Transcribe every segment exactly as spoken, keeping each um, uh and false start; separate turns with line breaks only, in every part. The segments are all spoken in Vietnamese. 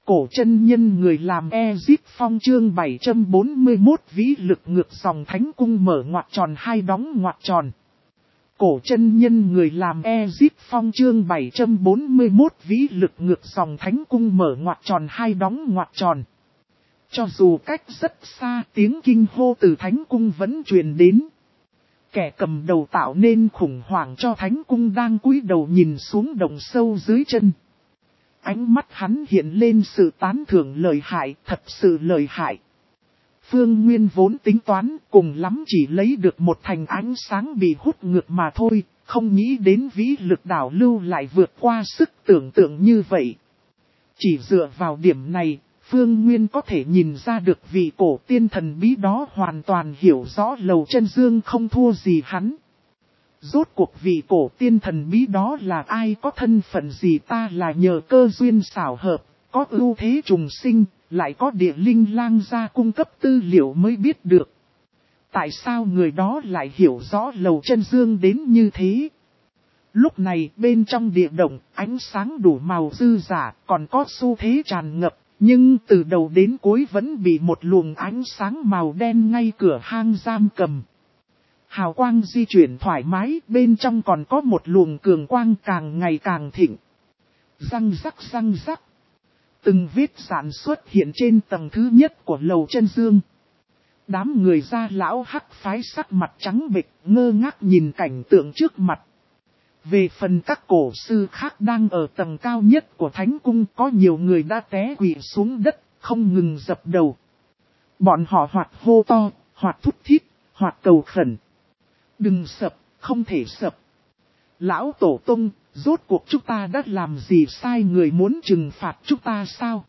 Cổ chân nhân người làm Ezip Phong chương bảy trăm bốn mươi mốt vĩ lực ngược dòng thánh cung mở ngoặc tròn hai đóng ngoặc tròn. Cổ chân nhân người làm Ezip Phong chương bảy trăm bốn mươi mốt vĩ lực ngược dòng thánh cung mở ngoặc tròn hai đóng ngoặc tròn. Cho dù cách rất xa tiếng kinh hô từ thánh cung vẫn truyền đến. Kẻ cầm đầu tạo nên khủng hoảng cho thánh cung đang cúi đầu nhìn xuống đồng sâu dưới chân. Ánh mắt hắn hiện lên sự tán thưởng lợi hại, thật sự lợi hại. Phương Nguyên vốn tính toán cùng lắm chỉ lấy được một thành ánh sáng bị hút ngược mà thôi, không nghĩ đến vĩ lực đảo lưu lại vượt qua sức tưởng tượng như vậy. Chỉ dựa vào điểm này, Phương Nguyên có thể nhìn ra được vị cổ tiên thần bí đó hoàn toàn hiểu rõ Lầu Chân Dương không thua gì hắn. Rốt cuộc vị cổ tiên thần bí đó là ai, có thân phận gì, ta là nhờ cơ duyên xảo hợp, có ưu thế trùng sinh, lại có địa linh lang gia cung cấp tư liệu mới biết được. Tại sao người đó lại hiểu rõ Lầu Chân Dương đến như thế? Lúc này bên trong địa động ánh sáng đủ màu dư giả, còn có xu thế tràn ngập, nhưng từ đầu đến cuối vẫn bị một luồng ánh sáng màu đen ngay cửa hang giam cầm. Hào quang di chuyển thoải mái, bên trong còn có một luồng cường quang càng ngày càng thịnh. Răng rắc răng rắc. Từng vết sản xuất hiện trên tầng thứ nhất của Lầu Chân Dương. Đám người gia lão hắc phái sắc mặt trắng bệch, ngơ ngác nhìn cảnh tượng trước mặt. Về phần các cổ sư khác đang ở tầng cao nhất của thánh cung, có nhiều người đã té quỵ xuống đất, không ngừng dập đầu. Bọn họ hoặc hô to, hoặc thút thít, hoặc cầu khẩn. Đừng sập, không thể sập. Lão Tổ Tông, rốt cuộc chúng ta đã làm gì sai, người muốn trừng phạt chúng ta sao?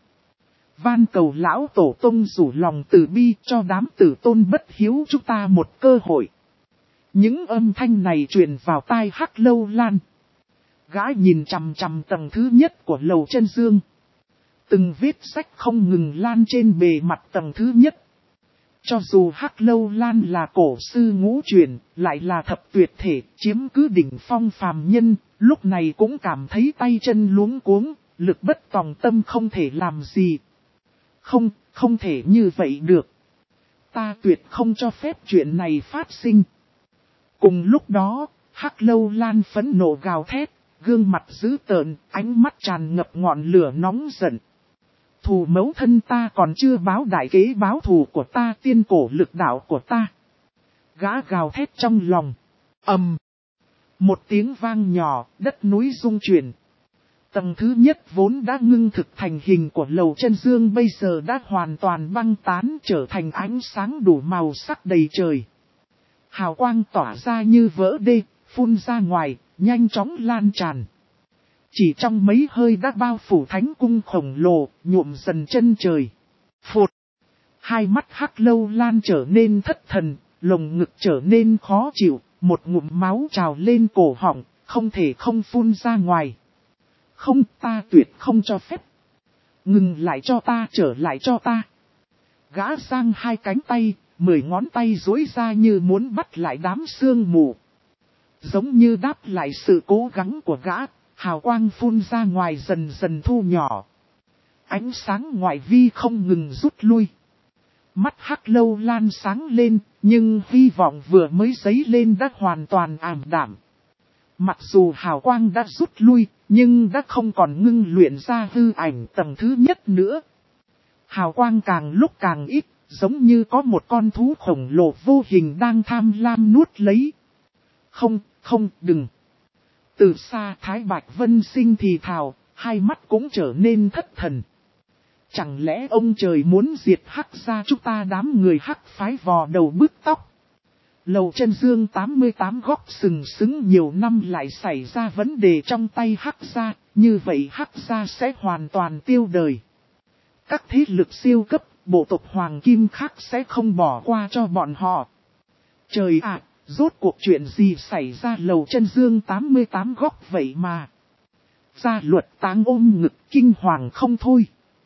Van cầu Lão Tổ Tông rủ lòng từ bi cho đám tử tôn bất hiếu chúng ta một cơ hội. Những âm thanh này truyền vào tai Hắc Lâu Lan. Gã nhìn chằm chằm tầng thứ nhất của Lầu Chân Dương. Từng vết rách không ngừng lan trên bề mặt tầng thứ nhất. Cho dù Hắc Lâu Lan là cổ sư ngũ truyền, lại là thập tuyệt thể, chiếm cứ đỉnh phong phàm nhân, lúc này cũng cảm thấy tay chân luống cuống, lực bất tòng tâm không thể làm gì. Không, không thể như vậy được. Ta tuyệt không cho phép chuyện này phát sinh. Cùng lúc đó, Hắc Lâu Lan phẫn nộ gào thét, gương mặt dữ tợn, ánh mắt tràn ngập ngọn lửa nóng giận. Thù mẫu thân ta còn chưa báo, đại kế báo thù của ta, tiên cổ lực đạo của ta. Gã gào thét trong lòng. Ầm. Một tiếng vang nhỏ, đất núi rung chuyển. Tầng thứ nhất vốn đã ngưng thực thành hình của Lầu Chân Dương bây giờ đã hoàn toàn băng tán, trở thành ánh sáng đủ màu sắc đầy trời. Hào quang tỏa ra như vỡ đê, phun ra ngoài, nhanh chóng lan tràn. Chỉ trong mấy hơi đã bao phủ thánh cung khổng lồ, nhuộm dần chân trời. Phụt! Hai mắt Hắc Lâu Lan trở nên thất thần, lồng ngực trở nên khó chịu, một ngụm máu trào lên cổ họng, không thể không phun ra ngoài. Không, ta tuyệt không cho phép. Ngừng lại cho ta, trở lại cho ta. Gã giang hai cánh tay, mười ngón tay duỗi ra như muốn bắt lại đám sương mù. Giống như đáp lại sự cố gắng của gã, hào quang phun ra ngoài dần dần thu nhỏ. Ánh sáng ngoại vi không ngừng rút lui. Mắt Hắc Lâu Lan sáng lên, nhưng hy vọng vừa mới dấy lên đã hoàn toàn ảm đạm. Mặc dù hào quang đã rút lui, nhưng đã không còn ngưng luyện ra hư ảnh tầng thứ nhất nữa. Hào quang càng lúc càng ít, giống như có một con thú khổng lồ vô hình đang tham lam nuốt lấy. Không, không, đừng. Từ xa Thái Bạch Vân Sinh thì thào, hai mắt cũng trở nên thất thần. Chẳng lẽ ông trời muốn diệt Hắc gia chúng ta, đám người Hắc phái vò đầu bứt tóc. Lầu Chân Dương tám mươi tám góc sừng sững nhiều năm lại xảy ra vấn đề trong tay Hắc gia, như vậy Hắc gia sẽ hoàn toàn tiêu đời. Các thế lực siêu cấp, bộ tộc Hoàng Kim khác sẽ không bỏ qua cho bọn họ. Trời ạ, rốt cuộc chuyện gì xảy ra, Lầu Chân Dương tám mươi tám góc vậy mà. Gia Luật Táng ôm ngực kinh hoàng không thôi.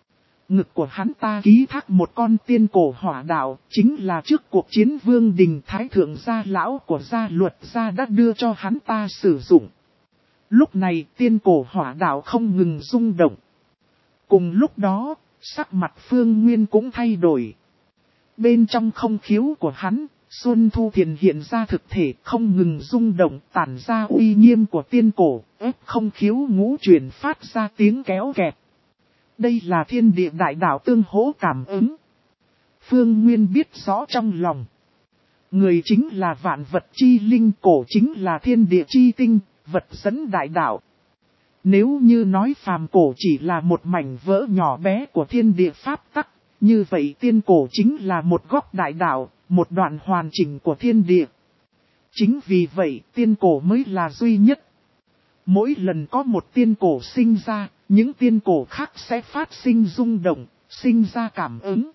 Ngực của hắn ta ký thác một con tiên cổ hỏa đạo, chính là trước cuộc chiến Vương Đình Thái Thượng gia lão của Gia Luật gia đã đưa cho hắn ta sử dụng. Lúc này tiên cổ hỏa đạo không ngừng rung động. Cùng lúc đó, sắc mặt Phương Nguyên cũng thay đổi. Bên trong không khiếu của hắn, Xuân Thu Thiền hiện ra thực thể không ngừng rung động tản ra uy nghiêm của tiên cổ, ép không khiếu ngũ chuyển phát ra tiếng kéo kẹt. Đây là thiên địa đại đạo tương hỗ cảm ứng. Phương Nguyên biết rõ trong lòng. Người chính là vạn vật chi linh, cổ chính là thiên địa chi tinh, vật dẫn đại đạo. Nếu như nói phàm cổ chỉ là một mảnh vỡ nhỏ bé của thiên địa pháp tắc, như vậy tiên cổ chính là một góc đại đạo, một đoạn hoàn chỉnh của thiên địa. Chính vì vậy tiên cổ mới là duy nhất. Mỗi lần có một tiên cổ sinh ra, những tiên cổ khác sẽ phát sinh rung động, sinh ra cảm ứng.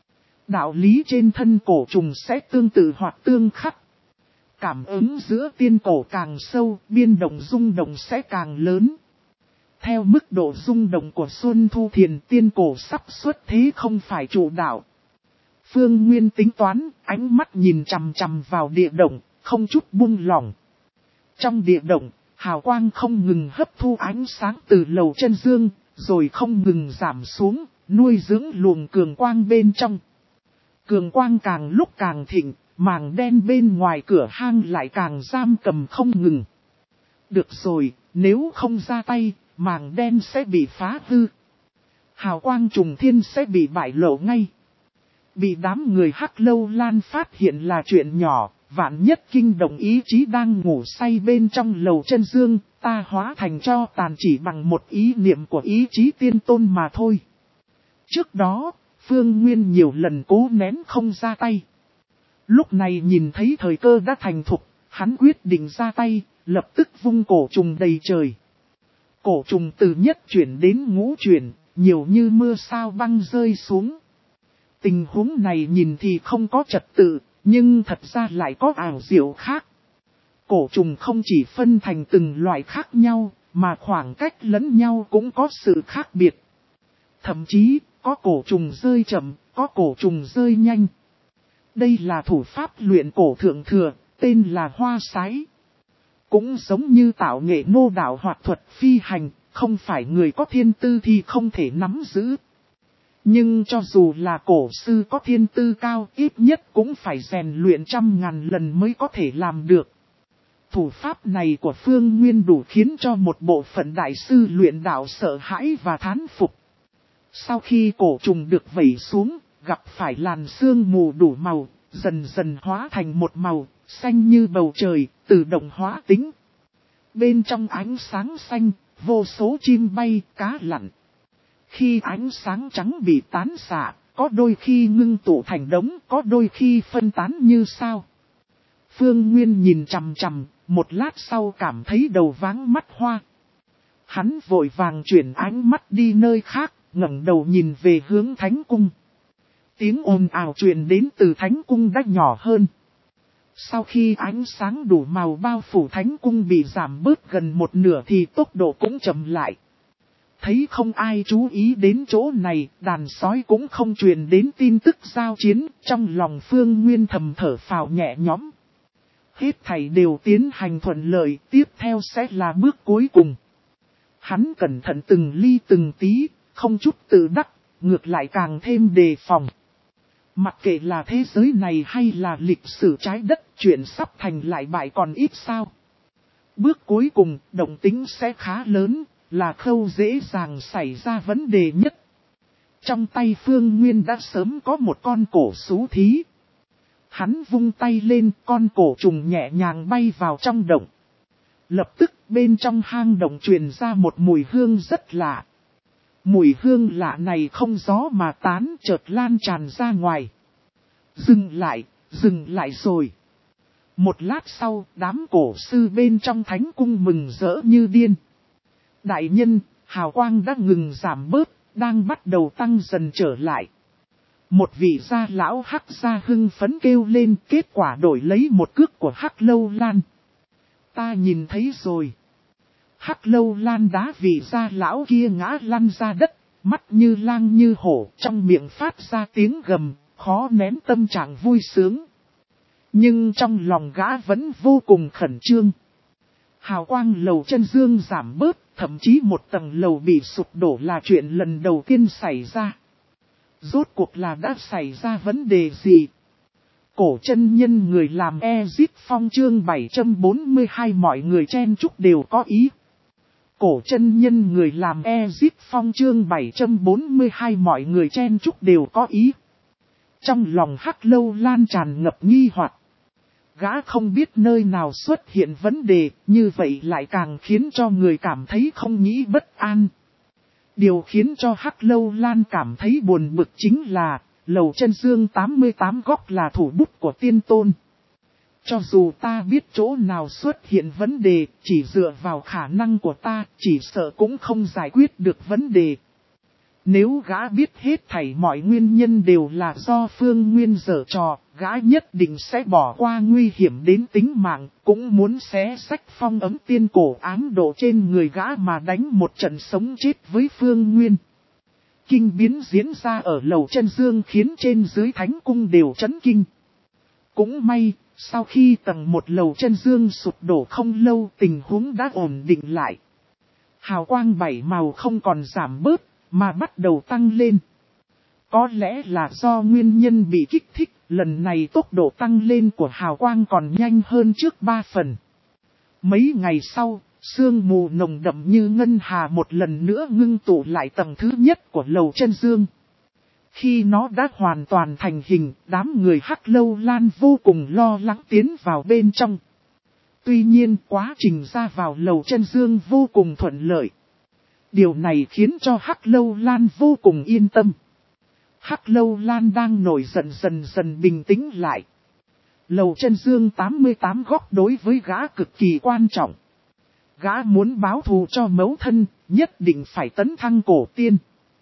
Đạo lý trên thân cổ trùng sẽ tương tự hoặc tương khắc. Cảm ứng giữa tiên cổ càng sâu, biên động rung động sẽ càng lớn. Theo mức độ rung động của Xuân Thu Thiền, tiên cổ sắp xuất thế không phải chủ đạo. Phương Nguyên tính toán, ánh mắt nhìn chằm chằm vào địa động, không chút buông lỏng. Trong địa động, hào quang không ngừng hấp thu ánh sáng từ lầu chân dương, rồi không ngừng giảm xuống, nuôi dưỡng luồng cường quang bên trong. Cường quang càng lúc càng thịnh, màng đen bên ngoài cửa hang lại càng giam cầm không ngừng. Được rồi, nếu không ra tay, màng đen sẽ bị phá hư. Hào quang trùng thiên sẽ bị bại lộ ngay. Bị đám người Hắc Lâu Lan phát hiện là chuyện nhỏ, vạn nhất kinh động ý chí đang ngủ say bên trong lầu chân dương, ta hóa thành cho tàn chỉ bằng một ý niệm của ý chí tiên tôn mà thôi. Trước đó, Phương Nguyên nhiều lần cố nén không ra tay. Lúc này nhìn thấy thời cơ đã thành thục, hắn quyết định ra tay, lập tức vung cổ trùng đầy trời. Cổ trùng từ nhất chuyển đến ngũ chuyển, nhiều như mưa sao băng rơi xuống. Tình huống này nhìn thì không có trật tự, nhưng thật ra lại có ảo diệu khác. Cổ trùng không chỉ phân thành từng loại khác nhau, mà khoảng cách lẫn nhau cũng có sự khác biệt. Thậm chí, có cổ trùng rơi chậm, có cổ trùng rơi nhanh. Đây là thủ pháp luyện cổ thượng thừa, tên là hoa sái. Cũng giống như tạo nghệ nô đạo hoặc thuật phi hành, không phải người có thiên tư thì không thể nắm giữ. Nhưng cho dù là cổ sư có thiên tư cao, ít nhất cũng phải rèn luyện trăm ngàn lần mới có thể làm được. Thủ pháp này của Phương Nguyên đủ khiến cho một bộ phận đại sư luyện đạo sợ hãi và thán phục. Sau khi cổ trùng được vẩy xuống, gặp phải làn sương mù đủ màu, dần dần hóa thành một màu, xanh như bầu trời, tự động hóa tính. Bên trong ánh sáng xanh, vô số chim bay, cá lặn. Khi ánh sáng trắng bị tán xạ, có đôi khi ngưng tụ thành đống, có đôi khi phân tán như sao. Phương Nguyên nhìn chằm chằm, một lát sau cảm thấy đầu váng mắt hoa. Hắn vội vàng chuyển ánh mắt đi nơi khác, ngẩng đầu nhìn về hướng Thánh Cung. Tiếng ồn ào truyền đến từ Thánh Cung đã nhỏ hơn. Sau khi ánh sáng đủ màu bao phủ Thánh Cung bị giảm bớt gần một nửa thì tốc độ cũng chậm lại. Thấy không ai chú ý đến chỗ này, đàn sói cũng không truyền đến tin tức giao chiến, trong lòng Phương Nguyên thầm thở phào nhẹ nhõm. Hết thảy đều tiến hành thuận lợi, tiếp theo sẽ là bước cuối cùng. Hắn cẩn thận từng ly từng tí, không chút tự đắc, ngược lại càng thêm đề phòng. Mặc kệ là thế giới này hay là lịch sử trái đất, chuyện sắp thành lại bại còn ít sao. Bước cuối cùng, động tính sẽ khá lớn, là khâu dễ dàng xảy ra vấn đề nhất. Trong tay Phương Nguyên đã sớm có một con cổ xú thí. Hắn vung tay lên, con cổ trùng nhẹ nhàng bay vào trong động. Lập tức bên trong hang động truyền ra một mùi hương rất lạ. Mùi hương lạ này không gió mà tán, chợt lan tràn ra ngoài. Dừng lại, dừng lại rồi. Một lát sau, đám cổ sư bên trong Thánh Cung mừng rỡ như điên. Đại nhân, hào quang đã ngừng giảm bớt, đang bắt đầu tăng dần trở lại. Một vị gia lão Hắc gia hưng phấn kêu lên, kết quả đổi lấy một cước của Hắc Lâu Lan. Ta nhìn thấy rồi. Hắc Lâu Lan đá vị gia lão kia ngã lăn ra đất, mắt như lang như hổ, trong miệng phát ra tiếng gầm, khó nén tâm trạng vui sướng. Nhưng trong lòng gã vẫn vô cùng khẩn trương. Hào quang lầu chân dương giảm bớt, Thậm chí một tầng lầu bị sụp đổ là chuyện lần đầu tiên xảy ra. Rốt cuộc là đã xảy ra vấn đề gì? Cổ chân nhân người làm Exit Phong chương bảy trăm bốn mươi hai mọi người chen chúc đều có ý. Cổ chân nhân người làm Exit Phong chương bảy trăm bốn mươi hai mọi người chen chúc đều có ý. Trong lòng Hắc Lâu Lan tràn ngập nghi hoặc. Gã không biết nơi nào xuất hiện vấn đề, như vậy lại càng khiến cho người cảm thấy không nghĩ bất an. Điều khiến cho Hắc Lâu Lan cảm thấy buồn bực chính là, Lầu Chân Dương tám mươi tám góc là thủ bút của tiên tôn. Cho dù ta biết chỗ nào xuất hiện vấn đề, chỉ dựa vào khả năng của ta, chỉ sợ cũng không giải quyết được vấn đề. Nếu gã biết hết thảy mọi nguyên nhân đều là do Phương Nguyên giở trò, gã nhất định sẽ bỏ qua nguy hiểm đến tính mạng, cũng muốn xé sách phong ấm tiên cổ ám độ trên người gã mà đánh một trận sống chết với Phương Nguyên. Kinh biến diễn ra ở Lầu Chân Dương khiến trên dưới thánh cung đều chấn kinh. Cũng may, sau khi tầng một Lầu Chân Dương sụp đổ không lâu tình huống đã ổn định lại. Hào quang bảy màu không còn giảm bớt, mà bắt đầu tăng lên. Có lẽ là do nguyên nhân bị kích thích, lần này tốc độ tăng lên của hào quang còn nhanh hơn trước ba phần. Mấy ngày sau, sương mù nồng đậm như ngân hà một lần nữa ngưng tụ lại tầng thứ nhất của Lầu Chân Dương. Khi nó đã hoàn toàn thành hình, đám người Hắc Lâu Lan vô cùng lo lắng tiến vào bên trong. Tuy nhiên quá trình ra vào Lầu Chân Dương vô cùng thuận lợi. Điều này khiến cho Hắc Lâu Lan vô cùng yên tâm. Hắc Lâu Lan đang nổi giận dần dần bình tĩnh lại. Lầu Chân Dương tám mươi tám góc đối với gã cực kỳ quan trọng. Gã muốn báo thù cho mẫu thân, nhất định phải tấn thăng cổ tiên.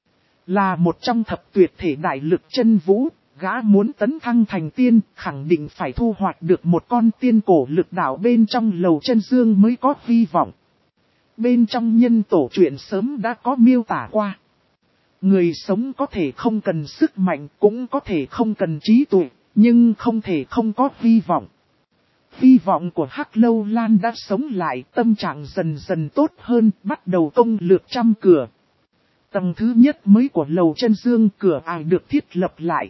Là một trong thập tuyệt thể đại lực chân vũ, gã muốn tấn thăng thành tiên, khẳng định phải thu hoạch được một con tiên cổ lực đạo bên trong Lầu Chân Dương mới có hy vọng. Bên trong nhân tổ truyện sớm đã có miêu tả qua. Người sống có thể không cần sức mạnh, cũng có thể không cần trí tuệ, nhưng không thể không có hy vọng. Hy vọng của Hắc Lâu Lan đã sống lại, tâm trạng dần dần tốt hơn, bắt đầu công lược trăm cửa. Tầng thứ nhất mới của Lầu Chân Dương cửa ải được thiết lập lại.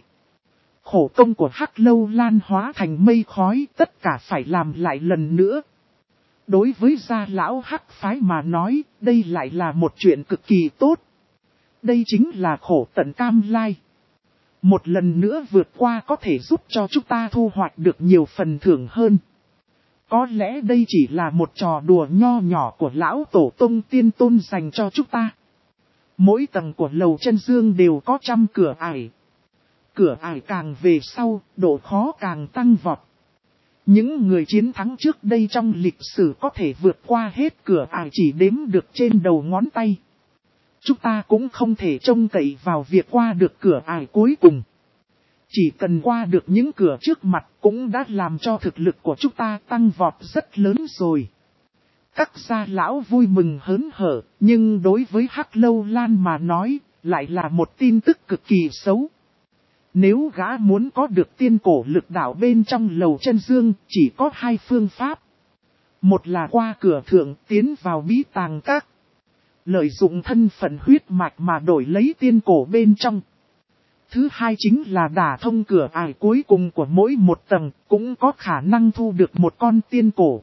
Khổ công của Hắc Lâu Lan hóa thành mây khói, tất cả phải làm lại lần nữa. Đối với gia lão Hắc phái mà nói, đây lại là một chuyện cực kỳ tốt. Đây chính là khổ tận cam lai. Một lần nữa vượt qua có thể giúp cho chúng ta thu hoạch được nhiều phần thưởng hơn. Có lẽ đây chỉ là một trò đùa nho nhỏ của lão tổ tông tiên tôn dành cho chúng ta. Mỗi tầng của Lầu Chân Dương đều có trăm cửa ải. Cửa ải càng về sau, độ khó càng tăng vọt. Những người chiến thắng trước đây trong lịch sử có thể vượt qua hết cửa ải chỉ đếm được trên đầu ngón tay. Chúng ta cũng không thể trông cậy vào việc qua được cửa ải cuối cùng. Chỉ cần qua được những cửa trước mặt cũng đã làm cho thực lực của chúng ta tăng vọt rất lớn rồi. Các gia lão vui mừng hớn hở, nhưng đối với Hắc Lâu Lan mà nói, lại là một tin tức cực kỳ xấu. Nếu gã muốn có được tiên cổ lực đạo bên trong Lầu Chân Dương, chỉ có hai phương pháp. Một là qua cửa thượng tiến vào bí tàng các. Lợi dụng thân phận huyết mạch mà đổi lấy tiên cổ bên trong. Thứ hai chính là đả thông cửa ải cuối cùng của mỗi một tầng, cũng có khả năng thu được một con tiên cổ.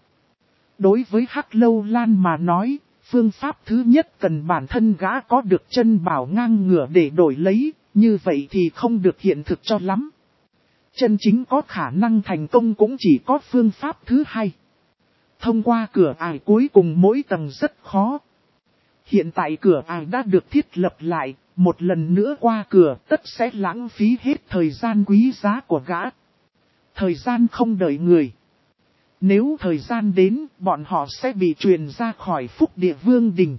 Đối với Hắc Lâu Lan mà nói, phương pháp thứ nhất cần bản thân gã có được chân bảo ngang ngửa để đổi lấy, như vậy thì không được hiện thực cho lắm. Chân chính có khả năng thành công cũng chỉ có phương pháp thứ hai. Thông qua cửa ải cuối cùng mỗi tầng rất khó. Hiện tại cửa ải đã được thiết lập lại, một lần nữa qua cửa tất sẽ lãng phí hết thời gian quý giá của gã. Thời gian không đợi người. Nếu thời gian đến, bọn họ sẽ bị truyền ra khỏi Phúc Địa Vương Đình.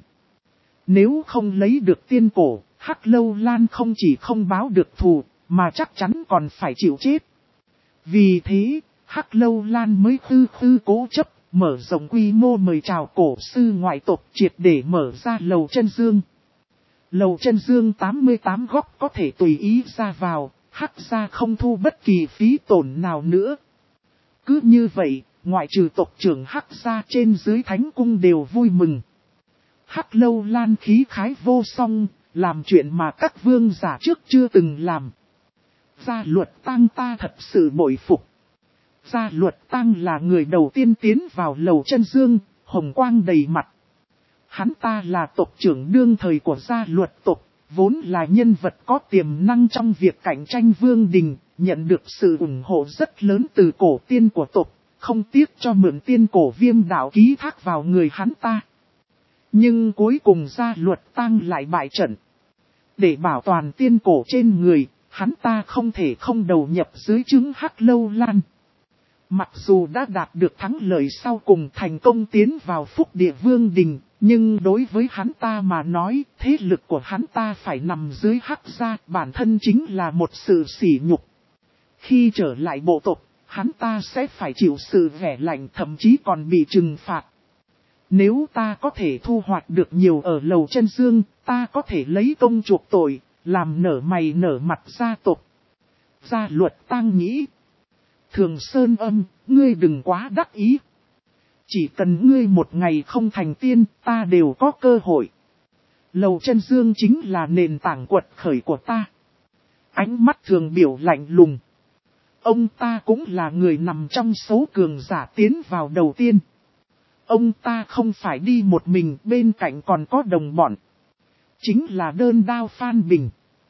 Nếu không lấy được tiên cổ, Hắc Lâu Lan không chỉ không báo được thù, mà chắc chắn còn phải chịu chết. Vì thế, Hắc Lâu Lan mới khư khư cố chấp, mở rộng quy mô mời chào cổ sư ngoại tộc triệt để mở ra Lầu Chân Dương. Lầu Chân Dương tám mươi tám góc có thể tùy ý ra vào, Hắc gia không thu bất kỳ phí tổn nào nữa. Cứ như vậy, ngoại trừ tộc trưởng Hắc gia trên dưới thánh cung đều vui mừng. Hắc Lâu Lan khí khái vô song, làm chuyện mà các vương giả trước chưa từng làm. Gia Luật Tang ta thật sự bội phục. Gia Luật Tang là người đầu tiên tiến vào lầu chân dương, hồng quang đầy mặt. Hắn ta là tộc trưởng đương thời của Gia Luật tộc, vốn là nhân vật có tiềm năng trong việc cạnh tranh vương đình, nhận được sự ủng hộ rất lớn từ cổ tiên của tộc, không tiếc cho mượn tiên cổ viêm đạo ký thác vào người hắn ta. Nhưng cuối cùng Gia Luật Tang lại bại trận. Để bảo toàn tiên cổ trên người, hắn ta không thể không đầu nhập dưới trướng Hắc Lâu Lan. Mặc dù đã đạt được thắng lợi sau cùng thành công tiến vào Phúc Địa Vương Đình, nhưng đối với hắn ta mà nói, thế lực của hắn ta phải nằm dưới Hắc gia, bản thân chính là một sự sỉ nhục. Khi trở lại bộ tộc, hắn ta sẽ phải chịu sự ghẻ lạnh, thậm chí còn bị trừng phạt. Nếu ta có thể thu hoạch được nhiều ở lầu chân dương, ta có thể lấy công chuộc tội, làm nở mày nở mặt gia tộc. Gia Luật Tang nghĩ. Thường Sơn Âm, ngươi đừng quá đắc ý. Chỉ cần ngươi một ngày không thành tiên, ta đều có cơ hội. Lầu chân dương chính là nền tảng quật khởi của ta. Ánh mắt Thường Biểu lạnh lùng. Ông ta cũng là người nằm trong số cường giả tiến vào đầu tiên. Ông ta không phải đi một mình, bên cạnh còn có đồng bọn. Chính là đơn đao Phan Bình.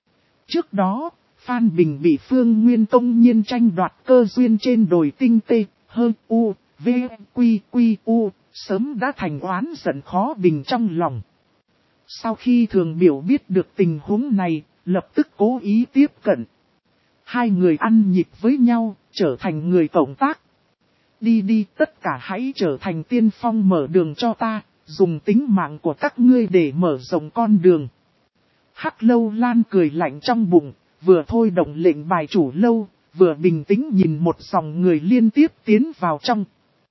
Trước đó, Phan Bình bị Phương Nguyên công nhiên tranh đoạt cơ duyên trên đồi tinh tê, hơ u, v, quy quy u, sớm đã thành oán giận khó bình trong lòng. Sau khi Thường Biểu biết được tình huống này, lập tức cố ý tiếp cận. Hai người ăn nhịp với nhau, trở thành người cộng tác. Đi đi, tất cả hãy trở thành tiên phong mở đường cho ta, dùng tính mạng của các ngươi để mở rộng con đường. Hắc Lâu Lan cười lạnh trong bụng, vừa thôi động lệnh bài chủ lâu, vừa bình tĩnh nhìn một dòng người liên tiếp tiến vào trong.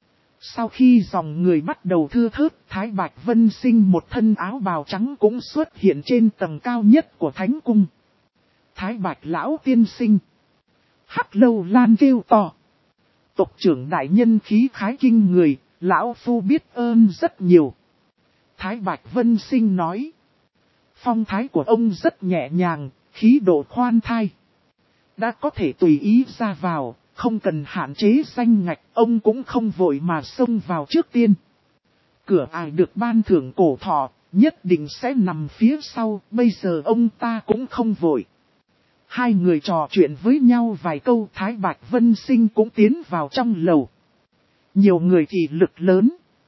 Sau khi dòng người bắt đầu thưa thớt, Thái Bạch Vân Sinh một thân áo bào trắng cũng xuất hiện trên tầng cao nhất của Thánh Cung. Thái Bạch Lão tiên sinh. Hắc Lâu Lan kêu to. Tộc trưởng đại nhân khí khái kinh người, Lão Phu biết ơn rất nhiều. Thái Bạch Vân Sinh nói. Phong thái của ông rất nhẹ nhàng, khí độ khoan thai. Đã có thể tùy ý ra vào, không cần hạn chế danh ngạch, ông cũng không vội mà xông vào trước tiên. Cửa ai được ban thưởng cổ thọ, nhất định sẽ nằm phía sau, bây giờ ông ta cũng không vội. Hai người trò chuyện với nhau vài câu, Thái Bạch Vân Sinh cũng tiến vào trong lầu. Nhiều người thì lực lớn.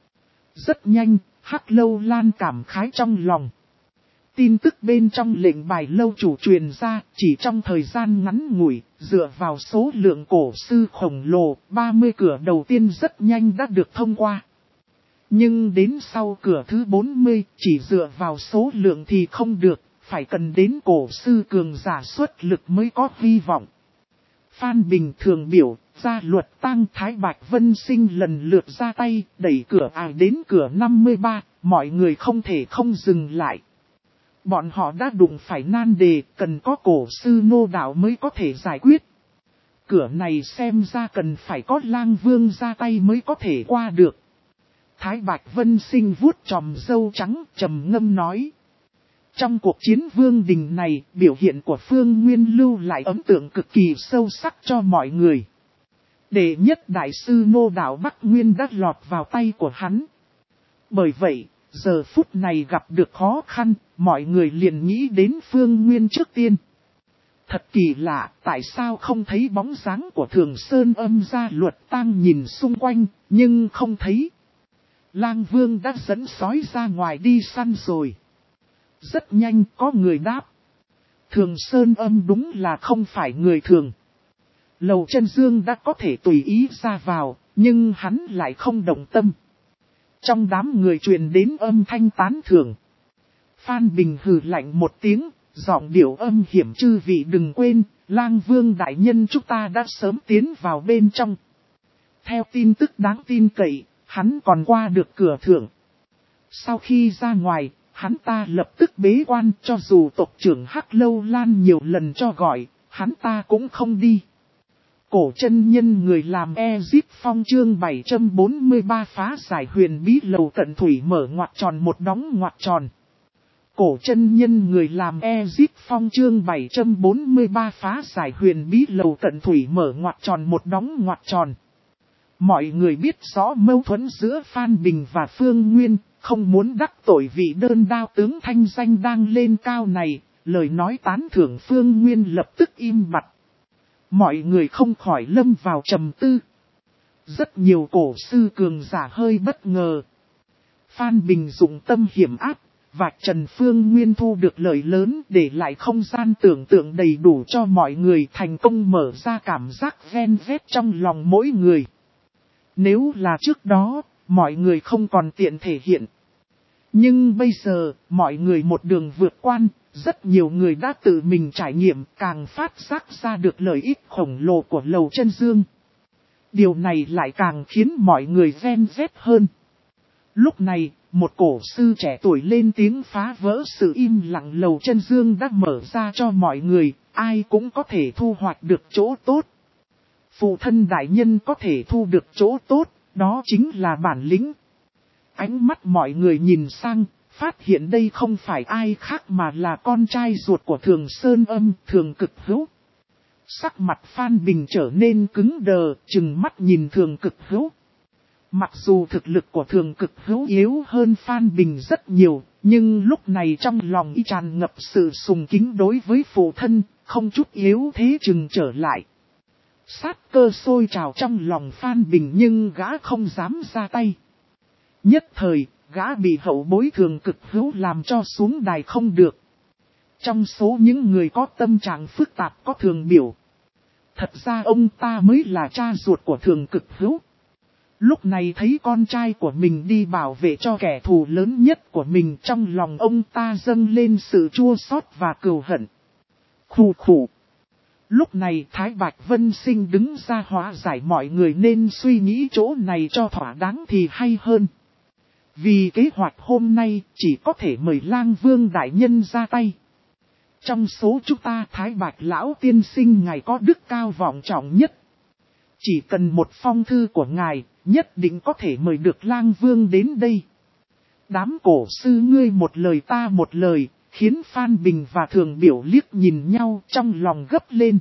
Rất nhanh, Hắc Lâu Lan cảm khái trong lòng. Tin tức bên trong lệnh bài lâu chủ truyền ra, chỉ trong thời gian ngắn ngủi, dựa vào số lượng cổ sư khổng lồ, ba mươi cửa đầu tiên rất nhanh đã được thông qua. Nhưng đến sau cửa thứ bốn mươi, chỉ dựa vào số lượng thì không được, phải cần đến cổ sư cường giả xuất lực mới có hy vọng. Phan Bình Thường Biểu, Gia Luật Tang Thái Bạch Vân Sinh lần lượt ra tay, đẩy cửa ai đến cửa năm mươi ba, mọi người không thể không dừng lại. Bọn họ đã đụng phải nan đề, cần có cổ sư nô đạo mới có thể giải quyết. Cửa này xem ra cần phải có Lang Vương ra tay mới có thể qua được. Thái Bạch Vân Sinh vuốt tròm râu trắng, trầm ngâm nói. Trong cuộc chiến vương đình này, biểu hiện của Phương Nguyên lưu lại ấn tượng cực kỳ sâu sắc cho mọi người. Đệ nhất đại sư nô đạo Bắc Nguyên đã lọt vào tay của hắn. Bởi vậy, giờ phút này gặp được khó khăn, mọi người liền nghĩ đến Phương Nguyên trước tiên. Thật kỳ lạ, tại sao không thấy bóng dáng của Thường Sơn Âm Gia Luật Tang nhìn xung quanh, nhưng không thấy. Lang Vương đã dẫn sói ra ngoài đi săn rồi. Rất nhanh có người đáp. Thường Sơn Âm đúng là không phải người thường. Lầu Chân Dương đã có thể tùy ý ra vào, nhưng hắn lại không động tâm. Trong đám người truyền đến âm thanh tán thưởng. Phan Bình hừ lạnh một tiếng, giọng điệu âm hiểm chư vị đừng quên, Lang Vương đại nhân chúng ta đã sớm tiến vào bên trong. Theo tin tức đáng tin cậy, hắn còn qua được cửa thượng. Sau khi ra ngoài, hắn ta lập tức bế quan, cho dù tộc trưởng Hắc Lâu Lan nhiều lần cho gọi, hắn ta cũng không đi. Cổ chân nhân người làm Ezip Phong chương bảy trăm bốn mươi ba phá giải huyền bí lầu cận thủy mở ngoặc tròn một đóng ngoặc tròn. Cổ chân nhân người làm Ezip Phong chương bảy trăm bốn mươi ba phá giải huyền bí lầu cận thủy mở ngoặc tròn một đóng ngoặc tròn. Mọi người biết rõ mâu thuẫn giữa Phan Bình và Phương Nguyên, không muốn đắc tội vị đơn đao tướng thanh danh đang lên cao này, lời nói tán thưởng Phương Nguyên lập tức im bặt. Mọi người không khỏi lâm vào trầm tư. Rất nhiều cổ sư cường giả hơi bất ngờ. Phan Bình dụng tâm hiểm ác, và Trần Phương Nguyên thu được lợi lớn để lại không gian tưởng tượng đầy đủ cho mọi người thành công mở ra cảm giác ven vét trong lòng mỗi người. Nếu là trước đó, mọi người không còn tiện thể hiện. Nhưng bây giờ, mọi người một đường vượt quan, rất nhiều người đã tự mình trải nghiệm càng phát giác ra được lợi ích khổng lồ của Lầu Chân Dương. Điều này lại càng khiến mọi người ven vét hơn. Lúc này, một cổ sư trẻ tuổi lên tiếng phá vỡ sự im lặng. Lầu Chân Dương đã mở ra cho mọi người, ai cũng có thể thu hoạch được chỗ tốt. Phụ thân đại nhân có thể thu được chỗ tốt, đó chính là bản lĩnh. Ánh mắt mọi người nhìn sang, phát hiện đây không phải ai khác mà là con trai ruột của Thường Sơn Âm, Thường Cực Hữu. Sắc mặt Phan Bình trở nên cứng đờ, trừng mắt nhìn Thường Cực Hữu. Mặc dù thực lực của Thường Cực Hữu yếu hơn Phan Bình rất nhiều, nhưng lúc này trong lòng y tràn ngập sự sùng kính đối với phụ thân, không chút yếu thế chừng trở lại. Sát cơ sôi trào trong lòng Phan Bình nhưng gã không dám ra tay. Nhất thời, gã bị hậu bối Thường Cực Hữu làm cho xuống đài không được. Trong số những người có tâm trạng phức tạp có Thường Biểu. Thật ra ông ta mới là cha ruột của Thường Cực Hữu. Lúc này thấy con trai của mình đi bảo vệ cho kẻ thù lớn nhất của mình, trong lòng ông ta dâng lên sự chua xót và cừu hận. Khù khù. Lúc này Thái Bạch Vân Sinh đứng ra hóa giải mọi người nên suy nghĩ chỗ này cho thỏa đáng thì hay hơn. Vì kế hoạch hôm nay chỉ có thể mời Lang Vương đại nhân ra tay. Trong số chúng ta Thái Bạch lão tiên sinh ngài có đức cao vọng trọng nhất. Chỉ cần một phong thư của ngài, nhất định có thể mời được Lang Vương đến đây. Đám cổ sư ngươi một lời ta một lời, khiến Phan Bình và Thường Biểu liếc nhìn nhau trong lòng gấp lên.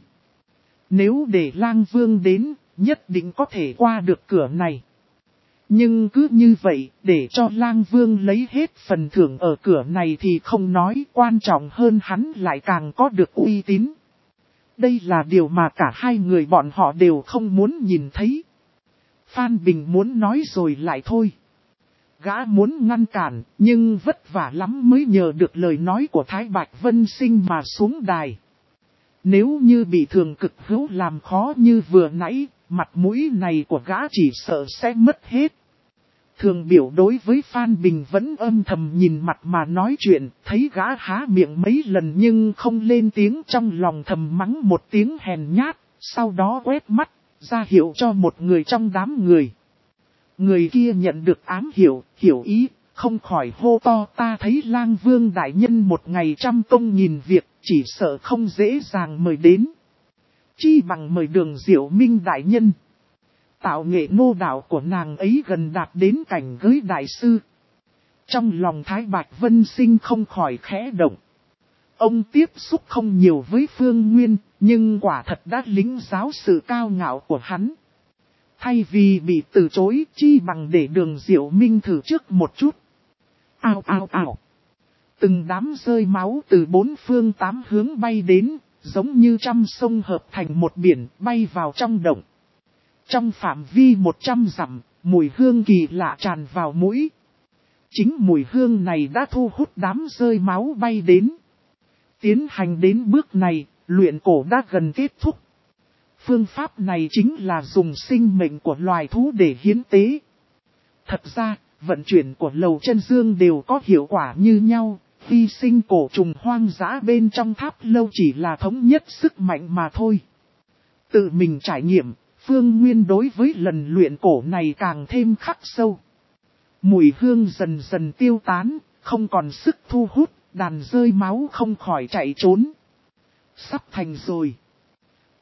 Nếu để Lang Vương đến, nhất định có thể qua được cửa này. Nhưng cứ như vậy, để cho Lang Vương lấy hết phần thưởng ở cửa này thì không nói, quan trọng hơn hắn lại càng có được uy tín. Đây là điều mà cả hai người bọn họ đều không muốn nhìn thấy. Phan Bình muốn nói rồi lại thôi. Gã muốn ngăn cản, nhưng vất vả lắm mới nhờ được lời nói của Thái Bạch Vân Sinh mà xuống đài. Nếu như bị Thường Cực Hữu làm khó như vừa nãy, mặt mũi này của gã chỉ sợ sẽ mất hết. Thường Biểu đối với Phan Bình vẫn âm thầm nhìn mặt mà nói chuyện, thấy gã há miệng mấy lần nhưng không lên tiếng, trong lòng thầm mắng một tiếng hèn nhát, sau đó quét mắt, ra hiệu cho một người trong đám người. Người kia nhận được ám hiệu, hiểu ý, không khỏi hô to, ta thấy Lang Vương đại nhân một ngày trăm công nghìn việc, chỉ sợ không dễ dàng mời đến. Chi bằng mời Đường Diệu Minh đại nhân. Tạo nghệ nô đạo của nàng ấy gần đạt đến cảnh giới đại sư. Trong lòng Thái Bạch Vân Sinh không khỏi khẽ động. Ông tiếp xúc không nhiều với Phương Nguyên, nhưng quả thật đã lính giáo sự cao ngạo của hắn. Thay vì bị từ chối, chi bằng để Đường Diệu Minh thử trước một chút. Ao ao ao. Từng đám rơi máu từ bốn phương tám hướng bay đến, giống như trăm sông hợp thành một biển bay vào trong động. Trong phạm vi một trăm dặm, mùi hương kỳ lạ tràn vào mũi. Chính mùi hương này đã thu hút đám rơi máu bay đến. Tiến hành đến bước này, luyện cổ đã gần kết thúc. Phương pháp này chính là dùng sinh mệnh của loài thú để hiến tế. Thật ra, vận chuyển của Lầu Chân Dương đều có hiệu quả như nhau. Hy sinh cổ trùng hoang dã bên trong tháp lâu chỉ là thống nhất sức mạnh mà thôi. Tự mình trải nghiệm, Phương Nguyên đối với lần luyện cổ này càng thêm khắc sâu. Mùi hương dần dần tiêu tán, không còn sức thu hút, đàn rơi máu không khỏi chạy trốn. Sắp thành rồi.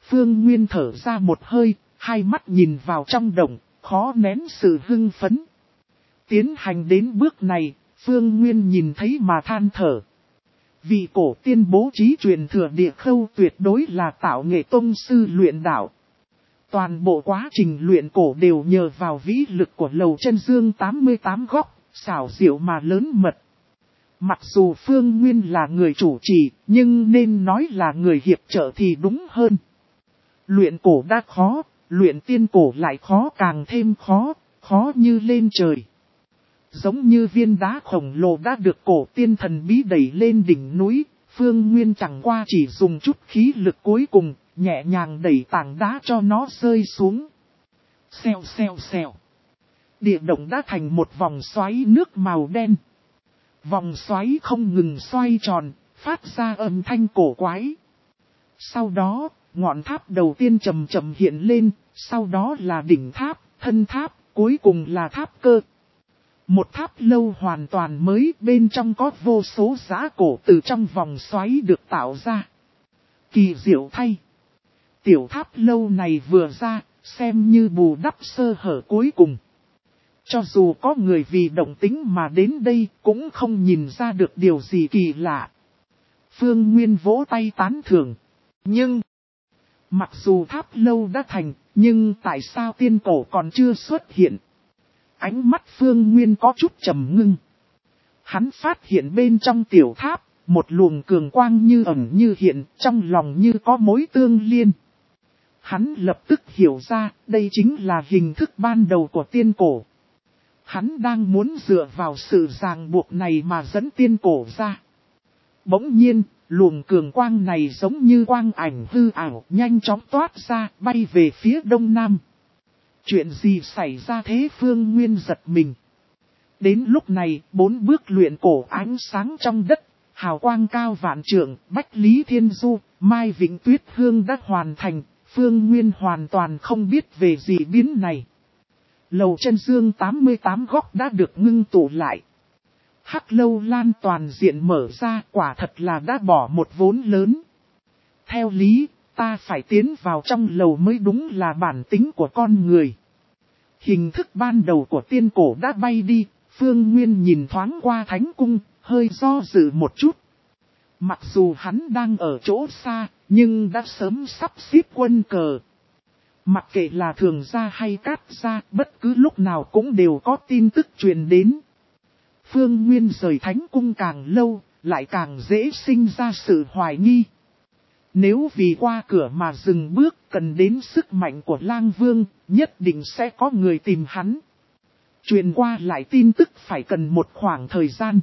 Phương Nguyên thở ra một hơi, hai mắt nhìn vào trong động, khó nén sự hưng phấn. Tiến hành đến bước này, Phương Nguyên nhìn thấy mà than thở. Vị cổ tiên bố trí truyền thừa địa khâu tuyệt đối là tạo nghệ tông sư luyện đạo. Toàn bộ quá trình luyện cổ đều nhờ vào vĩ lực của Lầu Chân Dương tám mươi tám góc, xảo diệu mà lớn mật. Mặc dù Phương Nguyên là người chủ trì, nhưng nên nói là người hiệp trợ thì đúng hơn. Luyện cổ đã khó, luyện tiên cổ lại khó càng thêm khó, khó như lên trời. Giống như viên đá khổng lồ đã được cổ tiên thần bí đẩy lên đỉnh núi, Phương Nguyên chẳng qua chỉ dùng chút khí lực cuối cùng, nhẹ nhàng đẩy tảng đá cho nó rơi xuống. Xèo xèo xèo. Địa động đã thành một vòng xoáy nước màu đen. Vòng xoáy không ngừng xoay tròn, phát ra âm thanh cổ quái. Sau đó, ngọn tháp đầu tiên chậm chậm hiện lên, sau đó là đỉnh tháp, thân tháp, cuối cùng là tháp cơ. Một tháp lâu hoàn toàn mới, bên trong có vô số giá cổ từ trong vòng xoáy được tạo ra. Kỳ diệu thay. Tiểu tháp lâu này vừa ra, xem như bù đắp sơ hở cuối cùng. Cho dù có người vì động tính mà đến đây, cũng không nhìn ra được điều gì kỳ lạ. Phương Nguyên vỗ tay tán thưởng. Nhưng, mặc dù tháp lâu đã thành, nhưng tại sao tiên cổ còn chưa xuất hiện? Ánh mắt Phương Nguyên có chút trầm ngưng. Hắn phát hiện bên trong tiểu tháp, một luồng cường quang như ẩn như hiện, trong lòng như có mối tương liên. Hắn lập tức hiểu ra, đây chính là hình thức ban đầu của tiên cổ. Hắn đang muốn dựa vào sự ràng buộc này mà dẫn tiên cổ ra. Bỗng nhiên, luồng cường quang này giống như quang ảnh hư ảo, nhanh chóng toát ra, bay về phía đông nam. Chuyện gì xảy ra thế? Phương Nguyên giật mình. Đến lúc này, bốn bước luyện cổ ánh sáng trong đất, hào quang cao vạn trượng, Bách Lý Thiên Du, Mai Vĩnh Tuyết Hương đã hoàn thành, Phương Nguyên hoàn toàn không biết về dị biến này. Lầu Chân Dương tám mươi tám góc đã được ngưng tụ lại. Hắc lâu lan toàn diện mở ra, quả thật là đã bỏ một vốn lớn. Theo lý, ta phải tiến vào trong lầu mới đúng là bản tính của con người. Hình thức ban đầu của tiên cổ đã bay đi, Phương Nguyên nhìn thoáng qua thánh cung, hơi do dự một chút. Mặc dù hắn đang ở chỗ xa, nhưng đã sớm sắp xếp quân cờ. Mặc kệ là thường gia hay cát gia, bất cứ lúc nào cũng đều có tin tức truyền đến. Phương Nguyên rời thánh cung càng lâu, lại càng dễ sinh ra sự hoài nghi. Nếu vì qua cửa mà dừng bước cần đến sức mạnh của Lang Vương, nhất định sẽ có người tìm hắn. Truyền qua lại tin tức phải cần một khoảng thời gian.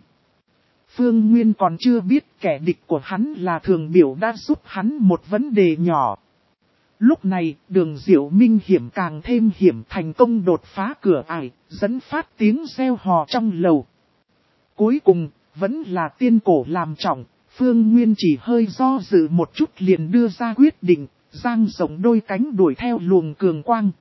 Phương Nguyên còn chưa biết kẻ địch của hắn là Thường Biểu đã giúp hắn một vấn đề nhỏ. Lúc này, Đường Diệu Minh hiểm càng thêm hiểm, thành công đột phá cửa ải, dẫn phát tiếng reo hò trong lầu. Cuối cùng, vẫn là tiên cổ làm trọng, Phương Nguyên chỉ hơi do dự một chút liền đưa ra quyết định, dang rộng đôi cánh đuổi theo luồng cường quang.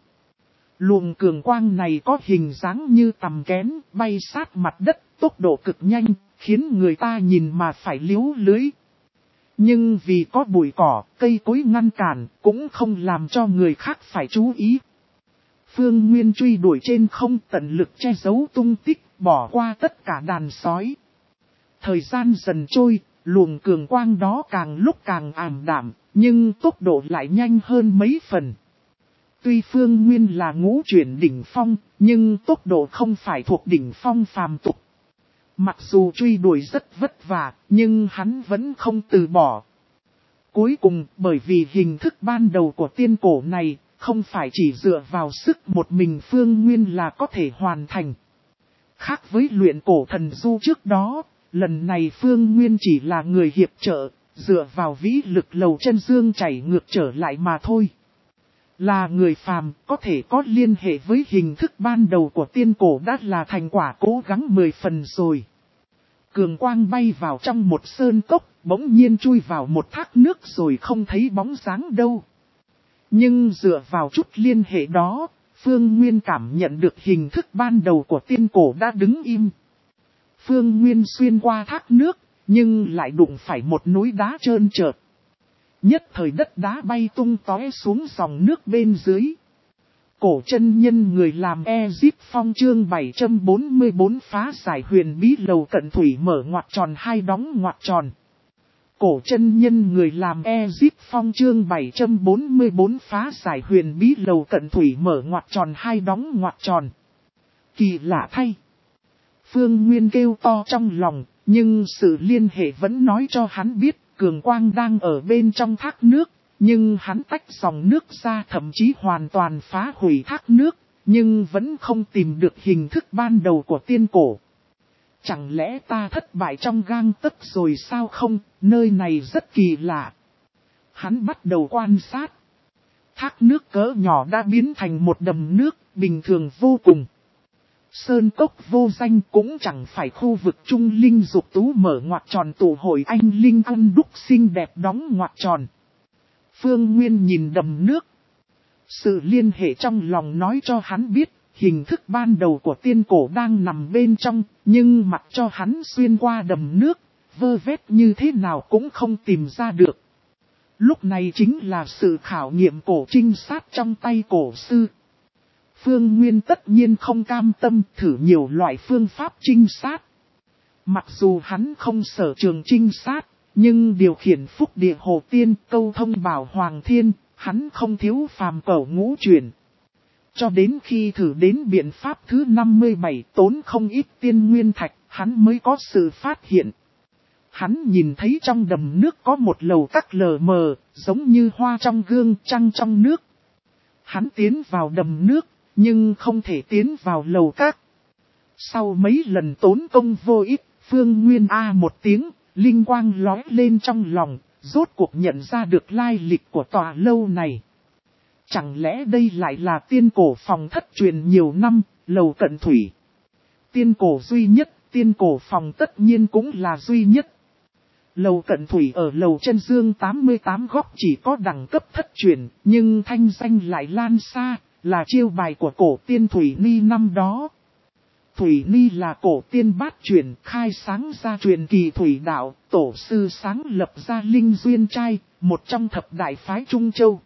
Luồng cường quang này có hình dáng như tằm kén, bay sát mặt đất, tốc độ cực nhanh, khiến người ta nhìn mà phải liếu lưới. Nhưng vì có bụi cỏ, cây cối ngăn cản, cũng không làm cho người khác phải chú ý. Phương Nguyên truy đuổi trên không, tận lực che giấu tung tích, bỏ qua tất cả đàn sói. Thời gian dần trôi, luồng cường quang đó càng lúc càng ảm đạm, nhưng tốc độ lại nhanh hơn mấy phần. Tuy Phương Nguyên là ngũ chuyển đỉnh phong, nhưng tốc độ không phải thuộc đỉnh phong phàm tục. Mặc dù truy đuổi rất vất vả, nhưng hắn vẫn không từ bỏ. Cuối cùng, bởi vì hình thức ban đầu của tiên cổ này, không phải chỉ dựa vào sức một mình Phương Nguyên là có thể hoàn thành. Khác với luyện cổ thần du trước đó, lần này Phương Nguyên chỉ là người hiệp trợ, dựa vào vĩ lực Lầu Chân Dương chảy ngược trở lại mà thôi. Là người phàm, có thể có liên hệ với hình thức ban đầu của tiên cổ đã là thành quả cố gắng mười phần rồi. Cường quang bay vào trong một sơn cốc, bỗng nhiên chui vào một thác nước rồi không thấy bóng dáng đâu. Nhưng dựa vào chút liên hệ đó, Phương Nguyên cảm nhận được hình thức ban đầu của tiên cổ đã đứng im. Phương Nguyên xuyên qua thác nước, nhưng lại đụng phải một núi đá trơn trượt. Nhất thời đất đá bay tung tóe xuống dòng nước bên dưới. Cổ chân nhân người làm Egypt Phong chương bảy trăm bốn mươi bốn phá giải huyền bí lầu cận thủy mở ngoặc tròn hai đóng ngoặc tròn. Cổ chân nhân người làm Egypt Phong chương bảy trăm bốn mươi bốn phá giải huyền bí lầu cận thủy mở ngoặc tròn hai đóng ngoặc tròn. Kỳ lạ thay. Phương Nguyên kêu to trong lòng, nhưng sự liên hệ vẫn nói cho hắn biết cường quang đang ở bên trong thác nước. Nhưng hắn tách dòng nước ra, thậm chí hoàn toàn phá hủy thác nước, nhưng vẫn không tìm được hình thức ban đầu của tiên cổ. Chẳng lẽ ta thất bại trong gang tấc rồi sao không, nơi này rất kỳ lạ. Hắn bắt đầu quan sát. Thác nước cỡ nhỏ đã biến thành một đầm nước, bình thường vô cùng. Sơn cốc vô danh cũng chẳng phải khu vực trung linh dục tú mở ngoặc tròn tụ hội anh linh ăn đúc xinh đẹp đóng ngoặc tròn. Phương Nguyên nhìn đầm nước. Sự liên hệ trong lòng nói cho hắn biết, hình thức ban đầu của tiên cổ đang nằm bên trong, nhưng mặc cho hắn xuyên qua đầm nước, vơ vét như thế nào cũng không tìm ra được. Lúc này chính là sự khảo nghiệm cổ trinh sát trong tay cổ sư. Phương Nguyên tất nhiên không cam tâm thử nhiều loại phương pháp trinh sát. Mặc dù hắn không sở trường trinh sát, nhưng điều khiển phúc địa hồ tiên câu thông bảo hoàng thiên, hắn không thiếu phàm cẩu ngũ chuyển. Cho đến khi thử đến biện pháp thứ năm mươi bảy tốn không ít tiên nguyên thạch, hắn mới có sự phát hiện. Hắn nhìn thấy trong đầm nước có một lầu các lờ mờ, giống như hoa trong gương trăng trong nước. Hắn tiến vào đầm nước, nhưng không thể tiến vào lầu các. Sau mấy lần tốn công vô ích, Phương Nguyên A một tiếng, linh quang lóe lên trong lòng, rốt cuộc nhận ra được lai lịch của tòa lâu này. Chẳng lẽ đây lại là tiên cổ phòng thất truyền nhiều năm, lầu cận thủy. Tiên cổ duy nhất, tiên cổ phòng tất nhiên cũng là duy nhất. Lầu cận thủy ở lầu chân dương tám mươi tám góc chỉ có đẳng cấp thất truyền, nhưng thanh danh lại lan xa, là chiêu bài của cổ tiên Thủy Ni năm đó. Thủy Ni là cổ tiên bát truyền, khai sáng ra truyền kỳ thủy đạo, tổ sư sáng lập ra Linh Duyên Trai, một trong thập đại phái Trung Châu.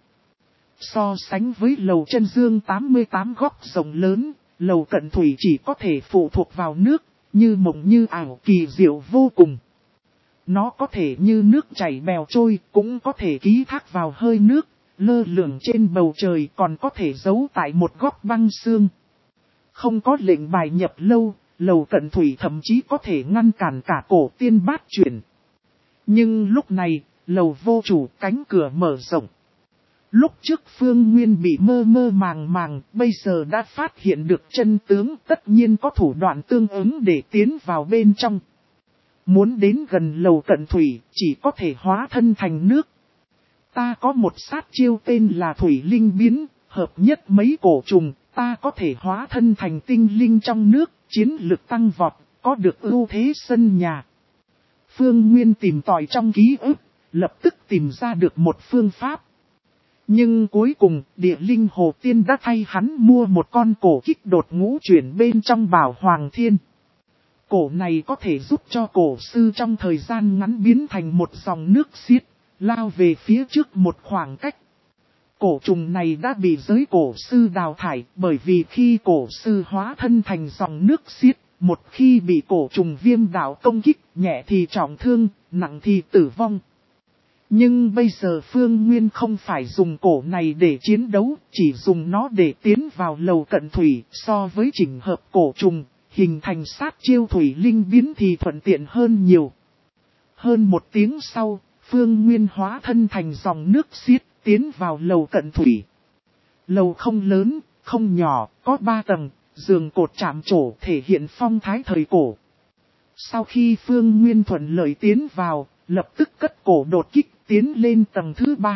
So sánh với lầu chân dương tám mươi tám góc rộng lớn, lầu cận thủy chỉ có thể phụ thuộc vào nước, như mộng như ảo kỳ diệu vô cùng. Nó có thể như nước chảy bèo trôi, cũng có thể ký thác vào hơi nước, lơ lửng trên bầu trời, còn có thể giấu tại một góc băng xương. Không có lệnh bài nhập lâu, lầu cận thủy thậm chí có thể ngăn cản cả cổ tiên bát chuyển. Nhưng lúc này, lầu vô chủ cánh cửa mở rộng. Lúc trước Phương Nguyên bị mơ mơ màng màng, bây giờ đã phát hiện được chân tướng, tất nhiên có thủ đoạn tương ứng để tiến vào bên trong. Muốn đến gần lầu cận thủy, chỉ có thể hóa thân thành nước. Ta có một sát chiêu tên là Thủy Linh Biến, hợp nhất mấy cổ trùng, ta có thể hóa thân thành tinh linh trong nước, chiến lực tăng vọt, có được ưu thế sân nhà. Phương Nguyên tìm tòi trong ký ức, lập tức tìm ra được một phương pháp. Nhưng cuối cùng, địa linh hồ tiên đã thay hắn mua một con cổ kích đột ngũ chuyển bên trong bảo hoàng thiên. Cổ này có thể giúp cho cổ sư trong thời gian ngắn biến thành một dòng nước xiết, lao về phía trước một khoảng cách. Cổ trùng này đã bị giới cổ sư đào thải, bởi vì khi cổ sư hóa thân thành dòng nước xiết, một khi bị cổ trùng viêm đạo công kích, nhẹ thì trọng thương, nặng thì tử vong. Nhưng bây giờ Phương Nguyên không phải dùng cổ này để chiến đấu, chỉ dùng nó để tiến vào lầu cận thủy, so với chỉnh hợp cổ trùng, hình thành sát chiêu Thủy Linh Biến thì thuận tiện hơn nhiều. Hơn một tiếng sau, Phương Nguyên hóa thân thành dòng nước xiết, tiến vào lầu cận thủy. Lầu không lớn, không nhỏ, có ba tầng, giường cột chạm trổ thể hiện phong thái thời cổ. Sau khi Phương Nguyên thuận lợi tiến vào, lập tức cất cổ đột kích tiến lên tầng thứ ba.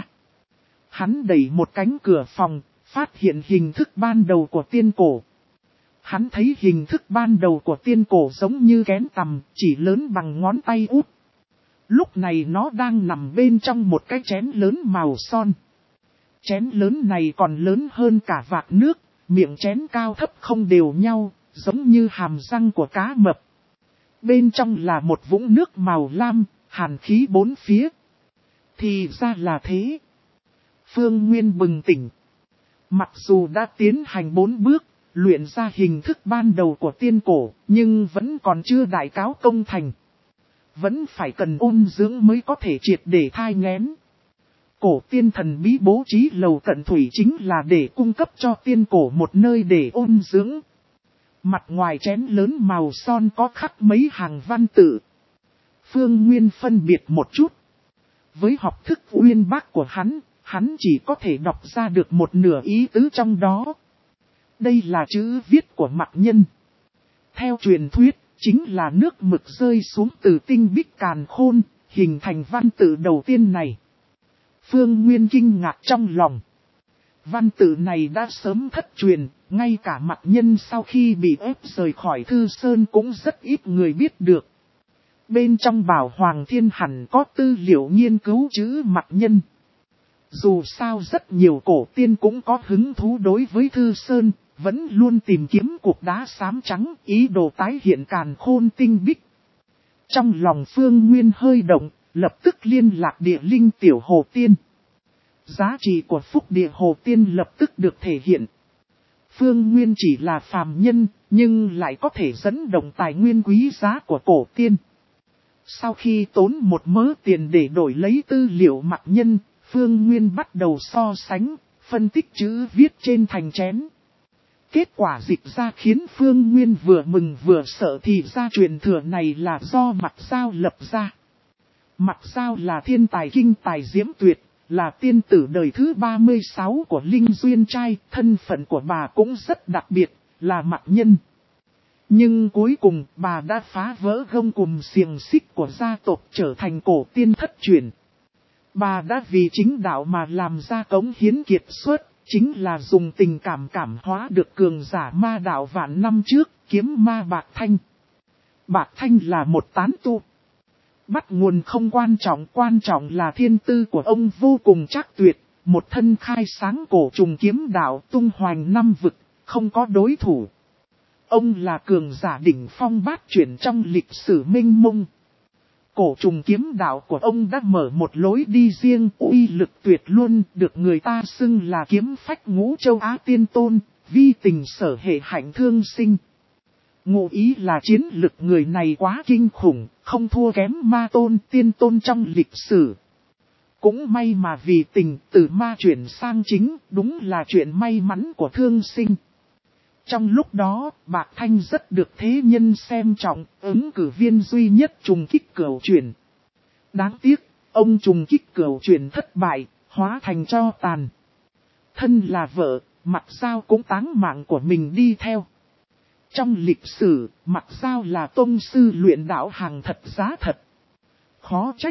Hắn đẩy một cánh cửa phòng, phát hiện hình thức ban đầu của tiên cổ. Hắn thấy hình thức ban đầu của tiên cổ giống như kén tằm, chỉ lớn bằng ngón tay út. Lúc này nó đang nằm bên trong một cái chén lớn màu son. Chén lớn này còn lớn hơn cả vạc nước, miệng chén cao thấp không đều nhau, giống như hàm răng của cá mập. Bên trong là một vũng nước màu lam, hàn khí bốn phía. Thì ra là thế. Phương Nguyên bừng tỉnh. Mặc dù đã tiến hành bốn bước, luyện ra hình thức ban đầu của tiên cổ, nhưng vẫn còn chưa đại cáo công thành. Vẫn phải cần ôn dưỡng mới có thể triệt để thai nghén. Cổ tiên thần bí bố trí lầu cận thủy chính là để cung cấp cho tiên cổ một nơi để ôn dưỡng. Mặt ngoài chén lớn màu son có khắc mấy hàng văn tự. Phương Nguyên phân biệt một chút. Với học thức uyên bác của hắn, hắn chỉ có thể đọc ra được một nửa ý tứ trong đó. Đây là chữ viết của Mạc Nhân. Theo truyền thuyết, chính là nước mực rơi xuống từ tinh bích càn khôn, hình thành văn tự đầu tiên này. Phương Nguyên kinh ngạc trong lòng. Văn tự này đã sớm thất truyền, ngay cả Mạc Nhân sau khi bị ép rời khỏi Thư Sơn cũng rất ít người biết được. Bên trong Bảo Hoàng Thiên hẳn có tư liệu nghiên cứu chữ Mạc Nhân. Dù sao rất nhiều cổ tiên cũng có hứng thú đối với Thư Sơn, vẫn luôn tìm kiếm cục đá xám trắng, ý đồ tái hiện càn khôn tinh bích. Trong lòng Phương Nguyên hơi động, lập tức liên lạc địa linh tiểu hồ tiên. Giá trị của phúc địa hồ tiên lập tức được thể hiện. Phương Nguyên chỉ là phàm nhân, nhưng lại có thể dẫn động tài nguyên quý giá của cổ tiên. Sau khi tốn một mớ tiền để đổi lấy tư liệu Mạc Nhân, Phương Nguyên bắt đầu so sánh, phân tích chữ viết trên thành chén. Kết quả dịch ra khiến Phương Nguyên vừa mừng vừa sợ, thì ra truyền thừa này là do Mạc Giao lập ra. Mạc Giao là thiên tài kinh tài diễm tuyệt, là tiên tử đời thứ ba mươi sáu của Linh Duyên Trai, thân phận của bà cũng rất đặc biệt, là Mạc Nhân. Nhưng cuối cùng bà đã phá vỡ gông cùm xiềng xích của gia tộc, trở thành cổ tiên thất truyền. Bà đã vì chính đạo mà làm ra cống hiến kiệt xuất, chính là dùng tình cảm cảm hóa được cường giả ma đạo vạn năm trước, kiếm ma Bạc Thanh. Bạc Thanh là một tán tu. Bắt nguồn không quan trọng, quan trọng là thiên tư của ông vô cùng trác tuyệt, một thân khai sáng cổ trùng kiếm đạo tung hoành năm vực, không có đối thủ. Ông là cường giả đỉnh phong bát chuyển trong lịch sử mênh mông. Cổ trùng kiếm đạo của ông đã mở một lối đi riêng, uy lực tuyệt luôn, được người ta xưng là kiếm phách ngũ châu Á tiên tôn, vi tình sở hệ hạnh thương sinh. Ngụ ý là chiến lực người này quá kinh khủng, không thua kém ma tôn tiên tôn trong lịch sử. Cũng may mà vì tình từ ma chuyển sang chính, đúng là chuyện may mắn của thương sinh. Trong lúc đó, Bạc Thanh rất được thế nhân xem trọng, ứng cử viên duy nhất trùng kích cửu chuyển. Đáng tiếc, ông trùng kích cửu chuyển thất bại, hóa thành tro tàn. Thân là vợ, Mạc Giao cũng táng mạng của mình đi theo. Trong lịch sử, Mạc Giao là tông sư luyện đạo hàng thật giá thật. Khó trách.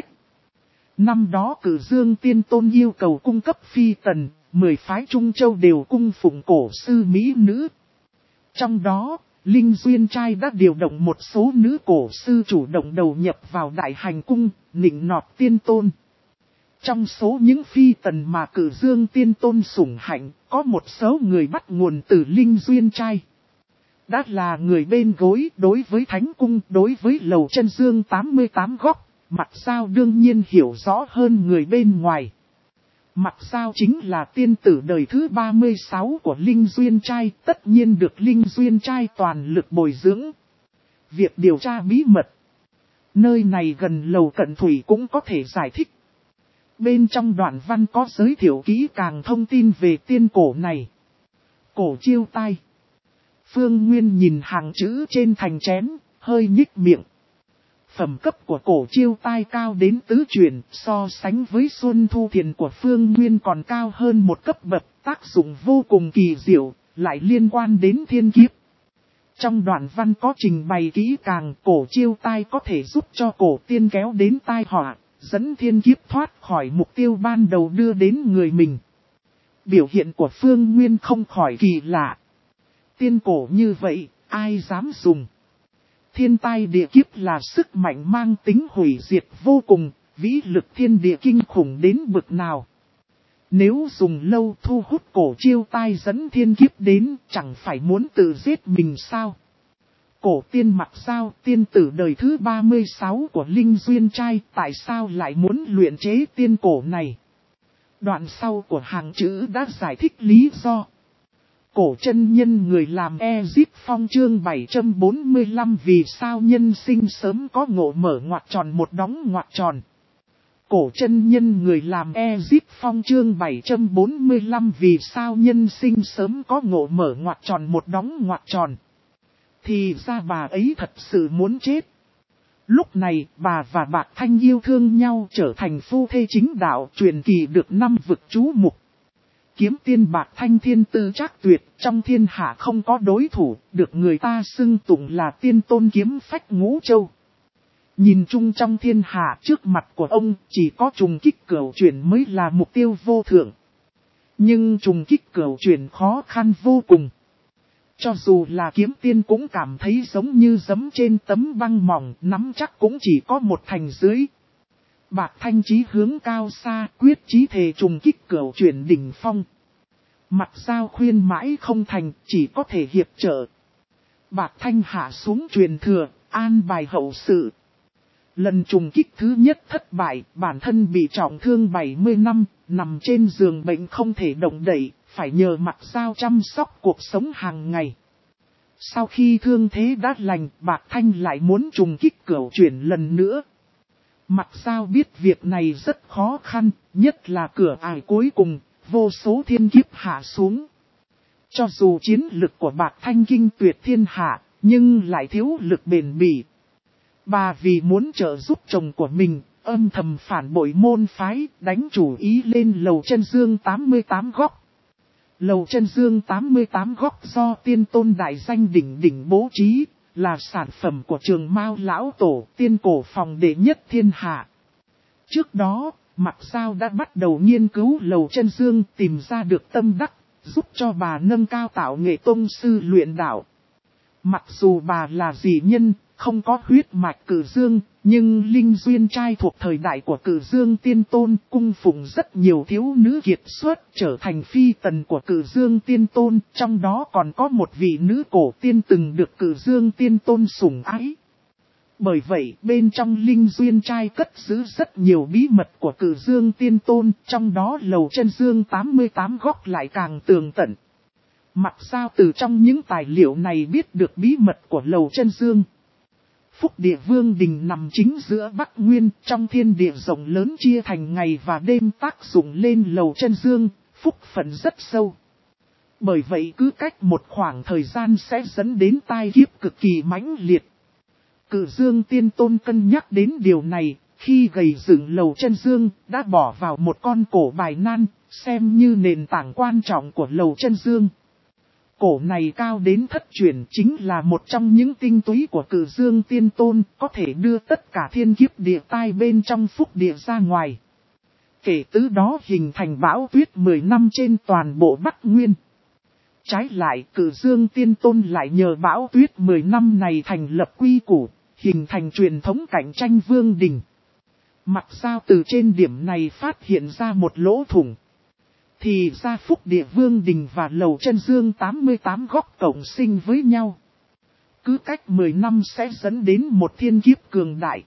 Năm đó Cử Dương Tiên Tôn yêu cầu cung cấp phi tần, mười phái Trung Châu đều cung phụng cổ sư mỹ nữ. Trong đó, Linh Duyên Trai đã điều động một số nữ cổ sư chủ động đầu nhập vào đại hành cung, nịnh nọt tiên tôn. Trong số những phi tần mà Cử Dương Tiên Tôn sủng hạnh, có một số người bắt nguồn từ Linh Duyên Trai. Đã là người bên gối đối với Thánh Cung, đối với Lầu Chân Dương tám mươi tám góc, Mạc Giao đương nhiên hiểu rõ hơn người bên ngoài. Mạc Giao chính là tiên tử đời thứ ba mươi sáu của Linh Duyên Trai, tất nhiên được Linh Duyên Trai toàn lực bồi dưỡng. Việc điều tra bí mật. Nơi này gần Lầu Cận Thủy cũng có thể giải thích. Bên trong đoạn văn có giới thiệu kỹ càng thông tin về tiên cổ này. Cổ chiêu tai. Phương Nguyên nhìn hàng chữ trên thành chén, hơi nhích miệng. Phẩm cấp của cổ chiêu tai cao đến tứ truyền, so sánh với Xuân Thu Thiền của Phương Nguyên còn cao hơn một cấp bậc, tác dụng vô cùng kỳ diệu, lại liên quan đến thiên kiếp. Trong đoạn văn có trình bày kỹ càng, cổ chiêu tai có thể giúp cho cổ tiên kéo đến tai họa, dẫn thiên kiếp thoát khỏi mục tiêu ban đầu đưa đến người mình. Biểu hiện của Phương Nguyên không khỏi kỳ lạ. Tiên cổ như vậy, ai dám dùng? Thiên tai địa kiếp là sức mạnh mang tính hủy diệt vô cùng, vĩ lực thiên địa kinh khủng đến bực nào. Nếu dùng lâu thu hút cổ chiêu tai dẫn thiên kiếp đến, chẳng phải muốn tự giết mình sao? Cổ tiên Mặc Giao, tiên tử đời thứ ba mươi sáu của Linh Duyên Trai, tại sao lại muốn luyện chế tiên cổ này? Đoạn sau của hàng chữ đã giải thích lý do. Cổ chân nhân người làm Ezip Phong chương bảy trăm bốn mươi lăm vì sao nhân sinh sớm có ngộ mở ngoặc tròn một đóng ngoặc tròn. Cổ chân nhân người làm Ezip Phong chương bảy trăm bốn mươi lăm vì sao nhân sinh sớm có ngộ mở ngoặc tròn một đóng ngoặc tròn. Thì ra bà ấy thật sự muốn chết. Lúc này bà và Bạc Thanh yêu thương nhau trở thành phu thê chính đạo, truyền kỳ được năm vực chú mục. Kiếm tiên Bạc Thanh thiên tư trác tuyệt, trong thiên hạ không có đối thủ, được người ta xưng tụng là tiên tôn kiếm phách ngũ châu. Nhìn chung trong thiên hạ, trước mặt của ông chỉ có trùng kích cửu chuyển mới là mục tiêu vô thượng. Nhưng trùng kích cửu chuyển khó khăn vô cùng. Cho dù là kiếm tiên cũng cảm thấy giống như giẫm trên tấm băng mỏng, nắm chắc cũng chỉ có một thành dưới. Bạc Thanh chí hướng cao xa, quyết chí thề trùng kích cửu chuyển đỉnh phong. Mặc Giao khuyên mãi không thành, chỉ có thể hiệp trợ. Bạc Thanh hạ xuống truyền thừa, an bài hậu sự. Lần trùng kích thứ nhất thất bại, bản thân bị trọng thương bảy mươi năm, nằm trên giường bệnh không thể động đậy, phải nhờ Mặc Giao chăm sóc cuộc sống hàng ngày. Sau khi thương thế đã lành, Bạc Thanh lại muốn trùng kích cửu chuyển lần nữa. Mặc Giao biết việc này rất khó khăn, nhất là cửa ải cuối cùng, vô số thiên kiếp hạ xuống. Cho dù chiến lực của Bạc Thanh kinh tuyệt thiên hạ, nhưng lại thiếu lực bền bỉ. Bà vì muốn trợ giúp chồng của mình, âm thầm phản bội môn phái, đánh chủ ý lên lầu chân dương tám mươi tám góc. Lầu chân dương tám mươi tám góc do tiên tôn đại danh đỉnh đỉnh bố trí, là sản phẩm của trường Mao Lão Tổ, tiên cổ phòng đệ nhất thiên hạ. Trước đó, Mặc Giao đã bắt đầu nghiên cứu lầu chân dương, tìm ra được tâm đắc, giúp cho bà nâng cao tạo nghệ tông sư luyện đạo. Mặc dù bà là dị nhân, không có huyết mạch Cử Dương, nhưng Linh Duyên Trai thuộc thời đại của Cử Dương Tiên Tôn, cung phụng rất nhiều thiếu nữ kiệt xuất, trở thành phi tần của Cử Dương Tiên Tôn, trong đó còn có một vị nữ cổ tiên từng được Cử Dương Tiên Tôn sủng ái. Bởi vậy, bên trong Linh Duyên Trai cất giữ rất nhiều bí mật của Cử Dương Tiên Tôn, trong đó lầu chân dương tám mươi tám góc lại càng tường tận. Mặc Giao từ trong những tài liệu này biết được bí mật của lầu chân dương. Phúc Địa Vương Đình nằm chính giữa Bắc Nguyên, trong thiên địa rộng lớn chia thành ngày và đêm tác dụng lên lầu chân dương, phúc phận rất sâu. Bởi vậy cứ cách một khoảng thời gian sẽ dẫn đến tai kiếp cực kỳ mãnh liệt. Cử Dương Tiên Tôn cân nhắc đến điều này, khi gầy dựng lầu chân dương, đã bỏ vào một con cổ bài nan, xem như nền tảng quan trọng của lầu chân dương. Cổ này cao đến thất truyền, chính là một trong những tinh túy của Cử Dương Tiên Tôn, có thể đưa tất cả thiên kiếp địa tai bên trong phúc địa ra ngoài. Kể từ đó hình thành bão tuyết mười năm trên toàn bộ Bắc Nguyên. Trái lại, Cử Dương Tiên Tôn lại nhờ bão tuyết mười năm này thành lập quy củ, hình thành truyền thống cạnh tranh vương đình. Mặc Giao từ trên điểm này phát hiện ra một lỗ thủng. Thì ra Phúc Địa Vương Đình và lầu chân dương tám mươi tám góc cộng sinh với nhau. Cứ cách mười năm sẽ dẫn đến một thiên kiếp cường đại.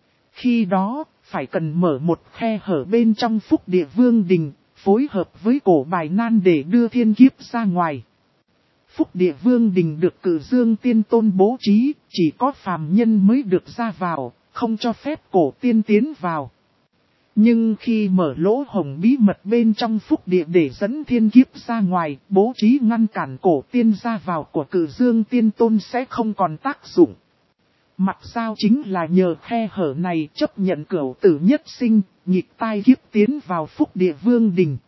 Khi đó, phải cần mở một khe hở bên trong Phúc Địa Vương Đình, phối hợp với cổ bài nan để đưa thiên kiếp ra ngoài. Phúc Địa Vương Đình được Cử Dương Tiên Tôn bố trí, chỉ có phàm nhân mới được ra vào, không cho phép cổ tiên tiến vào. Nhưng khi mở lỗ hổng bí mật bên trong phúc địa để dẫn thiên kiếp ra ngoài, bố trí ngăn cản cổ tiên ra vào của Cử Dương Tiên Tôn sẽ không còn tác dụng. Mặc Giao chính là nhờ khe hở này chấp nhận cửu tử nhất sinh, nghịch tai kiếp tiến vào phúc địa Vương Đình.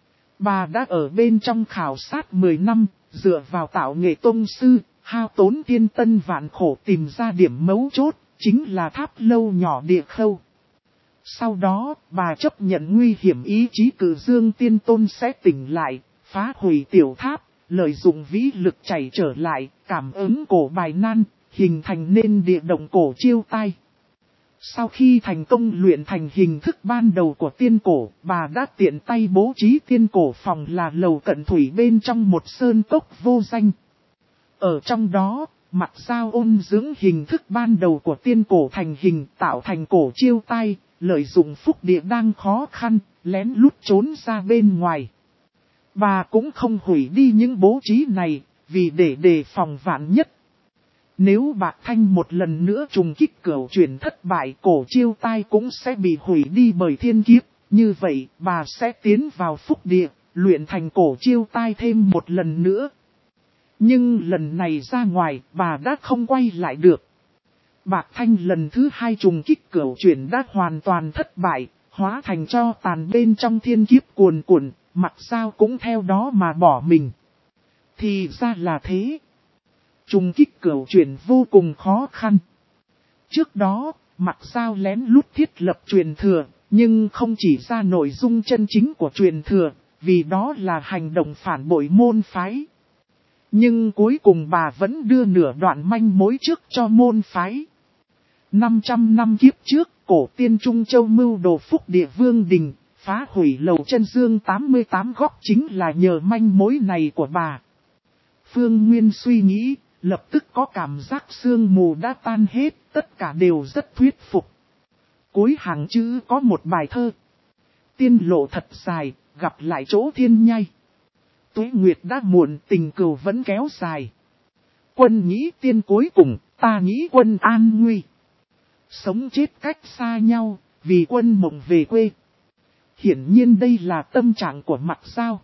Bà đã ở bên trong khảo sát mười năm, dựa vào tạo nghệ tông sư, hao tốn thiên tân vạn khổ tìm ra điểm mấu chốt, chính là tháp lâu nhỏ địa khâu. Sau đó, bà chấp nhận nguy hiểm ý chí Cử Dương Tiên Tôn sẽ tỉnh lại, phá hủy tiểu tháp, lợi dụng vĩ lực chảy trở lại, cảm ứng cổ bài nan, hình thành nên địa động cổ chiêu tai. Sau khi thành công luyện thành hình thức ban đầu của tiên cổ, bà đã tiện tay bố trí tiên cổ phòng là lầu cận thủy bên trong một sơn cốc vô danh. Ở trong đó, Mặc sao ôn dưỡng hình thức ban đầu của tiên cổ thành hình tạo thành cổ chiêu tai, lợi dụng phúc địa đang khó khăn, lén lút trốn ra bên ngoài. Bà cũng không hủy đi những bố trí này, vì để đề phòng vạn nhất. Nếu Bạc Thanh một lần nữa trùng kích cửu chuyển thất bại, cổ chiêu tai cũng sẽ bị hủy đi bởi thiên kiếp. Như vậy, bà sẽ tiến vào phúc địa, luyện thành cổ chiêu tai thêm một lần nữa. Nhưng lần này ra ngoài, bà đã không quay lại được. Bạc Thanh lần thứ hai trùng kích cửu chuyển đã hoàn toàn thất bại, hóa thành cho tàn bên trong thiên kiếp cuồn cuộn, Mặc sao cũng theo đó mà bỏ mình. Thì ra là thế. Trùng kích cửu chuyển vô cùng khó khăn. Trước đó, Mặc sao lén lút thiết lập truyền thừa, nhưng không chỉ ra nội dung chân chính của truyền thừa, vì đó là hành động phản bội môn phái. Nhưng cuối cùng bà vẫn đưa nửa đoạn manh mối trước cho môn phái. năm trăm năm kiếp trước, cổ tiên Trung Châu mưu đồ phúc địa vương đình, phá hủy lầu chân dương tám mươi tám góc chính là nhờ manh mối này của bà. Phương Nguyên suy nghĩ, lập tức có cảm giác sương mù đã tan hết, tất cả đều rất thuyết phục. Cuối hàng chữ có một bài thơ. Tiên lộ thật dài, gặp lại chỗ thiên nhai. Tuế nguyệt đã muộn, tình cừu vẫn kéo dài. Quân nghĩ tiên cuối cùng, ta nghĩ quân an nguy. Sống chết cách xa nhau, vì quân mộng về quê. Hiển nhiên đây là tâm trạng của Mặc Sao.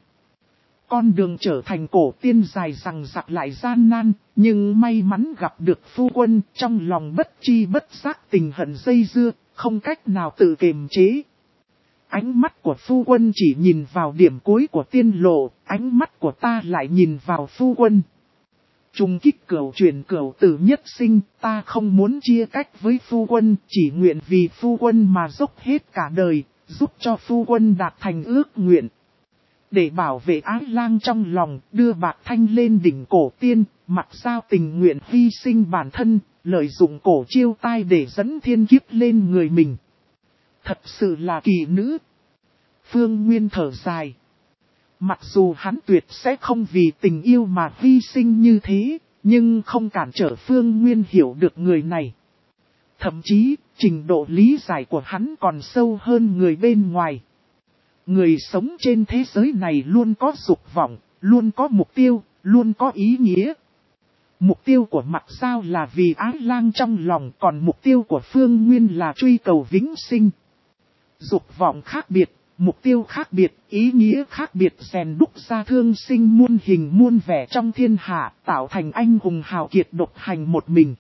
Con đường trở thành cổ tiên dài rằng rặc lại gian nan, nhưng may mắn gặp được phu quân, trong lòng bất chi bất giác tình hận dây dưa, không cách nào tự kiềm chế. Ánh mắt của phu quân chỉ nhìn vào điểm cuối của tiên lộ, ánh mắt của ta lại nhìn vào phu quân. Trùng kích cửu chuyển cửu tử nhất sinh, ta không muốn chia cách với phu quân, chỉ nguyện vì phu quân mà dốc hết cả đời, giúp cho phu quân đạt thành ước nguyện. Để bảo vệ Ái Lang trong lòng, đưa Bạc Thanh lên đỉnh cổ tiên, Mặc sao tình nguyện hy sinh bản thân, lợi dụng cổ chiêu tai để dẫn thiên kiếp lên người mình. Thật sự là kỳ nữ. Phương Nguyên thở dài. Mặc dù hắn tuyệt sẽ không vì tình yêu mà hy sinh như thế, nhưng không cản trở Phương Nguyên hiểu được người này. Thậm chí, trình độ lý giải của hắn còn sâu hơn người bên ngoài. Người sống trên thế giới này luôn có dục vọng, luôn có mục tiêu, luôn có ý nghĩa. Mục tiêu của Mặc sao là vì Ái Lang trong lòng, còn mục tiêu của Phương Nguyên là truy cầu vĩnh sinh. Dục vọng khác biệt, mục tiêu khác biệt, ý nghĩa khác biệt rèn đúc ra thương sinh muôn hình muôn vẻ trong thiên hạ, tạo thành anh hùng hào kiệt độc hành một mình.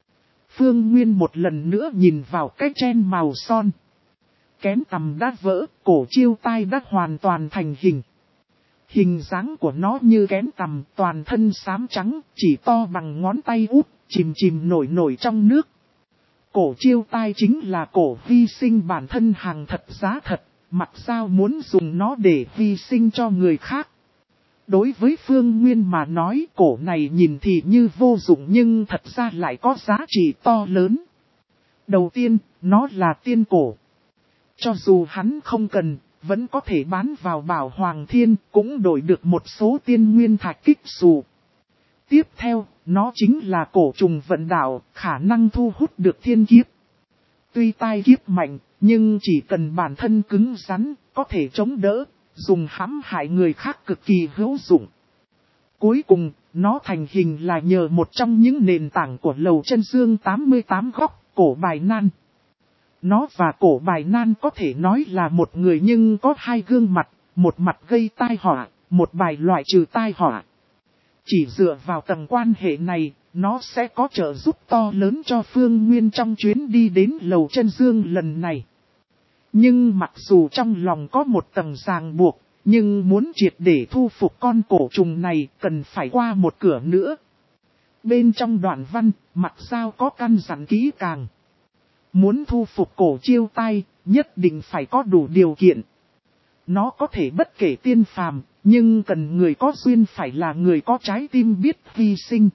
Phương Nguyên một lần nữa nhìn vào cái chen màu son. Kén tằm đã vỡ, cổ chiêu tai đã hoàn toàn thành hình. Hình dáng của nó như kén tằm, toàn thân xám trắng, chỉ to bằng ngón tay út, chìm chìm nổi nổi trong nước. Cổ chiêu tai chính là cổ hy sinh bản thân hàng thật giá thật, Mặc sao muốn dùng nó để hy sinh cho người khác. Đối với Phương Nguyên mà nói, cổ này nhìn thì như vô dụng nhưng thật ra lại có giá trị to lớn. Đầu tiên, nó là tiên cổ. Cho dù hắn không cần, vẫn có thể bán vào Bảo Hoàng Thiên, cũng đổi được một số tiên nguyên thạch kích xù. Tiếp theo, nó chính là cổ trùng vận đạo, khả năng thu hút được thiên kiếp. Tuy tai kiếp mạnh, nhưng chỉ cần bản thân cứng rắn, có thể chống đỡ, dùng hãm hại người khác cực kỳ hữu dụng. Cuối cùng, nó thành hình là nhờ một trong những nền tảng của lầu chân dương tám mươi tám góc, cổ bài nan. Nó và cổ bài nan có thể nói là một người nhưng có hai gương mặt, một mặt gây tai họa, một bài loại trừ tai họa. Chỉ dựa vào tầng quan hệ này, nó sẽ có trợ giúp to lớn cho Phương Nguyên trong chuyến đi đến lầu chân dương lần này. Nhưng mặc dù trong lòng có một tầng ràng buộc, nhưng muốn triệt để thu phục con cổ trùng này cần phải qua một cửa nữa. Bên trong đoạn văn, Mặc sao có căn dặn kỹ càng. Muốn thu phục cổ chiêu tai, nhất định phải có đủ điều kiện. Nó có thể bất kể tiên phàm, nhưng cần người có duyên phải là người có trái tim biết hy sinh.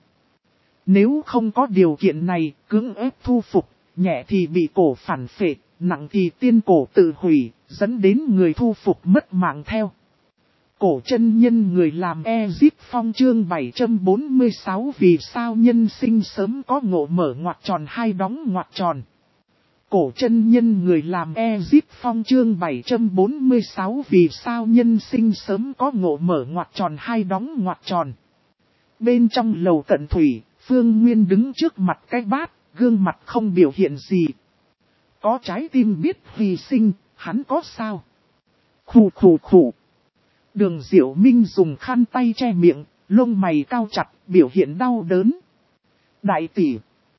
Nếu không có điều kiện này, cưỡng ép thu phục, nhẹ thì bị cổ phản phệ, nặng thì tiên cổ tự hủy, dẫn đến người thu phục mất mạng theo. Cổ chân nhân người làm Ezip Phong chương bảy trăm bốn mươi sáu vì sao nhân sinh sớm có ngộ mở ngoặc tròn hai đóng ngoặc tròn. Cổ chân nhân người làm Ezip Phong chương bảy trăm bốn mươi sáu vì sao nhân sinh sớm có ngộ mở ngoặc tròn hai đóng ngoặc tròn. Bên trong lầu cận thủy, Phương Nguyên đứng trước mặt cái bát, gương mặt không biểu hiện gì. Có trái tim biết hy sinh, hắn có sao? Khủ khủ khủ. Đường Diệu Minh dùng khăn tay che miệng, lông mày cao chặt, biểu hiện đau đớn. Đại tỷ.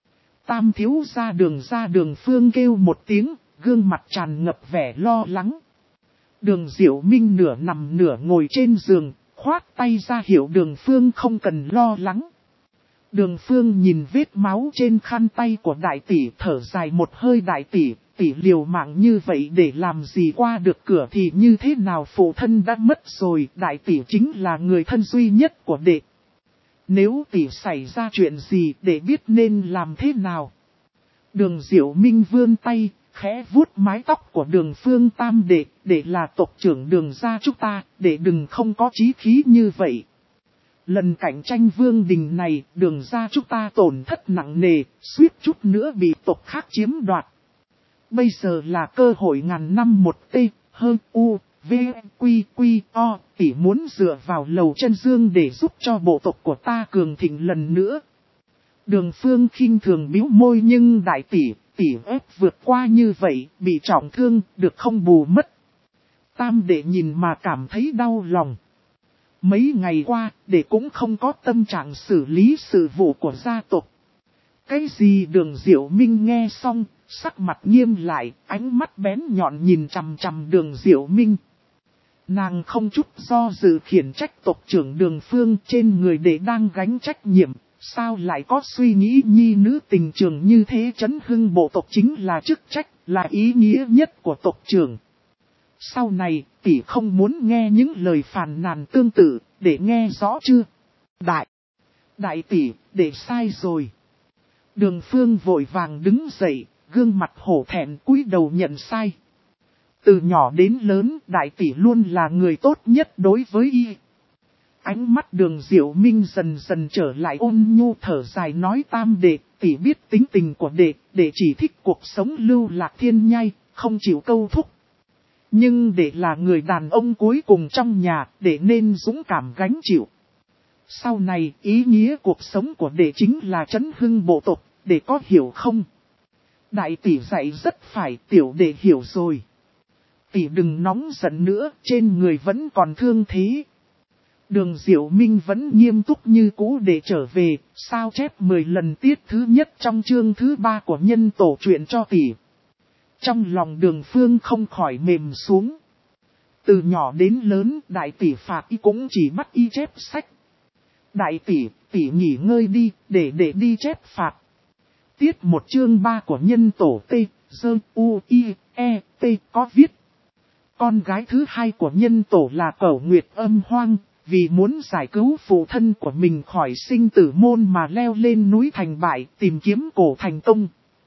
Tam thiếu ra đường ra đường Phương kêu một tiếng, gương mặt tràn ngập vẻ lo lắng. Đường Diệu Minh nửa nằm nửa ngồi trên giường, khoát tay ra hiệu đường Phương không cần lo lắng. Đường Phương nhìn vết máu trên khăn tay của đại tỷ, thở dài một hơi. Đại tỷ, tỷ liều mạng như vậy để làm gì qua được cửa thì như thế nào, phụ thân đã mất rồi, đại tỷ chính là người thân duy nhất của đệ. Nếu tỷ xảy ra chuyện gì để biết nên làm thế nào. Đường Diệu Minh vươn tay, khẽ vuốt mái tóc của đường Phương. Tam đệ, đệ là tộc trưởng đường gia chúng ta, đệ đừng không có chí khí như vậy. Lần cạnh tranh vương đình này, đường gia chúng ta tổn thất nặng nề, suýt chút nữa bị tộc khác chiếm đoạt. Bây giờ là cơ hội ngàn năm một tê, hơn u, v, quy, quy, o, tỷ muốn dựa vào lầu chân dương để giúp cho bộ tộc của ta cường thịnh lần nữa. Đường Phương khinh thường bĩu môi, nhưng đại tỷ, tỷ ép vượt qua như vậy, bị trọng thương, được không bù mất. Tam đệ nhìn mà cảm thấy đau lòng. Mấy ngày qua, đệ cũng không có tâm trạng xử lý sự vụ của gia tộc. Cái gì? Đường Diệu Minh nghe xong, sắc mặt nghiêm lại, ánh mắt bén nhọn nhìn chằm chằm đường Diệu Minh. Nàng không chút do dự khiển trách tộc trưởng đường Phương, trên người đệ đang gánh trách nhiệm, sao lại có suy nghĩ nhi nữ tình trường như thế. Chấn hưng bộ tộc chính là chức trách, là ý nghĩa nhất của tộc trưởng. Sau này, tỷ không muốn nghe những lời phàn nàn tương tự, để nghe rõ chưa? Đại, đại tỷ, để sai rồi. Đường Phương vội vàng đứng dậy, gương mặt hổ thẹn cúi đầu nhận sai. Từ nhỏ đến lớn, đại tỷ luôn là người tốt nhất đối với y. Ánh mắt đường Diệu Minh dần dần trở lại ôn nhu, thở dài nói: Tam đệ, tỷ biết tính tình của đệ, đệ chỉ thích cuộc sống lưu lạc thiên nhai, không chịu câu thúc. Nhưng đệ là người đàn ông cuối cùng trong nhà, đệ nên dũng cảm gánh chịu. Sau này, ý nghĩa cuộc sống của đệ chính là trấn hưng bộ tộc, đệ có hiểu không? Đại tỷ dạy rất phải, tiểu đệ hiểu rồi. Tỷ đừng nóng giận nữa, trên người vẫn còn thương thế. Đường Diệu Minh vẫn nghiêm túc như cũ để trở về, sao chép mười lần tiết thứ nhất trong chương thứ ba của nhân tổ truyện cho tỷ. Trong lòng đường Phương không khỏi mềm xuống. Từ nhỏ đến lớn, đại tỷ phạt y cũng chỉ bắt y chép sách. Đại tỷ, tỷ nghỉ ngơi đi, để để đi chép phạt. Tiết một chương ba của nhân tổ T, Dơ, U, I, E, T có viết. Con gái thứ hai của nhân tổ là Cẩu Nguyệt Âm Hoang, vì muốn giải cứu phụ thân của mình khỏi sinh tử môn mà leo lên núi Thành Bại tìm kiếm Cổ Thành Tông.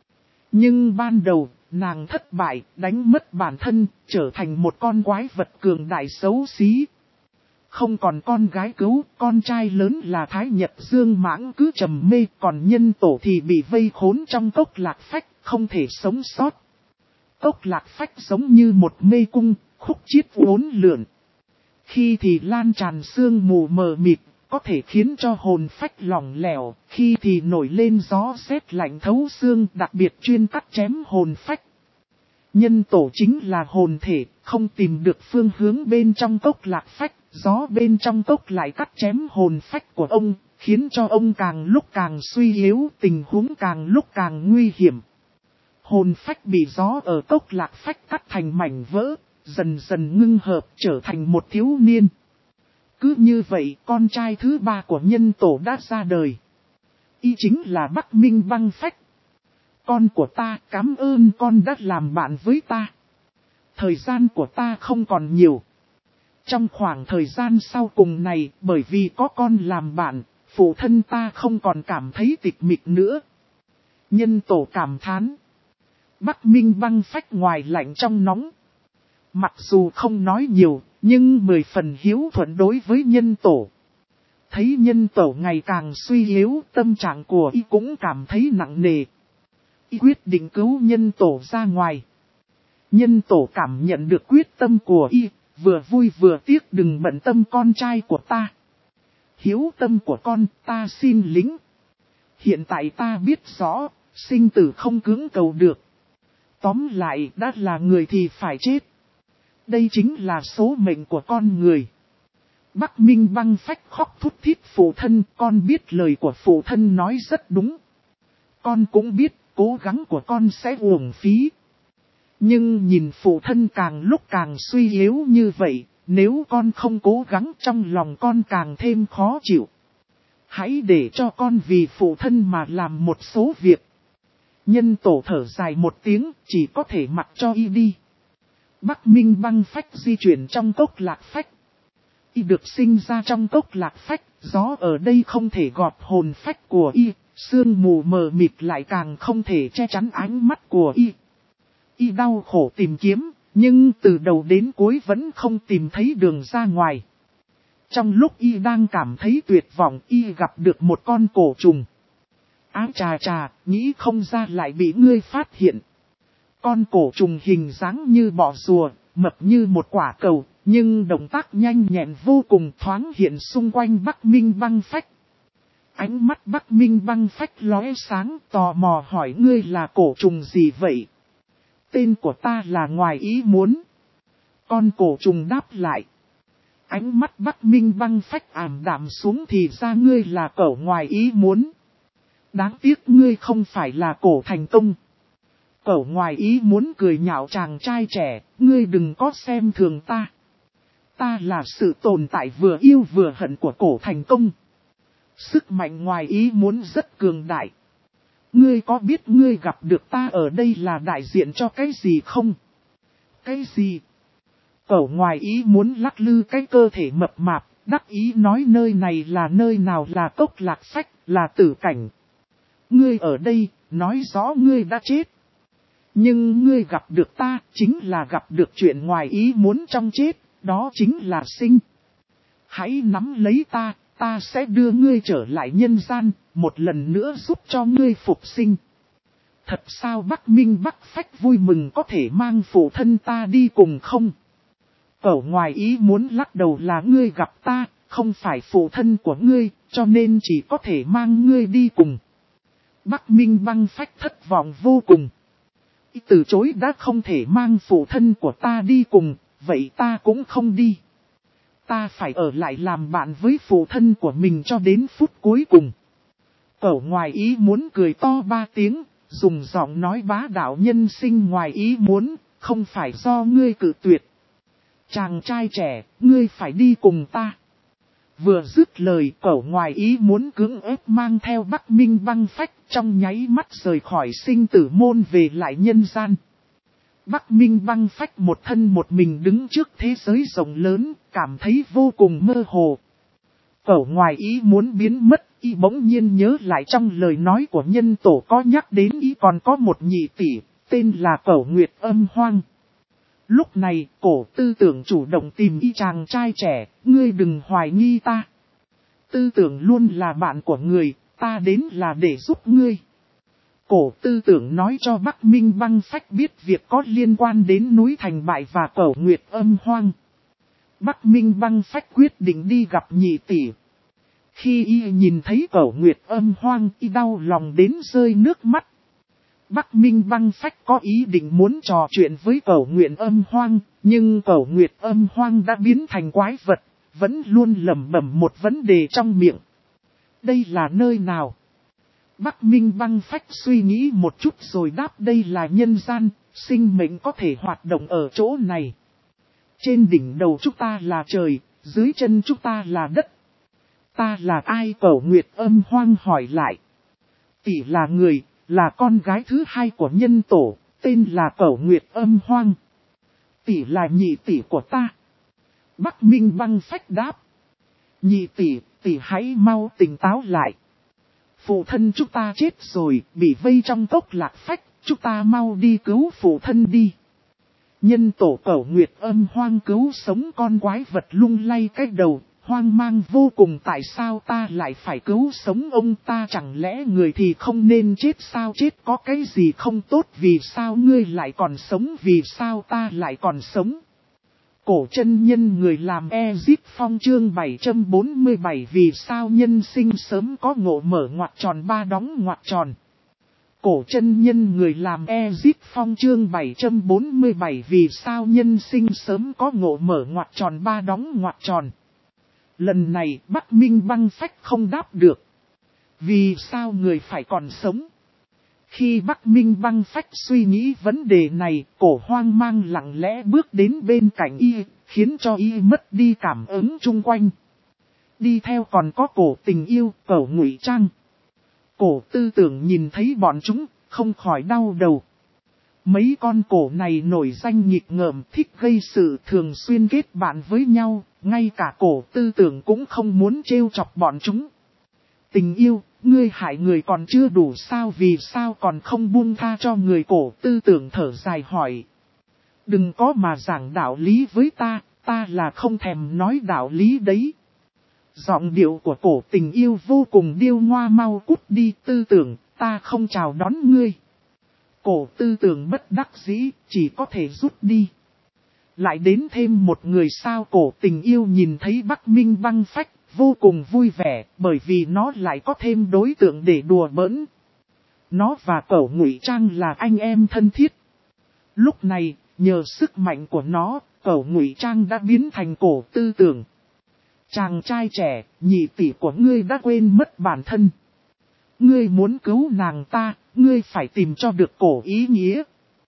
Nhưng ban đầu, nàng thất bại, đánh mất bản thân, trở thành một con quái vật cường đại xấu xí. Không còn con gái cứu, con trai lớn là Thái Nhật Dương Mãng cứ trầm mê, còn nhân tổ thì bị vây khốn trong cốc lạc phách, không thể sống sót. Cốc lạc phách giống như một mê cung, khúc chiết uốn lượn. Khi thì lan tràn sương mù mờ mịt, có thể khiến cho hồn phách lỏng lẻo, khi thì nổi lên gió rét lạnh thấu xương, đặc biệt chuyên cắt chém hồn phách. Nhân tổ chính là hồn thể, không tìm được phương hướng bên trong cốc lạc phách, gió bên trong cốc lại cắt chém hồn phách của ông, khiến cho ông càng lúc càng suy yếu, tình huống càng lúc càng nguy hiểm. Hồn phách bị gió ở cốc lạc phách cắt thành mảnh vỡ, dần dần ngưng hợp trở thành một thiếu niên. Cứ như vậy, con trai thứ ba của nhân tổ đã ra đời. Y chính là Bắc Minh Băng Phách. Con của ta, cảm ơn con đã làm bạn với ta. Thời gian của ta không còn nhiều. Trong khoảng thời gian sau cùng này, bởi vì có con làm bạn, phụ thân ta không còn cảm thấy tịch mịch nữa. Nhân tổ cảm thán. Bắc Minh Băng Phách ngoài lạnh trong nóng. Mặc dù không nói nhiều, Nhưng mười phần hiếu thuận đối với nhân tổ. Thấy nhân tổ ngày càng suy yếu, tâm trạng của y cũng cảm thấy nặng nề. Y quyết định cứu nhân tổ ra ngoài. Nhân tổ cảm nhận được quyết tâm của y, vừa vui vừa tiếc đừng bận tâm con trai của ta. Hiếu tâm của con ta xin lính. Hiện tại ta biết rõ, sinh tử không cưỡng cầu được. Tóm lại đã là người thì phải chết. Đây chính là số mệnh của con người. Bắc Minh Băng Phách khóc thút thít phụ thân, con biết lời của phụ thân nói rất đúng. Con cũng biết cố gắng của con sẽ uổng phí. Nhưng nhìn phụ thân càng lúc càng suy yếu như vậy, nếu con không cố gắng trong lòng con càng thêm khó chịu. Hãy để cho con vì phụ thân mà làm một số việc. Nhân tổ thở dài một tiếng, chỉ có thể mặc cho y đi. Bắc Minh Băng Phách di chuyển trong cốc lạc phách. Y được sinh ra trong cốc lạc phách, gió ở đây không thể gọt hồn phách của y, sương mù mờ mịt lại càng không thể che chắn ánh mắt của y. Y đau khổ tìm kiếm, nhưng từ đầu đến cuối vẫn không tìm thấy đường ra ngoài. Trong lúc y đang cảm thấy tuyệt vọng, y gặp được một con cổ trùng. Á chà chà, nghĩ không ra lại bị ngươi phát hiện. Con cổ trùng hình dáng như bọ rùa, mập như một quả cầu, nhưng động tác nhanh nhẹn vô cùng thoáng hiện xung quanh Bắc Minh Băng Phách. Ánh mắt Bắc Minh Băng Phách lóe sáng, tò mò hỏi ngươi là cổ trùng gì vậy? Tên của ta là Ngoài Ý Muốn. Con cổ trùng đáp lại. Ánh mắt Bắc Minh Băng Phách ảm đạm xuống thì ra ngươi là cẩu Ngoài Ý Muốn. Đáng tiếc ngươi không phải là Cổ Thành Công. Cẩu Ngoài Ý Muốn cười nhạo chàng trai trẻ, ngươi đừng có xem thường ta. Ta là sự tồn tại vừa yêu vừa hận của Cổ Thành Công. Sức mạnh Ngoài Ý Muốn rất cường đại. Ngươi có biết ngươi gặp được ta ở đây là đại diện cho cái gì không? Cái gì? Cẩu Ngoài Ý Muốn lắc lư cái cơ thể mập mạp, đắc ý nói nơi này là nơi nào là cốc lạc phách, là tử cảnh. Ngươi ở đây, nói rõ ngươi đã chết. Nhưng ngươi gặp được ta, chính là gặp được chuyện ngoài ý muốn trong chết, đó chính là sinh. Hãy nắm lấy ta, ta sẽ đưa ngươi trở lại nhân gian, một lần nữa giúp cho ngươi phục sinh. Thật sao Bắc Minh Bắc Phách vui mừng có thể mang phụ thân ta đi cùng không? Cẩu Ngoài Ý Muốn lắc đầu là ngươi gặp ta, không phải phụ thân của ngươi, cho nên chỉ có thể mang ngươi đi cùng. Bắc Minh Băng Phách thất vọng vô cùng. Từ chối đã không thể mang phụ thân của ta đi cùng, vậy ta cũng không đi. Ta phải ở lại làm bạn với phụ thân của mình cho đến phút cuối cùng. Cẩu Ngoài Ý Muốn cười to ba tiếng, dùng giọng nói bá đạo nhân sinh ngoài ý muốn, không phải do ngươi cự tuyệt. Chàng trai trẻ, ngươi phải đi cùng ta. Vừa dứt lời, Cẩu Ngoài Ý Muốn cưỡng ép mang theo Bắc Minh Băng Phách trong nháy mắt rời khỏi sinh tử môn về lại nhân gian. Bắc Minh Băng Phách một thân một mình đứng trước thế giới rộng lớn, cảm thấy vô cùng mơ hồ. Cẩu Ngoài Ý Muốn biến mất, y bỗng nhiên nhớ lại trong lời nói của nhân tổ có nhắc đến y còn có một nhị tỷ, tên là Cẩu Nguyệt Âm Hoang. Lúc này, Cổ Tư Tưởng chủ động tìm y chàng trai trẻ, ngươi đừng hoài nghi ta. Tư Tưởng luôn là bạn của người, ta đến là để giúp ngươi. Cổ Tư Tưởng nói cho Bắc Minh Băng Phách biết việc có liên quan đến núi Thành Bại và Cẩu Nguyệt Âm Hoang. Bắc Minh Băng Phách quyết định đi gặp nhị tỷ. Khi y nhìn thấy Cẩu Nguyệt Âm Hoang, y đau lòng đến rơi nước mắt. Bắc Minh Băng Phách có ý định muốn trò chuyện với Cẩu Nguyệt Âm Hoang, nhưng Cẩu Nguyệt Âm Hoang đã biến thành quái vật, vẫn luôn lẩm bẩm một vấn đề trong miệng. Đây là nơi nào? Bắc Minh Băng Phách suy nghĩ một chút rồi đáp đây là nhân gian, sinh mệnh có thể hoạt động ở chỗ này. Trên đỉnh đầu chúng ta là trời, dưới chân chúng ta là đất. Ta là ai? Cẩu Nguyệt Âm Hoang hỏi lại. Tỷ là người, là con gái thứ hai của nhân tổ, tên là Cẩu Nguyệt Âm Hoang. Tỷ là nhị tỷ của ta. Bắc Minh Băng Phách đáp. Nhị tỷ, tỷ hãy mau tỉnh táo lại. Phụ thân chúng ta chết rồi, bị vây trong cốc lạc phách, chúng ta mau đi cứu phụ thân đi. Nhân tổ Cẩu Nguyệt Âm Hoang cứu sống con quái vật lung lay cái đầu, hoang mang vô cùng. Tại sao ta lại phải cứu sống ông ta, chẳng lẽ người thì không nên chết sao, chết có cái gì không tốt, vì sao ngươi lại còn sống, vì sao ta lại còn sống. Cổ chân nhân người làm Ezip Phong chương bảy trăm bốn mươi bảy vì sao nhân sinh sớm có ngộ mở ngoặc tròn ba đóng ngoặc tròn. Cổ chân nhân người làm Ezip Phong chương bảy trăm bốn mươi bảy vì sao nhân sinh sớm có ngộ mở ngoặc tròn ba đóng ngoặc tròn. Lần này Bắc Minh Băng Phách không đáp được. Vì sao người phải còn sống? Khi Bắc Minh Băng Phách suy nghĩ vấn đề này, Cổ Hoang Mang lặng lẽ bước đến bên cạnh y, khiến cho y mất đi cảm ứng chung quanh. Đi theo còn có Cổ Tình Yêu, Cẩu Ngụy Trang. Cổ Tư Tưởng nhìn thấy bọn chúng, không khỏi đau đầu. Mấy con cổ này nổi danh nghịch ngợm, thích gây sự, thường xuyên kết bạn với nhau, ngay cả Cổ Tư Tưởng cũng không muốn trêu chọc bọn chúng. Tình Yêu, ngươi hại người còn chưa đủ sao, vì sao còn không buông tha cho người, Cổ Tư Tưởng thở dài hỏi. Đừng có mà giảng đạo lý với ta, ta là không thèm nói đạo lý đấy. Giọng điệu của Cổ Tình Yêu vô cùng điêu ngoa, mau cút đi Tư Tưởng, ta không chào đón ngươi. Cổ Tư Tưởng bất đắc dĩ, chỉ có thể rút đi. Lại đến thêm một người sao, Cổ Tình Yêu nhìn thấy Bắc Minh Băng Phách, vô cùng vui vẻ, bởi vì nó lại có thêm đối tượng để đùa bỡn. Nó và Cẩu Ngụy Trang là anh em thân thiết. Lúc này, nhờ sức mạnh của nó, Cẩu Ngụy Trang đã biến thành Cổ Tư Tưởng. Chàng trai trẻ, nhị tỷ của ngươi đã quên mất bản thân. Ngươi muốn cứu nàng ta, ngươi phải tìm cho được Cổ Ý Nghĩa.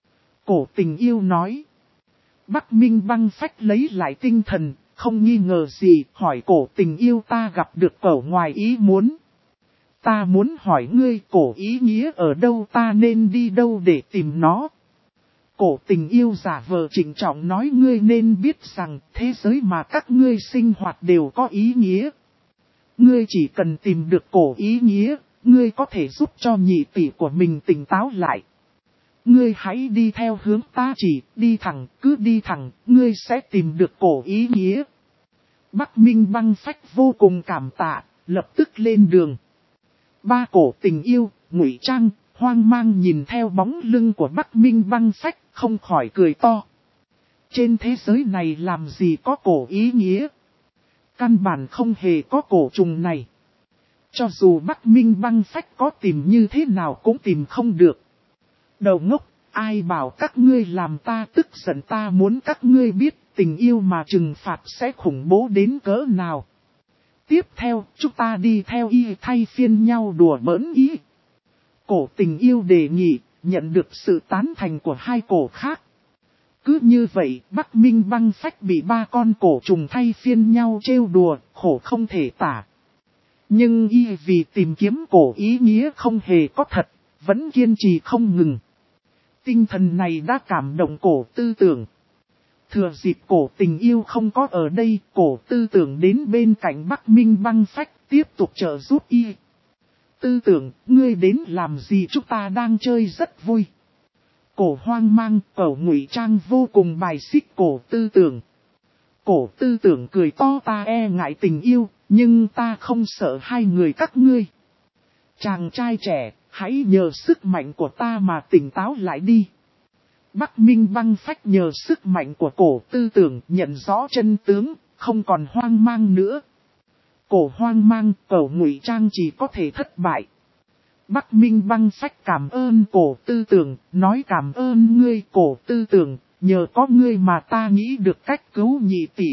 Cổ Tình Yêu nói. Bắc Minh Băng Phách lấy lại tinh thần, không nghi ngờ gì, hỏi Cổ Tình Yêu ta gặp được Cẩu ngoài ý muốn. Ta muốn hỏi ngươi Cổ Ý Nghĩa ở đâu, ta nên đi đâu để tìm nó. Cổ Tình Yêu giả vờ trịnh trọng nói, ngươi nên biết rằng thế giới mà các ngươi sinh hoạt đều có ý nghĩa. Ngươi chỉ cần tìm được Cổ Ý Nghĩa, ngươi có thể giúp cho nhị tỷ của mình tỉnh táo lại. Ngươi hãy đi theo hướng ta chỉ, đi thẳng, cứ đi thẳng, ngươi sẽ tìm được Cổ Ý Nghĩa. Bắc Minh Băng Phách vô cùng cảm tạ, lập tức lên đường. Ba Cổ Tình Yêu, Ngụy Trang, Hoang Mang nhìn theo bóng lưng của Bắc Minh Băng Phách, không khỏi cười to. Trên thế giới này làm gì có Cổ Ý Nghĩa? Căn bản không hề có cổ trùng này. Cho dù Bắc Minh Băng Phách có tìm như thế nào cũng tìm không được. Đầu ngốc, ai bảo các ngươi làm ta tức giận, ta muốn các ngươi biết tình yêu mà trừng phạt sẽ khủng bố đến cỡ nào. Tiếp theo, chúng ta đi theo y thay phiên nhau đùa bỡn y. Cổ Tình Yêu đề nghị, nhận được sự tán thành của hai cổ khác. Cứ như vậy, Bắc Minh Băng Phách bị ba con cổ trùng thay phiên nhau trêu đùa, khổ không thể tả. Nhưng y vì tìm kiếm Cổ Ý Nghĩa không hề có thật, vẫn kiên trì không ngừng. Tinh thần này đã cảm động Cổ Tư Tưởng. Thừa dịp Cổ Tình Yêu không có ở đây, Cổ Tư Tưởng đến bên cạnh Bắc Minh Băng Phách, tiếp tục trợ giúp y. Tư Tưởng, ngươi đến làm gì, chúng ta đang chơi rất vui. Cổ Hoang Mang, Cẩu Ngụy Trang vô cùng bài xích Cổ Tư Tưởng. Cổ Tư Tưởng cười to, ta e ngại tình yêu, nhưng ta không sợ hai người các ngươi. Chàng trai trẻ, hãy nhờ sức mạnh của ta mà tỉnh táo lại đi. Bắc Minh Băng Phách nhờ sức mạnh của Cổ Tư Tưởng nhận rõ chân tướng, không còn hoang mang nữa. Cổ Hoang Mang, Cẩu Ngụy Trang chỉ có thể thất bại. Bắc Minh Băng Phách cảm ơn Cổ Tư Tưởng, nói cảm ơn ngươi Cổ Tư Tưởng, nhờ có ngươi mà ta nghĩ được cách cứu nhị tỷ.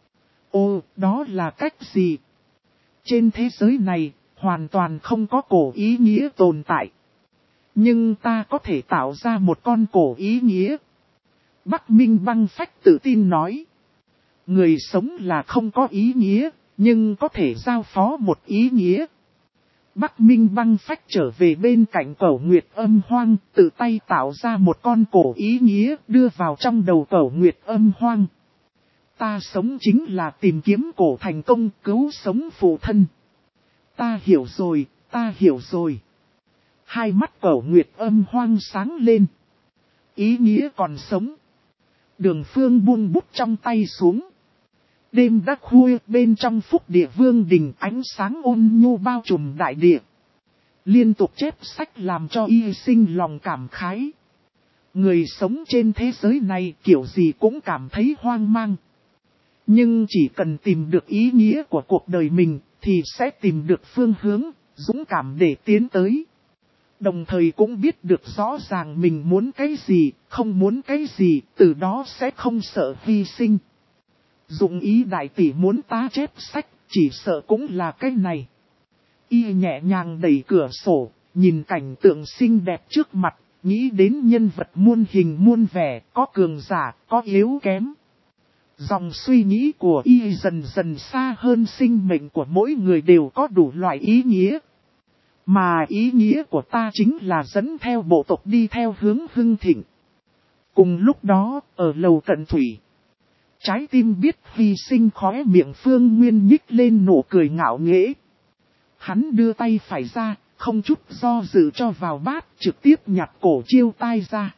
Ồ, đó là cách gì? Trên thế giới này, hoàn toàn không có Cổ Ý Nghĩa tồn tại. Nhưng ta có thể tạo ra một con Cổ Ý Nghĩa. Bắc Minh Băng Phách tự tin nói. Người sống là không có ý nghĩa, nhưng có thể giao phó một ý nghĩa. Bắc Minh Băng Phách trở về bên cạnh Cẩu Nguyệt Âm Hoang, tự tay tạo ra một con Cổ Ý Nghĩa đưa vào trong đầu Cẩu Nguyệt Âm Hoang. Ta sống chính là tìm kiếm cổ thành công, cứu sống phụ thân. Ta hiểu rồi, ta hiểu rồi. Hai mắt Cẩu Nguyệt Âm Hoang sáng lên. Ý nghĩa còn sống. Đường Phương buông bút trong tay xuống. Đêm đã khuya, bên trong Phúc Địa Vương đình ánh sáng ôn nhu bao trùm đại địa. Liên tục chép sách làm cho y sinh lòng cảm khái. Người sống trên thế giới này kiểu gì cũng cảm thấy hoang mang. Nhưng chỉ cần tìm được ý nghĩa của cuộc đời mình thì sẽ tìm được phương hướng, dũng cảm để tiến tới. Đồng thời cũng biết được rõ ràng mình muốn cái gì, không muốn cái gì, từ đó sẽ không sợ hy sinh. Dụng ý đại tỷ muốn ta chép sách, chỉ sợ cũng là cái này. Y nhẹ nhàng đẩy cửa sổ, nhìn cảnh tượng xinh đẹp trước mặt, nghĩ đến nhân vật muôn hình muôn vẻ, có cường giả, có yếu kém. Dòng suy nghĩ của Y dần dần xa hơn sinh mệnh của mỗi người đều có đủ loại ý nghĩa. Mà ý nghĩa của ta chính là dẫn theo bộ tộc đi theo hướng hưng thịnh. Cùng lúc đó, ở lầu cận thủy, trái tim biết hy sinh khóe miệng Phương Nguyên nhích lên nụ cười ngạo nghễ. Hắn đưa tay phải ra, không chút do dự cho vào bát, trực tiếp nhặt cổ chiêu tai ra.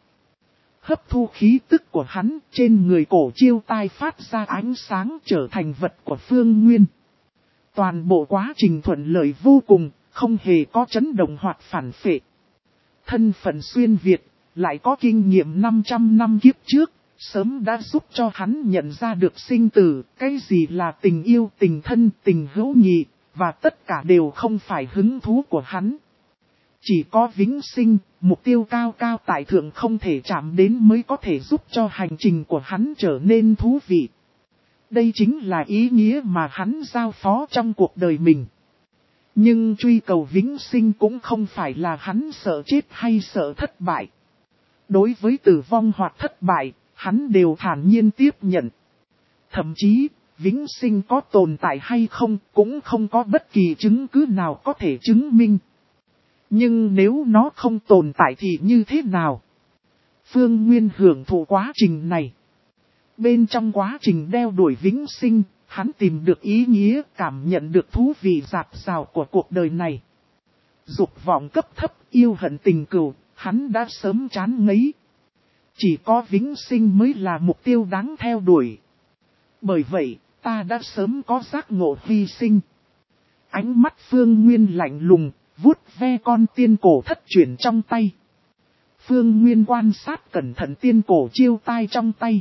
Hấp thu khí tức của hắn, trên người cổ chiêu tai phát ra ánh sáng trở thành vật của Phương Nguyên. Toàn bộ quá trình thuận lợi vô cùng, không hề có chấn động hoặc phản phệ. Thân phận xuyên Việt, lại có kinh nghiệm năm trăm năm kiếp trước, sớm đã giúp cho hắn nhận ra được sinh tử, cái gì là tình yêu, tình thân, tình hữu nghị, và tất cả đều không phải hứng thú của hắn. Chỉ có vĩnh sinh, mục tiêu cao cao tại thượng không thể chạm đến mới có thể giúp cho hành trình của hắn trở nên thú vị. Đây chính là ý nghĩa mà hắn giao phó trong cuộc đời mình. Nhưng truy cầu vĩnh sinh cũng không phải là hắn sợ chết hay sợ thất bại. Đối với tử vong hoặc thất bại, hắn đều thản nhiên tiếp nhận. Thậm chí, vĩnh sinh có tồn tại hay không cũng không có bất kỳ chứng cứ nào có thể chứng minh. Nhưng nếu nó không tồn tại thì như thế nào? Phương Nguyên hưởng thụ quá trình này. Bên trong quá trình đeo đuổi vĩnh sinh, hắn tìm được ý nghĩa, cảm nhận được thú vị dạt dào của cuộc đời này. Dục vọng cấp thấp, yêu hận tình cừu, hắn đã sớm chán ngấy. Chỉ có vĩnh sinh mới là mục tiêu đáng theo đuổi. Bởi vậy, ta đã sớm có giác ngộ hy sinh. Ánh mắt Phương Nguyên lạnh lùng, vuốt ve con tiên cổ thất chuyển trong tay. Phương Nguyên quan sát cẩn thận tiên cổ chiêu tai trong tay.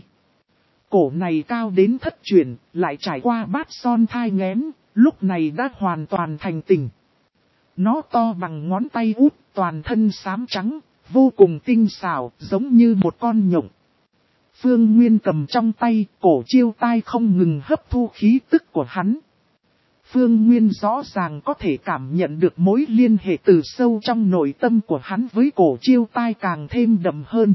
Cổ này cao đến thất chuyển, lại trải qua bát son thai nghén, lúc này đã hoàn toàn thành tình. Nó to bằng ngón tay út, toàn thân xám trắng, vô cùng tinh xảo, giống như một con nhộng. Phương Nguyên cầm trong tay, cổ chiêu tai không ngừng hấp thu khí tức của hắn. Phương Nguyên rõ ràng có thể cảm nhận được mối liên hệ từ sâu trong nội tâm của hắn với cổ chiêu tai càng thêm đậm hơn.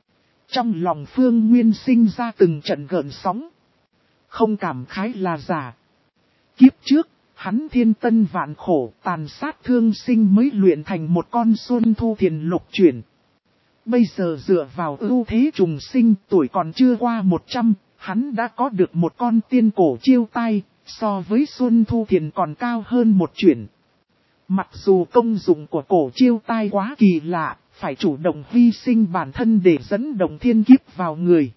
Trong lòng Phương Nguyên sinh ra từng trận gợn sóng. Không cảm khái là giả. Kiếp trước, hắn thiên tân vạn khổ tàn sát thương sinh mới luyện thành một con xuân thu thiền lục chuyển. Bây giờ dựa vào ưu thế trùng sinh tuổi còn chưa qua một trăm, hắn đã có được một con tiên cổ chiêu tai, so với xuân thu thiền còn cao hơn một chuyển. Mặc dù công dụng của cổ chiêu tai quá kỳ lạ, phải chủ động hy sinh bản thân để dẫn động thiên kiếp vào người.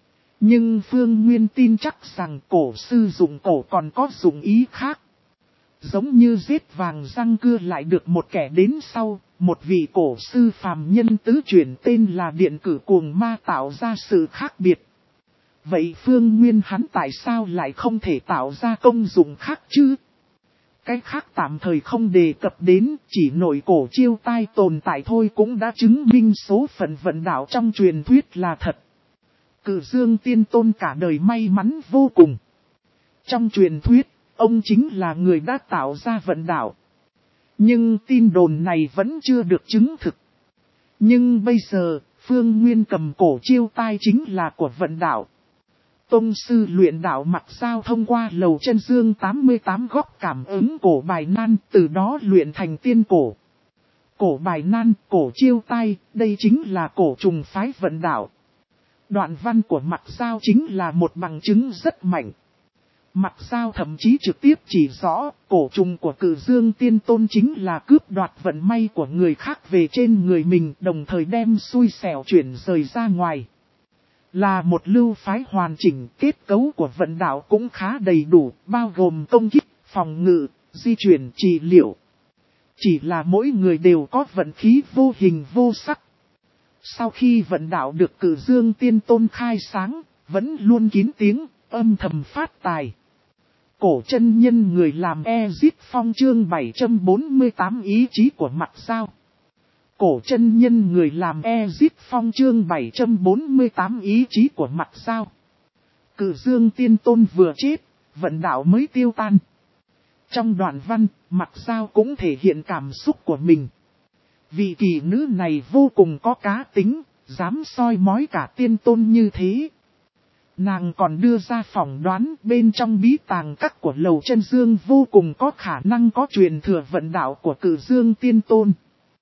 Nhưng Phương Nguyên tin chắc rằng cổ sư dụng cổ còn có dụng ý khác. Giống như giết vàng răng cưa lại được một kẻ đến sau, một vị cổ sư phàm nhân tứ chuyển tên là Điện Cử Cuồng Ma tạo ra sự khác biệt. Vậy Phương Nguyên hắn tại sao lại không thể tạo ra công dụng khác chứ? Cái khác tạm thời không đề cập đến, chỉ nội cổ chiêu tai tồn tại thôi cũng đã chứng minh số phận vận đạo trong truyền thuyết là thật. Cử Dương Tiên Tôn cả đời may mắn vô cùng. Trong truyền thuyết, ông chính là người đã tạo ra vận đạo. Nhưng tin đồn này vẫn chưa được chứng thực. Nhưng bây giờ, Phương Nguyên cầm cổ chiêu tai chính là của vận đạo. Tông sư luyện đạo mặc sao thông qua lầu chân dương tám mươi tám góc cảm ứng cổ bài nan, từ đó luyện thành tiên cổ. Cổ bài nan, cổ chiêu tai, đây chính là cổ trùng phái vận đạo. Đoạn văn của mặc sao chính là một bằng chứng rất mạnh. Mặc sao thậm chí trực tiếp chỉ rõ, cổ trùng của Cử Dương Tiên Tôn chính là cướp đoạt vận may của người khác về trên người mình, đồng thời đem xui xẻo chuyển rời ra ngoài. Là một lưu phái hoàn chỉnh, kết cấu của vận đạo cũng khá đầy đủ, bao gồm công kích, phòng ngự, di chuyển, trị liệu. Chỉ là mỗi người đều có vận khí vô hình vô sắc. Sau khi vận đạo được Cử Dương Tiên Tôn khai sáng, vẫn luôn kín tiếng, âm thầm phát tài. Cổ chân nhân người làm Ezip Phong chương bảy trăm bốn mươi tám ý chí của mặt sao. Cổ chân nhân người làm Ezip Phong chương bảy trăm bốn mươi tám ý chí của mặt sao. Cử Dương Tiên Tôn vừa chết, vận đạo mới tiêu tan. Trong đoạn văn, mặt sao cũng thể hiện cảm xúc của mình. Vị kỳ nữ này vô cùng có cá tính, dám soi mói cả tiên tôn như thế. Nàng còn đưa ra phỏng đoán bên trong bí tàng các của Lầu Chân Dương vô cùng có khả năng có truyền thừa vận đạo của Cử Dương Tiên Tôn.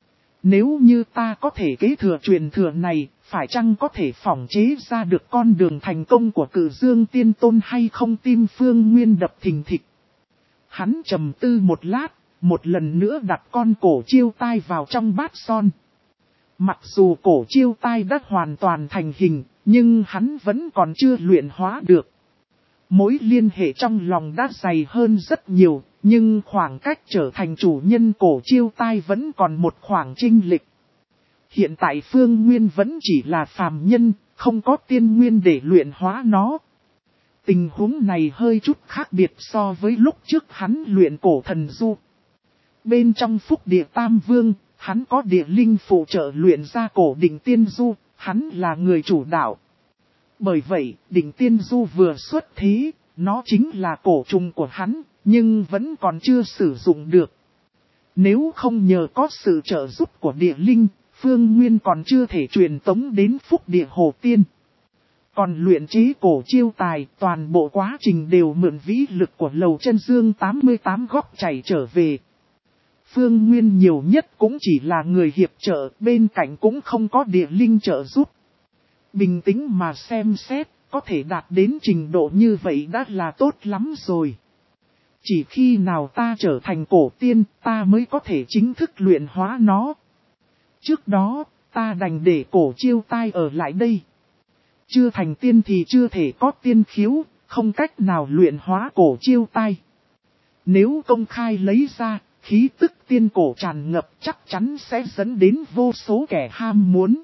Nếu như ta có thể kế thừa truyền thừa này, phải chăng có thể phỏng chế ra được con đường thành công của Cử Dương Tiên Tôn hay không? Tim Phương Nguyên đập thình thịch. Hắn trầm tư một lát, một lần nữa đặt con cổ chiêu tai vào trong bát son. Mặc dù cổ chiêu tai đã hoàn toàn thành hình, nhưng hắn vẫn còn chưa luyện hóa được. Mối liên hệ trong lòng đã dày hơn rất nhiều, nhưng khoảng cách trở thành chủ nhân cổ chiêu tai vẫn còn một khoảng chênh lệch. Hiện tại Phương Nguyên vẫn chỉ là phàm nhân, không có tiên nguyên để luyện hóa nó. Tình huống này hơi chút khác biệt so với lúc trước hắn luyện cổ thần du. Bên trong phúc địa Tam Vương, hắn có địa linh phụ trợ luyện ra cổ đỉnh tiên du, hắn là người chủ đạo. Bởi vậy, đỉnh tiên du vừa xuất thế, nó chính là cổ trùng của hắn, nhưng vẫn còn chưa sử dụng được. Nếu không nhờ có sự trợ giúp của địa linh, Phương Nguyên còn chưa thể truyền tống đến phúc địa Hồ Tiên. Còn luyện chế cổ chiêu tài, toàn bộ quá trình đều mượn vĩ lực của Lầu Chân Dương tám mươi tám góc chảy trở về. Phương Nguyên nhiều nhất cũng chỉ là người hiệp trợ, bên cạnh cũng không có địa linh trợ giúp. Bình tĩnh mà xem xét, có thể đạt đến trình độ như vậy đã là tốt lắm rồi. Chỉ khi nào ta trở thành cổ tiên, ta mới có thể chính thức luyện hóa nó. Trước đó, ta đành để cổ chiêu tai ở lại đây. Chưa thành tiên thì chưa thể có tiên khiếu, không cách nào luyện hóa cổ chiêu tai. Nếu công khai lấy ra, khí tức tiên cổ tràn ngập chắc chắn sẽ dẫn đến vô số kẻ ham muốn.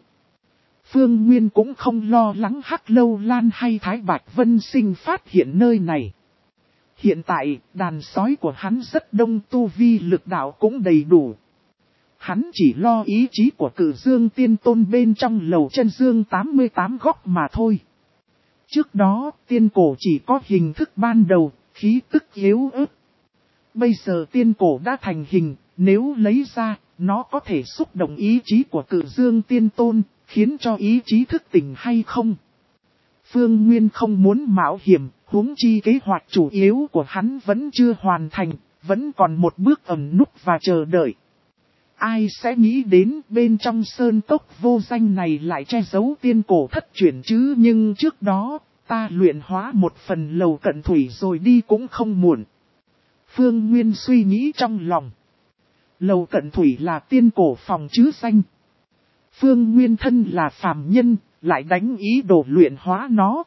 Phương Nguyên cũng không lo lắng Hắc Lâu Lan hay Thái Bạch Vân Sinh phát hiện nơi này. Hiện tại, đàn sói của hắn rất đông, tu vi lực đạo cũng đầy đủ. Hắn chỉ lo ý chí của Cử Dương Tiên Tôn bên trong Lầu Chân Dương tám mươi tám góc mà thôi. Trước đó, tiên cổ chỉ có hình thức ban đầu, khí tức yếu ớt. Bây giờ tiên cổ đã thành hình, nếu lấy ra, nó có thể xúc động ý chí của Cử Dương Tiên Tôn, khiến cho ý chí thức tỉnh hay không? Phương Nguyên không muốn mạo hiểm, huống chi kế hoạch chủ yếu của hắn vẫn chưa hoàn thành, vẫn còn một bước ẩn núp và chờ đợi. Ai sẽ nghĩ đến bên trong sơn cốc vô danh này lại che giấu tiên cổ thất truyền chứ, nhưng trước đó, ta luyện hóa một phần Lầu Cận Thủy rồi đi cũng không muộn. Phương Nguyên suy nghĩ trong lòng. Lầu Cận Thủy là tiên cổ phòng chứ danh. Phương Nguyên thân là phàm nhân, lại đánh ý đồ luyện hóa nó.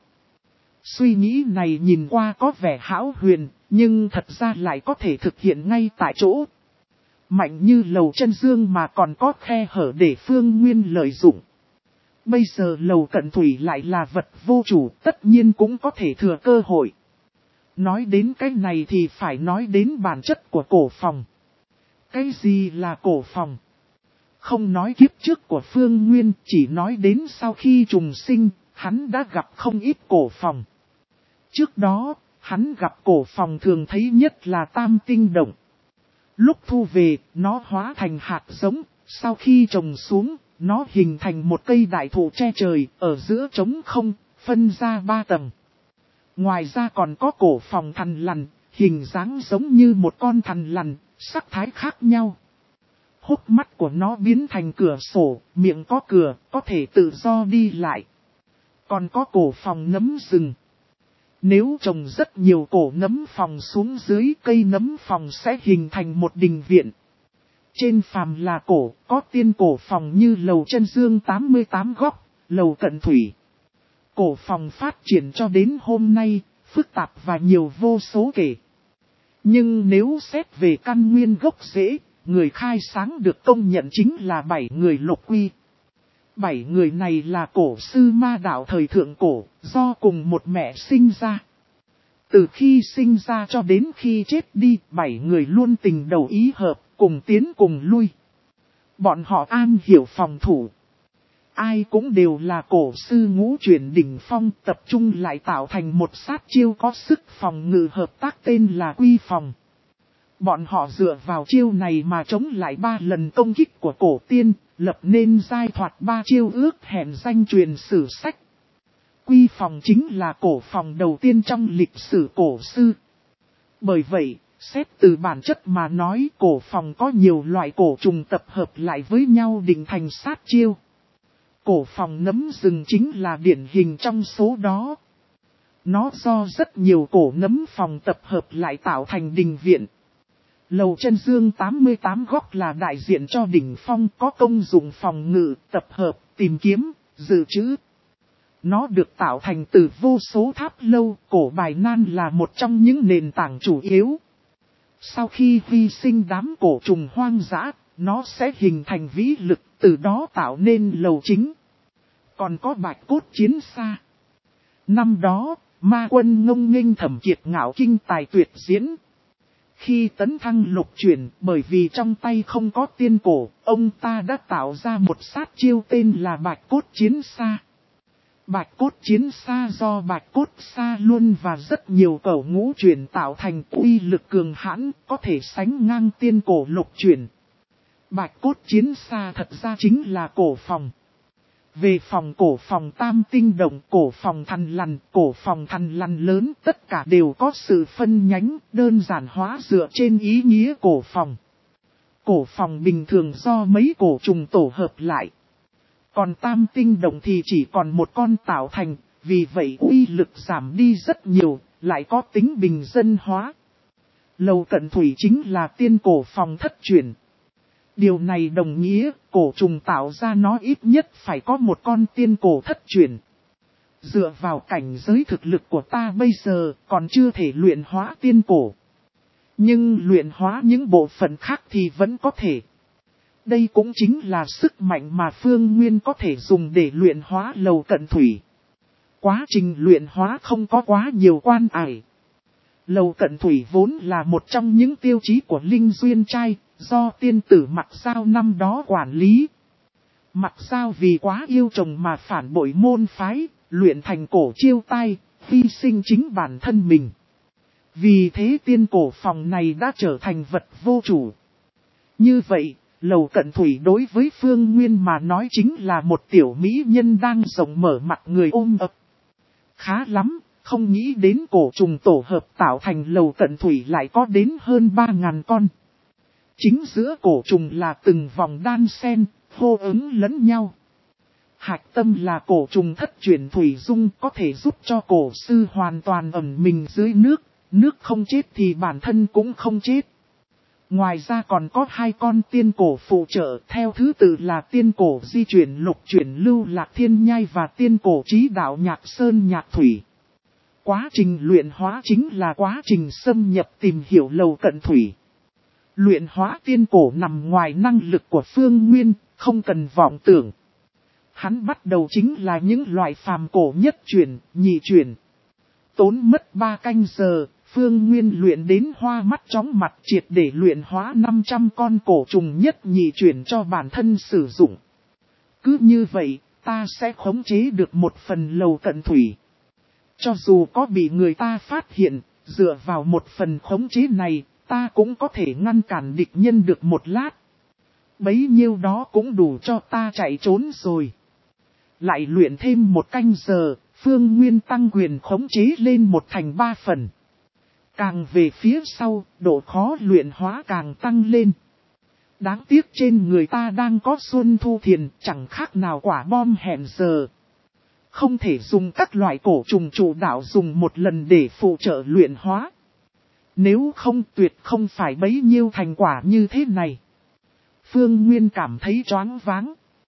Suy nghĩ này nhìn qua có vẻ hão huyền, nhưng thật ra lại có thể thực hiện ngay tại chỗ. Mạnh như Lầu Chân Dương mà còn có khe hở để Phương Nguyên lợi dụng. Bây giờ Lầu Cận Thủy lại là vật vô chủ, tất nhiên cũng có thể thừa cơ hội. Nói đến cái này thì phải nói đến bản chất của cổ phòng. Cái gì là cổ phòng? Không nói kiếp trước của Phương Nguyên, chỉ nói đến sau khi trùng sinh, hắn đã gặp không ít cổ phòng. Trước đó, hắn gặp cổ phòng thường thấy nhất là tam tinh động. Lúc thu về, nó hóa thành hạt giống, sau khi trồng xuống, nó hình thành một cây đại thụ che trời, ở giữa trống không, phân ra ba tầng. Ngoài ra còn có cổ phòng thằn lằn, hình dáng giống như một con thằn lằn, sắc thái khác nhau. Hốc mắt của nó biến thành cửa sổ, miệng có cửa, có thể tự do đi lại. Còn có cổ phòng nấm rừng. Nếu trồng rất nhiều cổ nấm phòng xuống dưới, cây nấm phòng sẽ hình thành một đình viện. Trên phàm là cổ, có tiên cổ phòng như Lầu Chân Dương tám mươi tám góc, Lầu Cận Thủy. Cổ phòng phát triển cho đến hôm nay, phức tạp và nhiều vô số kể. Nhưng nếu xét về căn nguyên gốc rễ, người khai sáng được công nhận chính là bảy người Lục Quy. Bảy người này là cổ sư ma đạo thời thượng cổ, do cùng một mẹ sinh ra. Từ khi sinh ra cho đến khi chết đi, bảy người luôn tình đầu ý hợp, cùng tiến cùng lui. Bọn họ an hiểu phòng thủ. Ai cũng đều là cổ sư ngũ chuyển đỉnh phong, tập trung lại tạo thành một sát chiêu có sức phòng ngự hợp tác tên là Quy Phòng. Bọn họ dựa vào chiêu này mà chống lại ba lần công kích của cổ tiên, lập nên giai thoạt ba chiêu ước hẹn danh truyền sử sách. Quy Phòng chính là cổ phòng đầu tiên trong lịch sử cổ sư. Bởi vậy, xét từ bản chất mà nói, cổ phòng có nhiều loại cổ trùng tập hợp lại với nhau định thành sát chiêu. Cổ phòng nấm rừng chính là điển hình trong số đó. Nó do rất nhiều cổ nấm phòng tập hợp lại tạo thành đình viện. Lầu Chân Dương tám mươi tám góc là đại diện cho đỉnh phong, có công dụng phòng ngự, tập hợp, tìm kiếm, dự trữ. Nó được tạo thành từ vô số tháp lâu, cổ bài nan là một trong những nền tảng chủ yếu. Sau khi hy sinh đám cổ trùng hoang dã, nó sẽ hình thành vĩ lực, từ đó tạo nên lầu chính. Còn có bạch cốt chiến xa. Năm đó, ma quân ngông nghênh thẩm kiệt ngạo kinh tài tuyệt diễn. Khi tấn thăng lục chuyển, bởi vì trong tay không có tiên cổ, ông ta đã tạo ra một sát chiêu tên là bạch cốt chiến xa. Bạch cốt chiến xa do bạch cốt xa luôn và rất nhiều cẩu ngũ chuyển tạo thành, uy lực cường hãn, có thể sánh ngang tiên cổ lục chuyển. Bạch cốt chiến xa thật ra chính là cổ phòng. Về phòng cổ phòng tam tinh động, cổ phòng thằn lằn, cổ phòng thằn lằn lớn, tất cả đều có sự phân nhánh, đơn giản hóa dựa trên ý nghĩa cổ phòng. Cổ phòng bình thường do mấy cổ trùng tổ hợp lại. Còn tam tinh động thì chỉ còn một con tạo thành, vì vậy uy lực giảm đi rất nhiều, lại có tính bình dân hóa. Lầu Cận Thủy chính là tiên cổ phòng thất chuyển. Điều này đồng nghĩa, cổ trùng tạo ra nó ít nhất phải có một con tiên cổ thất chuyển. Dựa vào cảnh giới thực lực của ta bây giờ, còn chưa thể luyện hóa tiên cổ. Nhưng luyện hóa những bộ phận khác thì vẫn có thể. Đây cũng chính là sức mạnh mà Phương Nguyên có thể dùng để luyện hóa Lầu Cận Thủy. Quá trình luyện hóa không có quá nhiều quan ải. Lầu Cận Thủy vốn là một trong những tiêu chí của Linh Duyên Trai, do tiên tử Mặc Giao năm đó quản lý. Mặc Giao vì quá yêu chồng mà phản bội môn phái, luyện thành cổ chiêu tai, hy sinh chính bản thân mình. Vì thế tiên cổ phòng này đã trở thành vật vô chủ. Như vậy, Lầu Cận Thủy đối với Phương Nguyên mà nói chính là một tiểu mỹ nhân đang rộng mở mặt người ôm ấp. Khá lắm, không nghĩ đến cổ trùng tổ hợp tạo thành Lầu Cận Thủy lại có đến hơn ba ngàn con. Chính giữa cổ trùng là từng vòng đan sen, hô ứng lẫn nhau. Hạch tâm là cổ trùng thất chuyển thủy dung, có thể giúp cho cổ sư hoàn toàn ẩn mình dưới nước, nước không chết thì bản thân cũng không chết. Ngoài ra còn có hai con tiên cổ phụ trợ, theo thứ tự là tiên cổ di chuyển lục chuyển lưu lạc thiên nhai và tiên cổ trí đạo nhạc sơn nhạc thủy. Quá trình luyện hóa chính là quá trình xâm nhập tìm hiểu Lầu Cận Thủy. Luyện hóa tiên cổ nằm ngoài năng lực của Phương Nguyên, không cần vọng tưởng. Hắn bắt đầu chính là những loại phàm cổ nhất chuyển, nhị chuyển. Tốn mất ba canh giờ, Phương Nguyên luyện đến hoa mắt chóng mặt, triệt để luyện hóa năm trăm con cổ trùng nhất nhị chuyển cho bản thân sử dụng. Cứ như vậy, ta sẽ khống chế được một phần Lầu Cận Thủy. Cho dù có bị người ta phát hiện, dựa vào một phần khống chế này, ta cũng có thể ngăn cản địch nhân được một lát. Bấy nhiêu đó cũng đủ cho ta chạy trốn rồi. Lại luyện thêm một canh giờ, Phương Nguyên tăng quyền khống chế lên một thành ba phần. Càng về phía sau, độ khó luyện hóa càng tăng lên. Đáng tiếc trên người ta đang có Xuân Thu Thiền, chẳng khác nào quả bom hẹn giờ. Không thể dùng các loại cổ trùng chủ đạo dùng một lần để phụ trợ luyện hóa. Nếu không tuyệt không phải bấy nhiêu thành quả như thế này. Phương Nguyên cảm thấy choáng váng.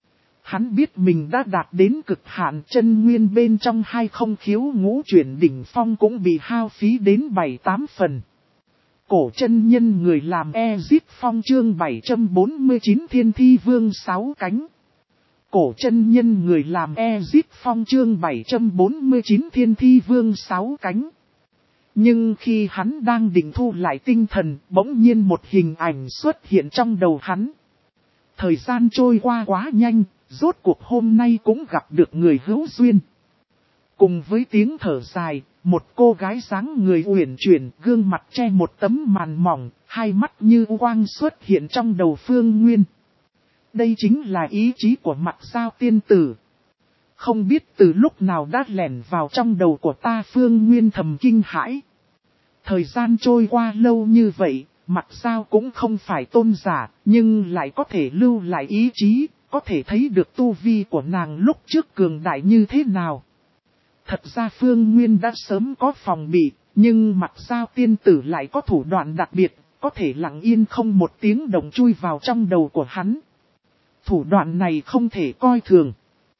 Hắn biết mình đã đạt đến cực hạn, chân nguyên bên trong hai không khiếu ngũ chuyển đỉnh phong cũng bị hao phí đến bảy tám phần. Cổ chân nhân người làm Ezip Phong chương bảy trăm bốn mươi chín Thiên Thi Vương sáu cánh. Cổ chân nhân người làm Ezip Phong chương bảy trăm bốn mươi chín Thiên Thi Vương sáu cánh. Nhưng khi hắn đang định thu lại tinh thần, bỗng nhiên một hình ảnh xuất hiện trong đầu hắn. Thời gian trôi qua quá nhanh, rốt cuộc hôm nay cũng gặp được người hữu duyên. Cùng với tiếng thở dài, một cô gái dáng người uyển chuyển, gương mặt che một tấm màn mỏng, hai mắt như quang xuất hiện trong đầu Phương Nguyên. Đây chính là ý chí của Mặc Giao tiên tử. Không biết từ lúc nào đã lẻn vào trong đầu của ta, Phương Nguyên thầm kinh hãi. Thời gian trôi qua lâu như vậy, Mặc Giao cũng không phải tôn giả, nhưng lại có thể lưu lại ý chí, có thể thấy được tu vi của nàng lúc trước cường đại như thế nào. Thật ra Phương Nguyên đã sớm có phòng bị, nhưng Mặc Giao tiên tử lại có thủ đoạn đặc biệt, có thể lặng yên không một tiếng động chui vào trong đầu của hắn. Thủ đoạn này không thể coi thường.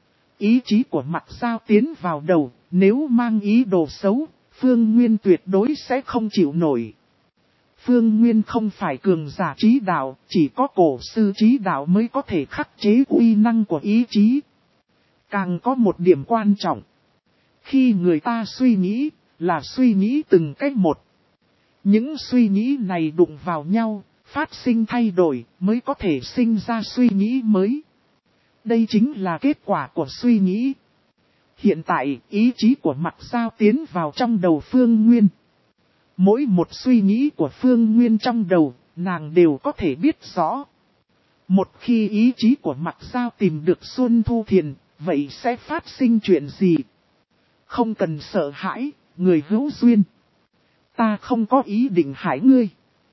Ý chí của Mặc Giao tiến vào đầu, nếu mang ý đồ xấu, Phương Nguyên tuyệt đối sẽ không chịu nổi. Phương Nguyên không phải cường giả trí đạo, chỉ có cổ sư trí đạo mới có thể khắc chế uy năng của ý chí. Càng có một điểm quan trọng. Khi người ta suy nghĩ, là suy nghĩ từng cách một. Những suy nghĩ này đụng vào nhau, phát sinh thay đổi, mới có thể sinh ra suy nghĩ mới. Đây chính là kết quả của suy nghĩ. Hiện tại, ý chí của Mặc Giao tiến vào trong đầu Phương Nguyên. Mỗi một suy nghĩ của Phương Nguyên trong đầu, nàng đều có thể biết rõ. Một khi ý chí của Mặc Giao tìm được Xuân Thu Thiền, vậy sẽ phát sinh chuyện gì? Không cần sợ hãi, người hữu duyên. Ta không có ý định hại ngươi.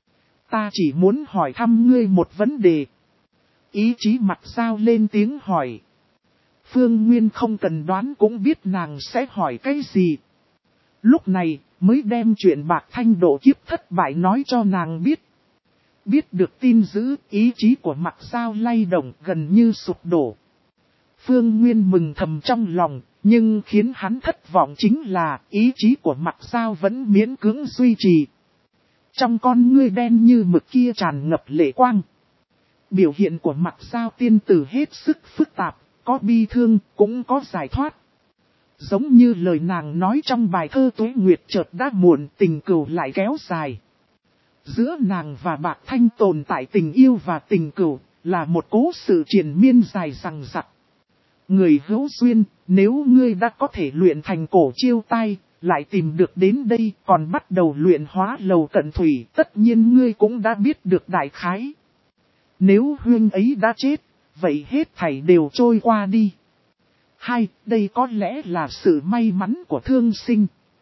Ta chỉ muốn hỏi thăm ngươi một vấn đề. Ý chí Mặc Giao lên tiếng hỏi. Phương Nguyên không cần đoán cũng biết nàng sẽ hỏi cái gì. Lúc này mới đem chuyện Bạc Thanh độ kiếp thất bại nói cho nàng biết. Biết được tin dữ, ý chí của Mặc Giao lay động gần như sụp đổ. Phương Nguyên mừng thầm trong lòng, nhưng khiến hắn thất vọng chính là ý chí của Mặc Giao vẫn miễn cưỡng duy trì. Trong con ngươi đen như mực kia tràn ngập lệ quang. Biểu hiện của Mặc Giao tiên tử hết sức phức tạp, có bi thương, cũng có giải thoát. Giống như lời nàng nói trong bài thơ Tuế Nguyệt chợt đã muộn, tình cừu lại kéo dài. Giữa nàng và Bạc Thanh tồn tại tình yêu và tình cừu, là một cố sự triền miên dài dằng dặc. Người hữu duyên, nếu ngươi đã có thể luyện thành cổ chiêu tai, lại tìm được đến đây, còn bắt đầu luyện hóa lầu cận thủy, tất nhiên ngươi cũng đã biết được đại khái. Nếu huyên ấy đã chết, vậy hết thảy đều trôi qua đi. Hai, đây có lẽ là sự may mắn của thương sinh.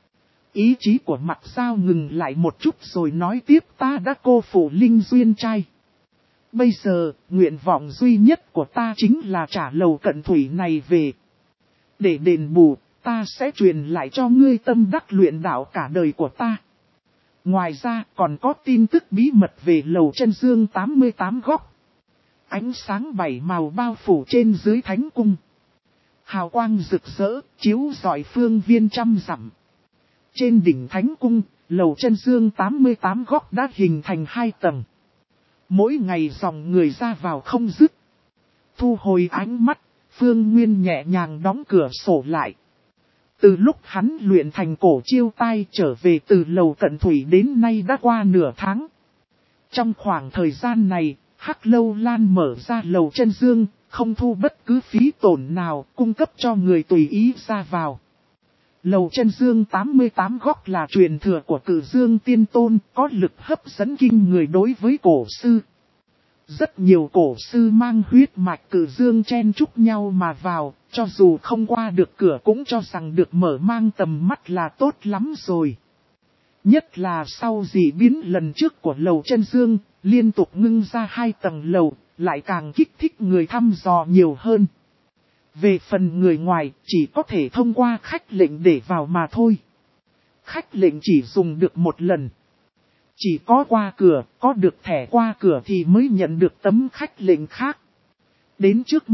Ý chí của Mặc Giao ngừng lại một chút rồi nói tiếp, ta đã cô phụ linh duyên trai. Bây giờ, nguyện vọng duy nhất của ta chính là trả lầu cận thủy này về. Để đền bù, ta sẽ truyền lại cho ngươi tâm đắc luyện đạo cả đời của ta. Ngoài ra, còn có tin tức bí mật về lầu chân dương tám mươi tám góc. Ánh sáng bảy màu bao phủ trên dưới thánh cung. Hào quang rực rỡ, chiếu rọi phương viên trăm dặm. Trên đỉnh thánh cung, lầu chân dương tám mươi tám góc đã hình thành hai tầng. Mỗi ngày dòng người ra vào không dứt. Thu hồi ánh mắt, Phương Nguyên nhẹ nhàng đóng cửa sổ lại. Từ lúc hắn luyện thành cổ chiêu tai trở về từ lầu cận thủy đến nay đã qua nửa tháng. Trong khoảng thời gian này, Hắc Lâu Lan mở ra lầu chân dương, không thu bất cứ phí tổn nào, cung cấp cho người tùy ý ra vào. Lầu chân dương tám mươi tám góc là truyền thừa của Cử Dương Tiên Tôn, có lực hấp dẫn kinh người đối với cổ sư. Rất nhiều cổ sư mang huyết mạch Cử Dương chen chúc nhau mà vào, cho dù không qua được cửa cũng cho rằng được mở mang tầm mắt là tốt lắm rồi. Nhất là sau dị biến lần trước của lầu chân dương, liên tục ngưng ra hai tầng lầu, lại càng kích thích người thăm dò nhiều hơn. Về phần người ngoài, chỉ có thể thông qua khách lệnh để vào mà thôi. Khách lệnh chỉ dùng được một lần. Chỉ có qua cửa, có được thẻ qua cửa thì mới nhận được tấm khách lệnh khác. Đến trước mắt,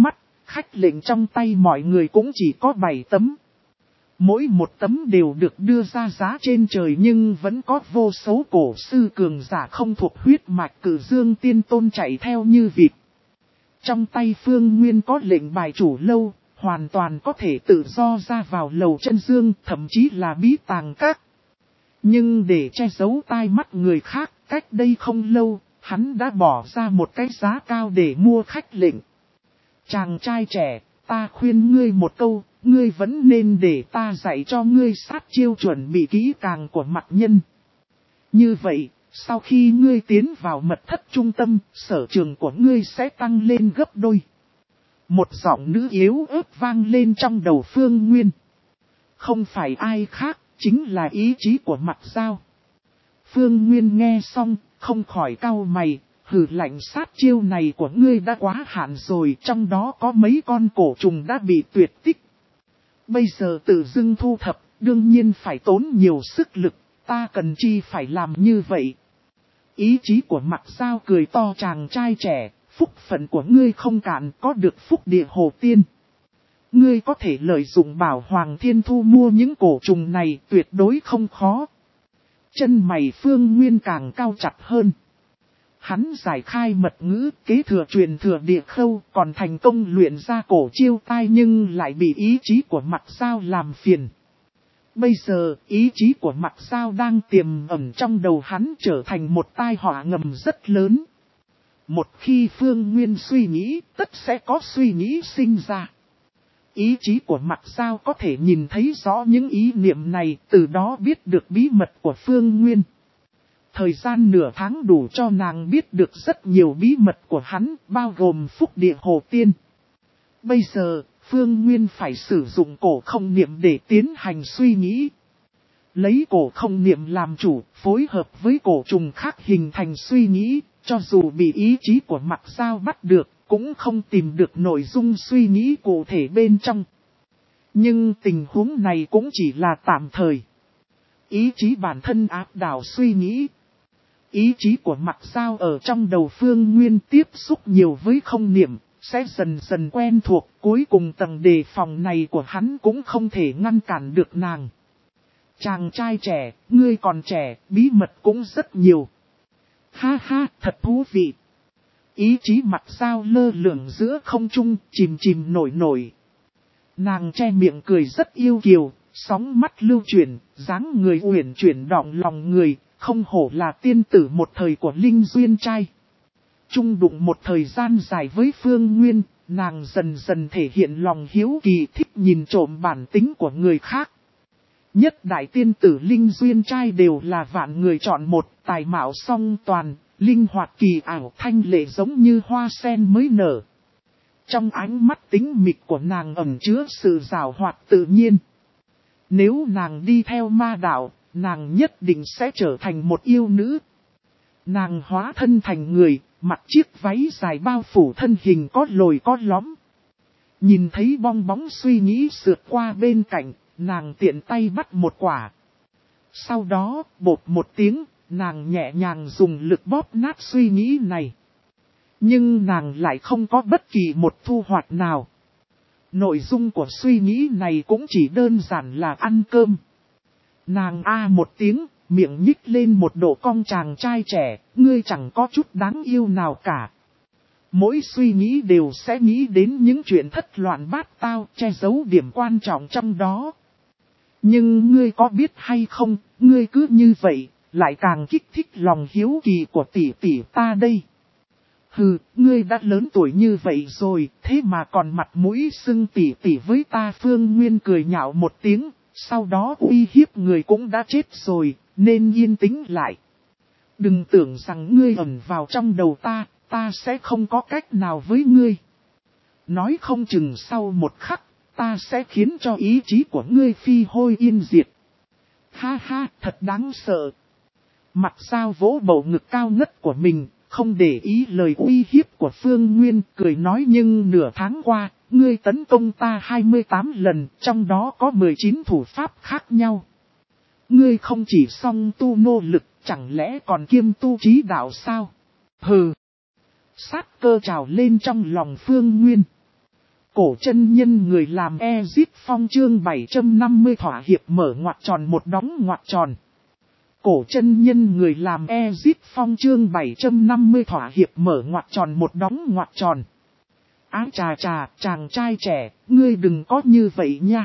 khách lệnh trong tay mọi người cũng chỉ có bảy tấm. Mỗi một tấm đều được đưa ra giá trên trời nhưng vẫn có vô số cổ sư cường giả không thuộc huyết mạch Cử Dương Tiên Tôn chạy theo như vịt. Trong tay Phương Nguyên có lệnh bài chủ lâu, hoàn toàn có thể tự do ra vào lầu chân dương, thậm chí là bí tàng các. Nhưng để che giấu tai mắt người khác, cách đây không lâu, hắn đã bỏ ra một cái giá cao để mua khách lệnh. Chàng trai trẻ, ta khuyên ngươi một câu, ngươi vẫn nên để ta dạy cho ngươi sát chiêu chuẩn bị kỹ càng của mặt nhân. Như vậy, sau khi ngươi tiến vào mật thất trung tâm, sở trường của ngươi sẽ tăng lên gấp đôi. Một giọng nữ yếu ớt vang lên trong đầu Phương Nguyên. Không phải ai khác, chính là ý chí của Mặc Dao. Phương Nguyên nghe xong, không khỏi cau mày, hừ lạnh sát chiêu này của ngươi đã quá hạn rồi, trong đó có mấy con cổ trùng đã bị tuyệt tích. Bây giờ tự dưng thu thập, đương nhiên phải tốn nhiều sức lực, ta cần chi phải làm như vậy. Ý chí của Mặc Dao cười to, chàng trai trẻ, phúc phận của ngươi không cạn, có được phúc địa hồ tiên. Ngươi có thể lợi dụng bảo Hoàng Thiên Thu mua những cổ trùng này, tuyệt đối không khó. Chân mày Phương Nguyên càng cao chặt hơn. Hắn giải khai mật ngữ, kế thừa truyền thừa địa khâu, còn thành công luyện ra cổ chiêu tai nhưng lại bị ý chí của Mặc Dao làm phiền. Bây giờ, ý chí của Mặc Dao đang tiềm ẩn trong đầu hắn trở thành một tai họa ngầm rất lớn. Một khi Phương Nguyên suy nghĩ, tất sẽ có suy nghĩ sinh ra. Ý chí của Mặc Dao có thể nhìn thấy rõ những ý niệm này, từ đó biết được bí mật của Phương Nguyên. Thời gian nửa tháng đủ cho nàng biết được rất nhiều bí mật của hắn, bao gồm phúc địa hồ tiên. Bây giờ, Phương Nguyên phải sử dụng cổ không niệm để tiến hành suy nghĩ. Lấy cổ không niệm làm chủ, phối hợp với cổ trùng khác hình thành suy nghĩ, cho dù bị ý chí của Mặc Dao bắt được, cũng không tìm được nội dung suy nghĩ cụ thể bên trong. Nhưng tình huống này cũng chỉ là tạm thời. Ý chí bản thân áp đảo suy nghĩ. Ý chí của Mặc Dao ở trong đầu Phương Nguyên tiếp xúc nhiều với không niệm, sẽ dần dần quen thuộc, cuối cùng tầng đề phòng này của hắn cũng không thể ngăn cản được nàng. Chàng trai trẻ, ngươi còn trẻ, bí mật cũng rất nhiều. Ha ha, thật thú vị. Ý chí Mặc Dao lơ lửng giữa không trung, chìm chìm nổi nổi. Nàng che miệng cười rất yêu kiều, sóng mắt lưu chuyển, dáng người uyển chuyển đọng lòng người, không hổ là tiên tử một thời của Linh Duyên trai. Chung đụng một thời gian dài với Phương Nguyên, nàng dần dần thể hiện lòng hiếu kỳ thích nhìn trộm bản tính của người khác. Nhất đại tiên tử Linh Duyên trai đều là vạn người chọn một, tài mạo song toàn, linh hoạt kỳ ảo, thanh lệ giống như hoa sen mới nở. Trong ánh mắt tính mịch của nàng ẩn chứa sự giàu hoạt tự nhiên. Nếu nàng đi theo ma đạo, nàng nhất định sẽ trở thành một yêu nữ. Nàng hóa thân thành người, mặc chiếc váy dài bao phủ thân hình có lồi có lõm. Nhìn thấy bong bóng suy nghĩ sượt qua bên cạnh, nàng tiện tay bắt một quả. Sau đó, bột một tiếng, nàng nhẹ nhàng dùng lực bóp nát suy nghĩ này. Nhưng nàng lại không có bất kỳ một thu hoạch nào. Nội dung của suy nghĩ này cũng chỉ đơn giản là ăn cơm. Nàng a một tiếng, miệng nhích lên một độ cong, chàng trai trẻ, ngươi chẳng có chút đáng yêu nào cả. Mỗi suy nghĩ đều sẽ nghĩ đến những chuyện thất loạn bát tao, che giấu điểm quan trọng trong đó. Nhưng ngươi có biết hay không, ngươi cứ như vậy, lại càng kích thích lòng hiếu kỳ của tỷ tỷ ta đây. Hừ, ngươi đã lớn tuổi như vậy rồi, thế mà còn mặt mũi xưng tỷ tỷ với ta. Phương Nguyên cười nhạo một tiếng, sau đó uy hiếp người cũng đã chết rồi, nên yên tĩnh lại. Đừng tưởng rằng ngươi ẩn vào trong đầu ta, ta sẽ không có cách nào với ngươi. Nói không chừng sau một khắc, ta sẽ khiến cho ý chí của ngươi phi hôi yên diệt. Ha ha, thật đáng sợ. Mặc Dao vỗ bầu ngực cao ngất của mình, không để ý lời uy hiếp của Phương Nguyên, cười nói, nhưng nửa tháng qua, ngươi tấn công ta hai mươi tám lần, trong đó có mười chín thủ pháp khác nhau. Ngươi không chỉ song tu nô lực, chẳng lẽ còn kiêm tu trí đạo sao? Hừ! Sát cơ trào lên trong lòng Phương Nguyên. Cổ chân nhân người làm Ezip Phong chương bảy trăm năm mươi thỏa hiệp mở ngoặc tròn một đóng ngoặc tròn. Cổ chân nhân người làm Ezip Phong chương bảy trăm năm mươi thỏa hiệp mở ngoặc tròn một đóng ngoặc tròn. Ái chà chà, chàng trai trẻ, ngươi đừng có như vậy nha.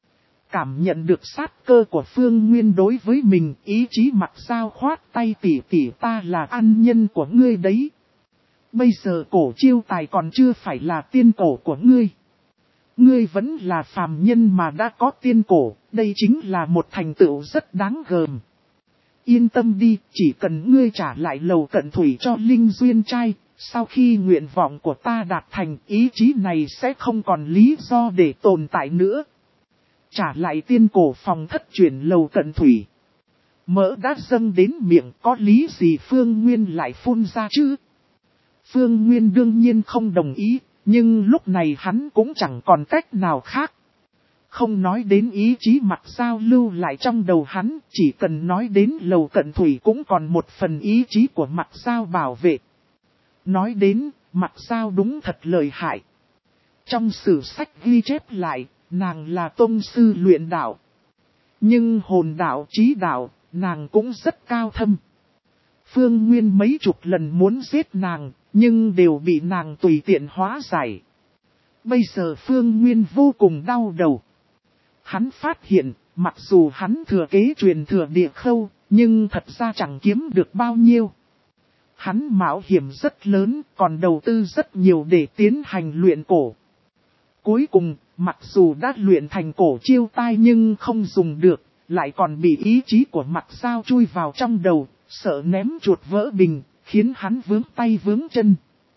Cảm nhận được sát cơ của Phương Nguyên đối với mình, ý chí mặt sao khoát tay tỉ tỉ ta là ăn nhân của ngươi đấy. Bây giờ cổ chiêu tài còn chưa phải là tiên cổ của ngươi. Ngươi vẫn là phàm nhân mà đã có tiên cổ, đây chính là một thành tựu rất đáng gờm. Yên tâm đi, chỉ cần ngươi trả lại lầu cận thủy cho Linh Duyên trai, sau khi nguyện vọng của ta đạt thành, ý chí này sẽ không còn lý do để tồn tại nữa. Trả lại tiên cổ phòng thất chuyển lầu cận thủy. Mỡ đã dâng đến miệng, có lý gì Phương Nguyên lại phun ra chứ? Phương Nguyên đương nhiên không đồng ý, nhưng lúc này hắn cũng chẳng còn cách nào khác. Không nói đến ý chí mặt sao lưu lại trong đầu hắn, chỉ cần nói đến lầu cận thủy cũng còn một phần ý chí của mặt sao bảo vệ. Nói đến, mặt sao đúng thật lợi hại. Trong sử sách ghi chép lại, nàng là tông sư luyện đạo. Nhưng hồn đạo trí đạo, nàng cũng rất cao thâm. Phương Nguyên mấy chục lần muốn giết nàng, nhưng đều bị nàng tùy tiện hóa giải. Bây giờ Phương Nguyên vô cùng đau đầu. Hắn phát hiện, mặc dù hắn thừa kế truyền thừa địa khâu, nhưng thật ra chẳng kiếm được bao nhiêu. Hắn mạo hiểm rất lớn, còn đầu tư rất nhiều để tiến hành luyện cổ. Cuối cùng, mặc dù đã luyện thành cổ chiêu tai nhưng không dùng được, lại còn bị ý chí của mặt sao chui vào trong đầu, sợ ném chuột vỡ bình, khiến hắn vướng tay vướng chân.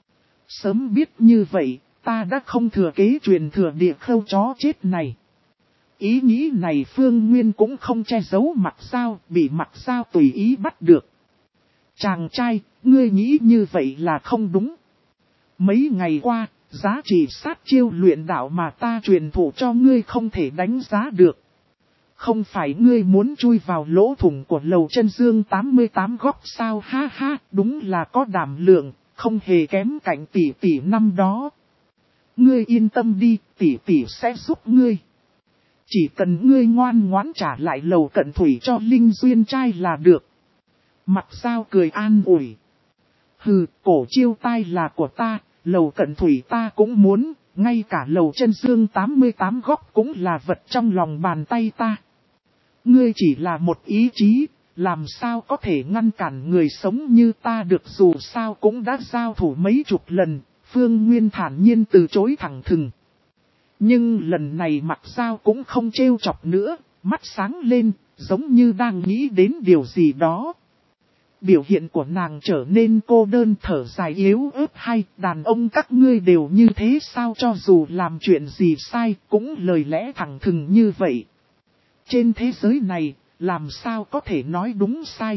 Sớm biết như vậy, ta đã không thừa kế truyền thừa địa khâu chó chết này. Ý nghĩ này Phương Nguyên cũng không che giấu mặt sao, bị mặt sao tùy ý bắt được. Chàng trai, ngươi nghĩ như vậy là không đúng. Mấy ngày qua, giá trị sát chiêu luyện đạo mà ta truyền thụ cho ngươi không thể đánh giá được. Không phải ngươi muốn chui vào lỗ thủng của lầu chân dương tám mươi tám góc sao ha ha, đúng là có đảm lượng, không hề kém cạnh tỷ tỷ năm đó. Ngươi yên tâm đi, tỷ tỷ sẽ giúp ngươi. Chỉ cần ngươi ngoan ngoãn trả lại lầu cận thủy cho Linh Duyên trai là được. Mặt sao cười an ủi. Hừ, cổ chiêu tai là của ta, lầu cận thủy ta cũng muốn, ngay cả lầu chân dương tám mươi tám góc cũng là vật trong lòng bàn tay ta. Ngươi chỉ là một ý chí, làm sao có thể ngăn cản người sống như ta được, dù sao cũng đã giao thủ mấy chục lần, Phương Nguyên thản nhiên từ chối thẳng thừng. Nhưng lần này mặt sao cũng không trêu chọc nữa, mắt sáng lên, giống như đang nghĩ đến điều gì đó. Biểu hiện của nàng trở nên cô đơn thở dài yếu ớt hay, đàn ông các ngươi đều như thế sao, cho dù làm chuyện gì sai cũng lời lẽ thẳng thừng như vậy. Trên thế giới này, làm sao có thể nói đúng sai.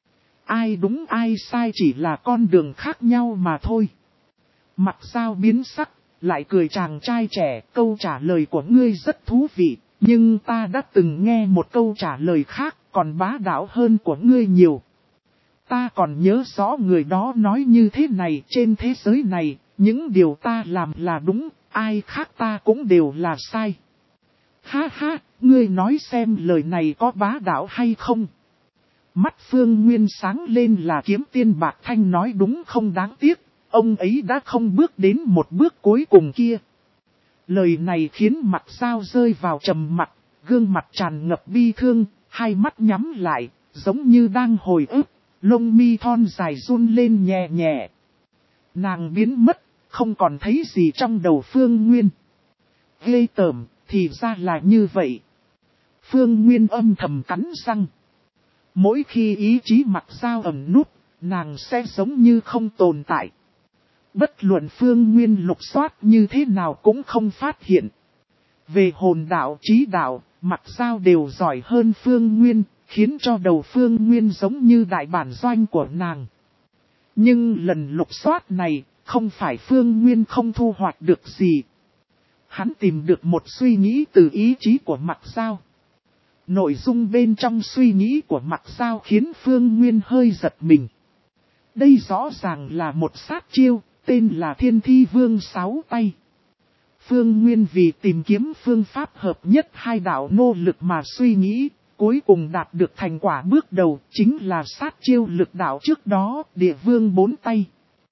Ai đúng ai sai chỉ là con đường khác nhau mà thôi. Mặt sao biến sắc, lại cười chàng trai trẻ, câu trả lời của ngươi rất thú vị, nhưng ta đã từng nghe một câu trả lời khác, còn bá đạo hơn của ngươi nhiều. Ta còn nhớ rõ người đó nói như thế này, trên thế giới này, những điều ta làm là đúng, ai khác ta cũng đều là sai. Ha ha, ngươi nói xem lời này có bá đạo hay không? Mắt Phương Nguyên sáng lên là kiếm tiên Bạc Thanh nói đúng không, đáng tiếc, ông ấy đã không bước đến một bước cuối cùng kia. Lời này khiến mặt sao rơi vào trầm mặc, gương mặt tràn ngập bi thương, hai mắt nhắm lại, giống như đang hồi ức, lông mi thon dài run lên nhẹ nhẹ. Nàng biến mất, không còn thấy gì trong đầu Phương Nguyên. Ghê tởm, thì ra là như vậy. Phương Nguyên âm thầm cắn răng. Mỗi khi ý chí mặt sao ẩn nút, nàng sẽ giống như không tồn tại. Bất luận Phương Nguyên lục soát như thế nào cũng không phát hiện. Về hồn đạo trí đạo, mặt sao đều giỏi hơn Phương Nguyên, khiến cho đầu Phương Nguyên giống như đại bản doanh của nàng. Nhưng lần lục soát này, không phải Phương Nguyên không thu hoạch được gì. Hắn tìm được một suy nghĩ từ ý chí của mặt sao. Nội dung bên trong suy nghĩ của mặt sao khiến Phương Nguyên hơi giật mình. Đây rõ ràng là một sát chiêu, tên là Thiên Thi Vương Sáu Tay. Phương Nguyên vì tìm kiếm phương pháp hợp nhất hai đạo nô lực mà suy nghĩ, cuối cùng đạt được thành quả bước đầu chính là sát chiêu lực đạo trước đó, địa vương bốn tay.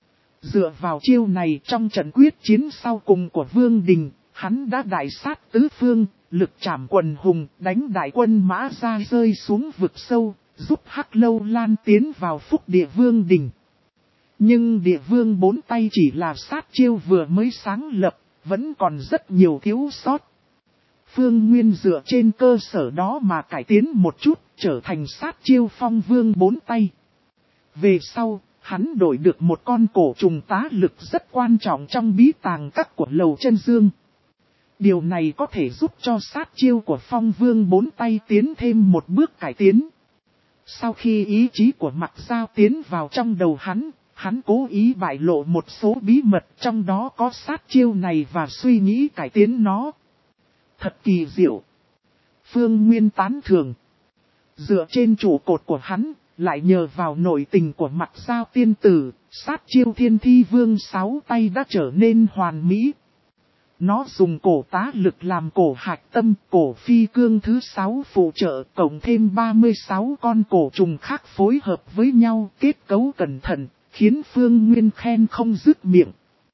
Dựa vào chiêu này trong trận quyết chiến sau cùng của Vương Đình, hắn đã đại sát tứ phương, lực chảm quần hùng, đánh đại quân Mã Gia rơi xuống vực sâu, giúp Hắc Lâu Lan tiến vào phúc địa Vương Đình. Nhưng địa vương bốn tay chỉ là sát chiêu vừa mới sáng lập, vẫn còn rất nhiều thiếu sót. Phương Nguyên dựa trên cơ sở đó mà cải tiến một chút, trở thành sát chiêu phong vương bốn tay. Về sau, hắn đổi được một con cổ trùng tá lực rất quan trọng trong bí tàng các của Lầu Chân Dương. Điều này có thể giúp cho sát chiêu của phong vương bốn tay tiến thêm một bước cải tiến. Sau khi ý chí của Mặc Giao tiến vào trong đầu hắn, hắn cố ý bại lộ một số bí mật, trong đó có sát chiêu này và suy nghĩ cải tiến nó. Thật kỳ diệu. Phương Nguyên tán thưởng. Dựa trên trụ cột của hắn, lại nhờ vào nội tình của Mặc Giao tiên tử, sát chiêu Thiên Thi Vương sáu tay đã trở nên hoàn mỹ. Nó dùng cổ tá lực làm cổ hạch tâm, cổ phi cương thứ sáu phụ trợ, cộng thêm ba mươi sáu con cổ trùng khác phối hợp với nhau, kết cấu cẩn thận, khiến Phương Nguyên khen không dứt miệng.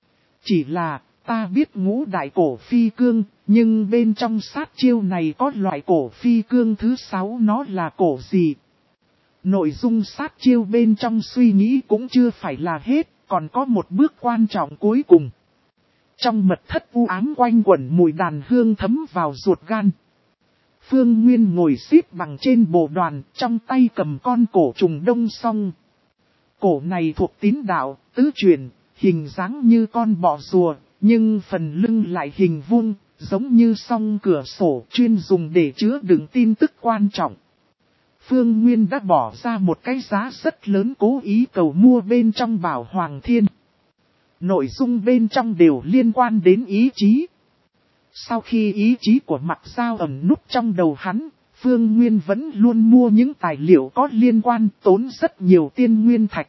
Chỉ là, ta biết ngũ đại cổ phi cương, nhưng bên trong sát chiêu này có loại cổ phi cương thứ sáu, nó là cổ gì? Nội dung sát chiêu bên trong suy nghĩ cũng chưa phải là hết, còn có một bước quan trọng cuối cùng. Trong mật thất u ám quanh quẩn mùi đàn hương thấm vào ruột gan. Phương Nguyên ngồi xếp bằng trên bồ đoàn, trong tay cầm con cổ trùng đông song. Cổ này thuộc tín đạo, tứ truyền, hình dáng như con bọ rùa, nhưng phần lưng lại hình vuông, giống như song cửa sổ chuyên dùng để chứa đựng tin tức quan trọng. Phương Nguyên đã bỏ ra một cái giá rất lớn cố ý cầu mua bên trong Bảo Hoàng Thiên. Nội dung bên trong đều liên quan đến ý chí. Sau khi ý chí của Mặc Giao ẩn núp trong đầu hắn, Phương Nguyên vẫn luôn mua những tài liệu có liên quan, tốn rất nhiều tiên nguyên thạch.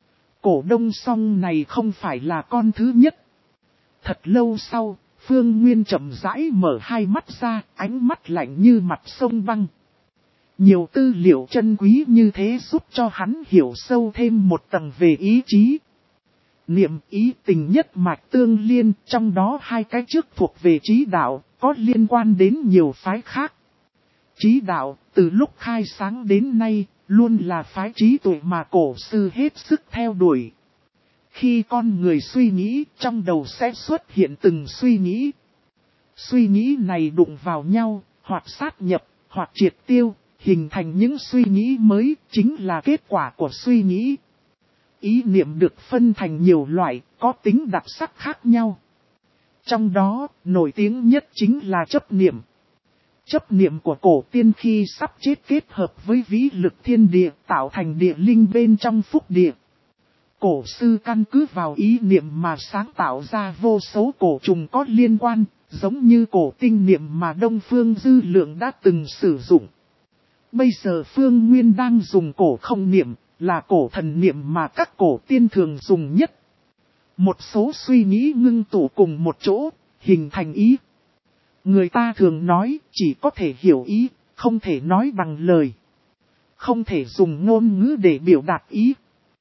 Cổ đông song này không phải là con thứ nhất. Thật lâu sau, Phương Nguyên chậm rãi mở hai mắt ra, ánh mắt lạnh như mặt sông băng. Nhiều tư liệu chân quý như thế giúp cho hắn hiểu sâu thêm một tầng về ý chí. Niệm ý tình nhất mạch tương liên, trong đó hai cái trước thuộc về trí đạo, có liên quan đến nhiều phái khác. Trí đạo, từ lúc khai sáng đến nay, luôn là phái trí tuệ mà cổ sư hết sức theo đuổi. Khi con người suy nghĩ, trong đầu sẽ xuất hiện từng suy nghĩ. Suy nghĩ này đụng vào nhau, hoặc sát nhập, hoặc triệt tiêu, hình thành những suy nghĩ mới, chính là kết quả của suy nghĩ. Ý niệm được phân thành nhiều loại, có tính đặc sắc khác nhau. Trong đó, nổi tiếng nhất chính là chấp niệm. Chấp niệm của cổ tiên khi sắp chết kết hợp với vĩ lực thiên địa, tạo thành địa linh bên trong phúc địa. Cổ sư căn cứ vào ý niệm mà sáng tạo ra vô số cổ trùng có liên quan, giống như cổ tinh niệm mà Đông Phương Dư Lượng đã từng sử dụng. Bây giờ Phương Nguyên đang dùng cổ không niệm, là cổ thần niệm mà các cổ tiên thường dùng nhất. Một số suy nghĩ ngưng tụ cùng một chỗ, hình thành ý. Người ta thường nói, chỉ có thể hiểu ý, không thể nói bằng lời. Không thể dùng ngôn ngữ để biểu đạt ý.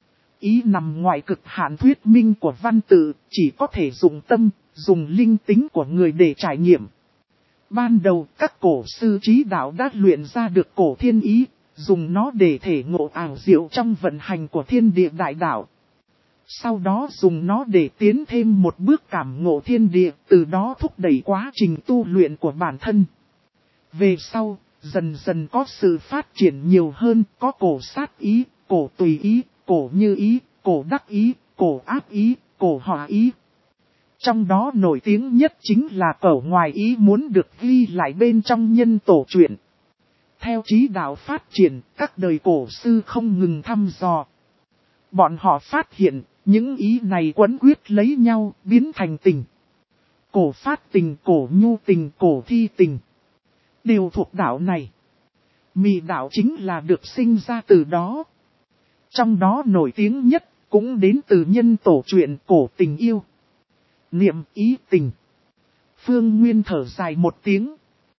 Ý nằm ngoài cực hạn thuyết minh của văn tự, chỉ có thể dùng tâm, dùng linh tính của người để trải nghiệm. Ban đầu, các cổ sư trí đạo đã luyện ra được cổ thiên ý, dùng nó để thể ngộ ảo diệu trong vận hành của thiên địa đại đạo. Sau đó dùng nó để tiến thêm một bước cảm ngộ thiên địa, từ đó thúc đẩy quá trình tu luyện của bản thân. Về sau, dần dần có sự phát triển nhiều hơn, có cổ sát ý, cổ tùy ý, cổ như ý, cổ đắc ý, cổ áp ý, cổ hòa ý. Trong đó nổi tiếng nhất chính là cổ ngoài ý muốn được ghi lại bên trong nhân tổ truyện. Theo trí đạo phát triển, các đời cổ sư không ngừng thăm dò. Bọn họ phát hiện, những ý này quấn quyết lấy nhau, biến thành tình. Cổ phát tình, cổ nhu tình, cổ thi tình. Đều thuộc đạo này. Mị đạo chính là được sinh ra từ đó. Trong đó nổi tiếng nhất, cũng đến từ nhân tổ truyện cổ tình yêu. Niệm ý tình. Phương Nguyên thở dài một tiếng.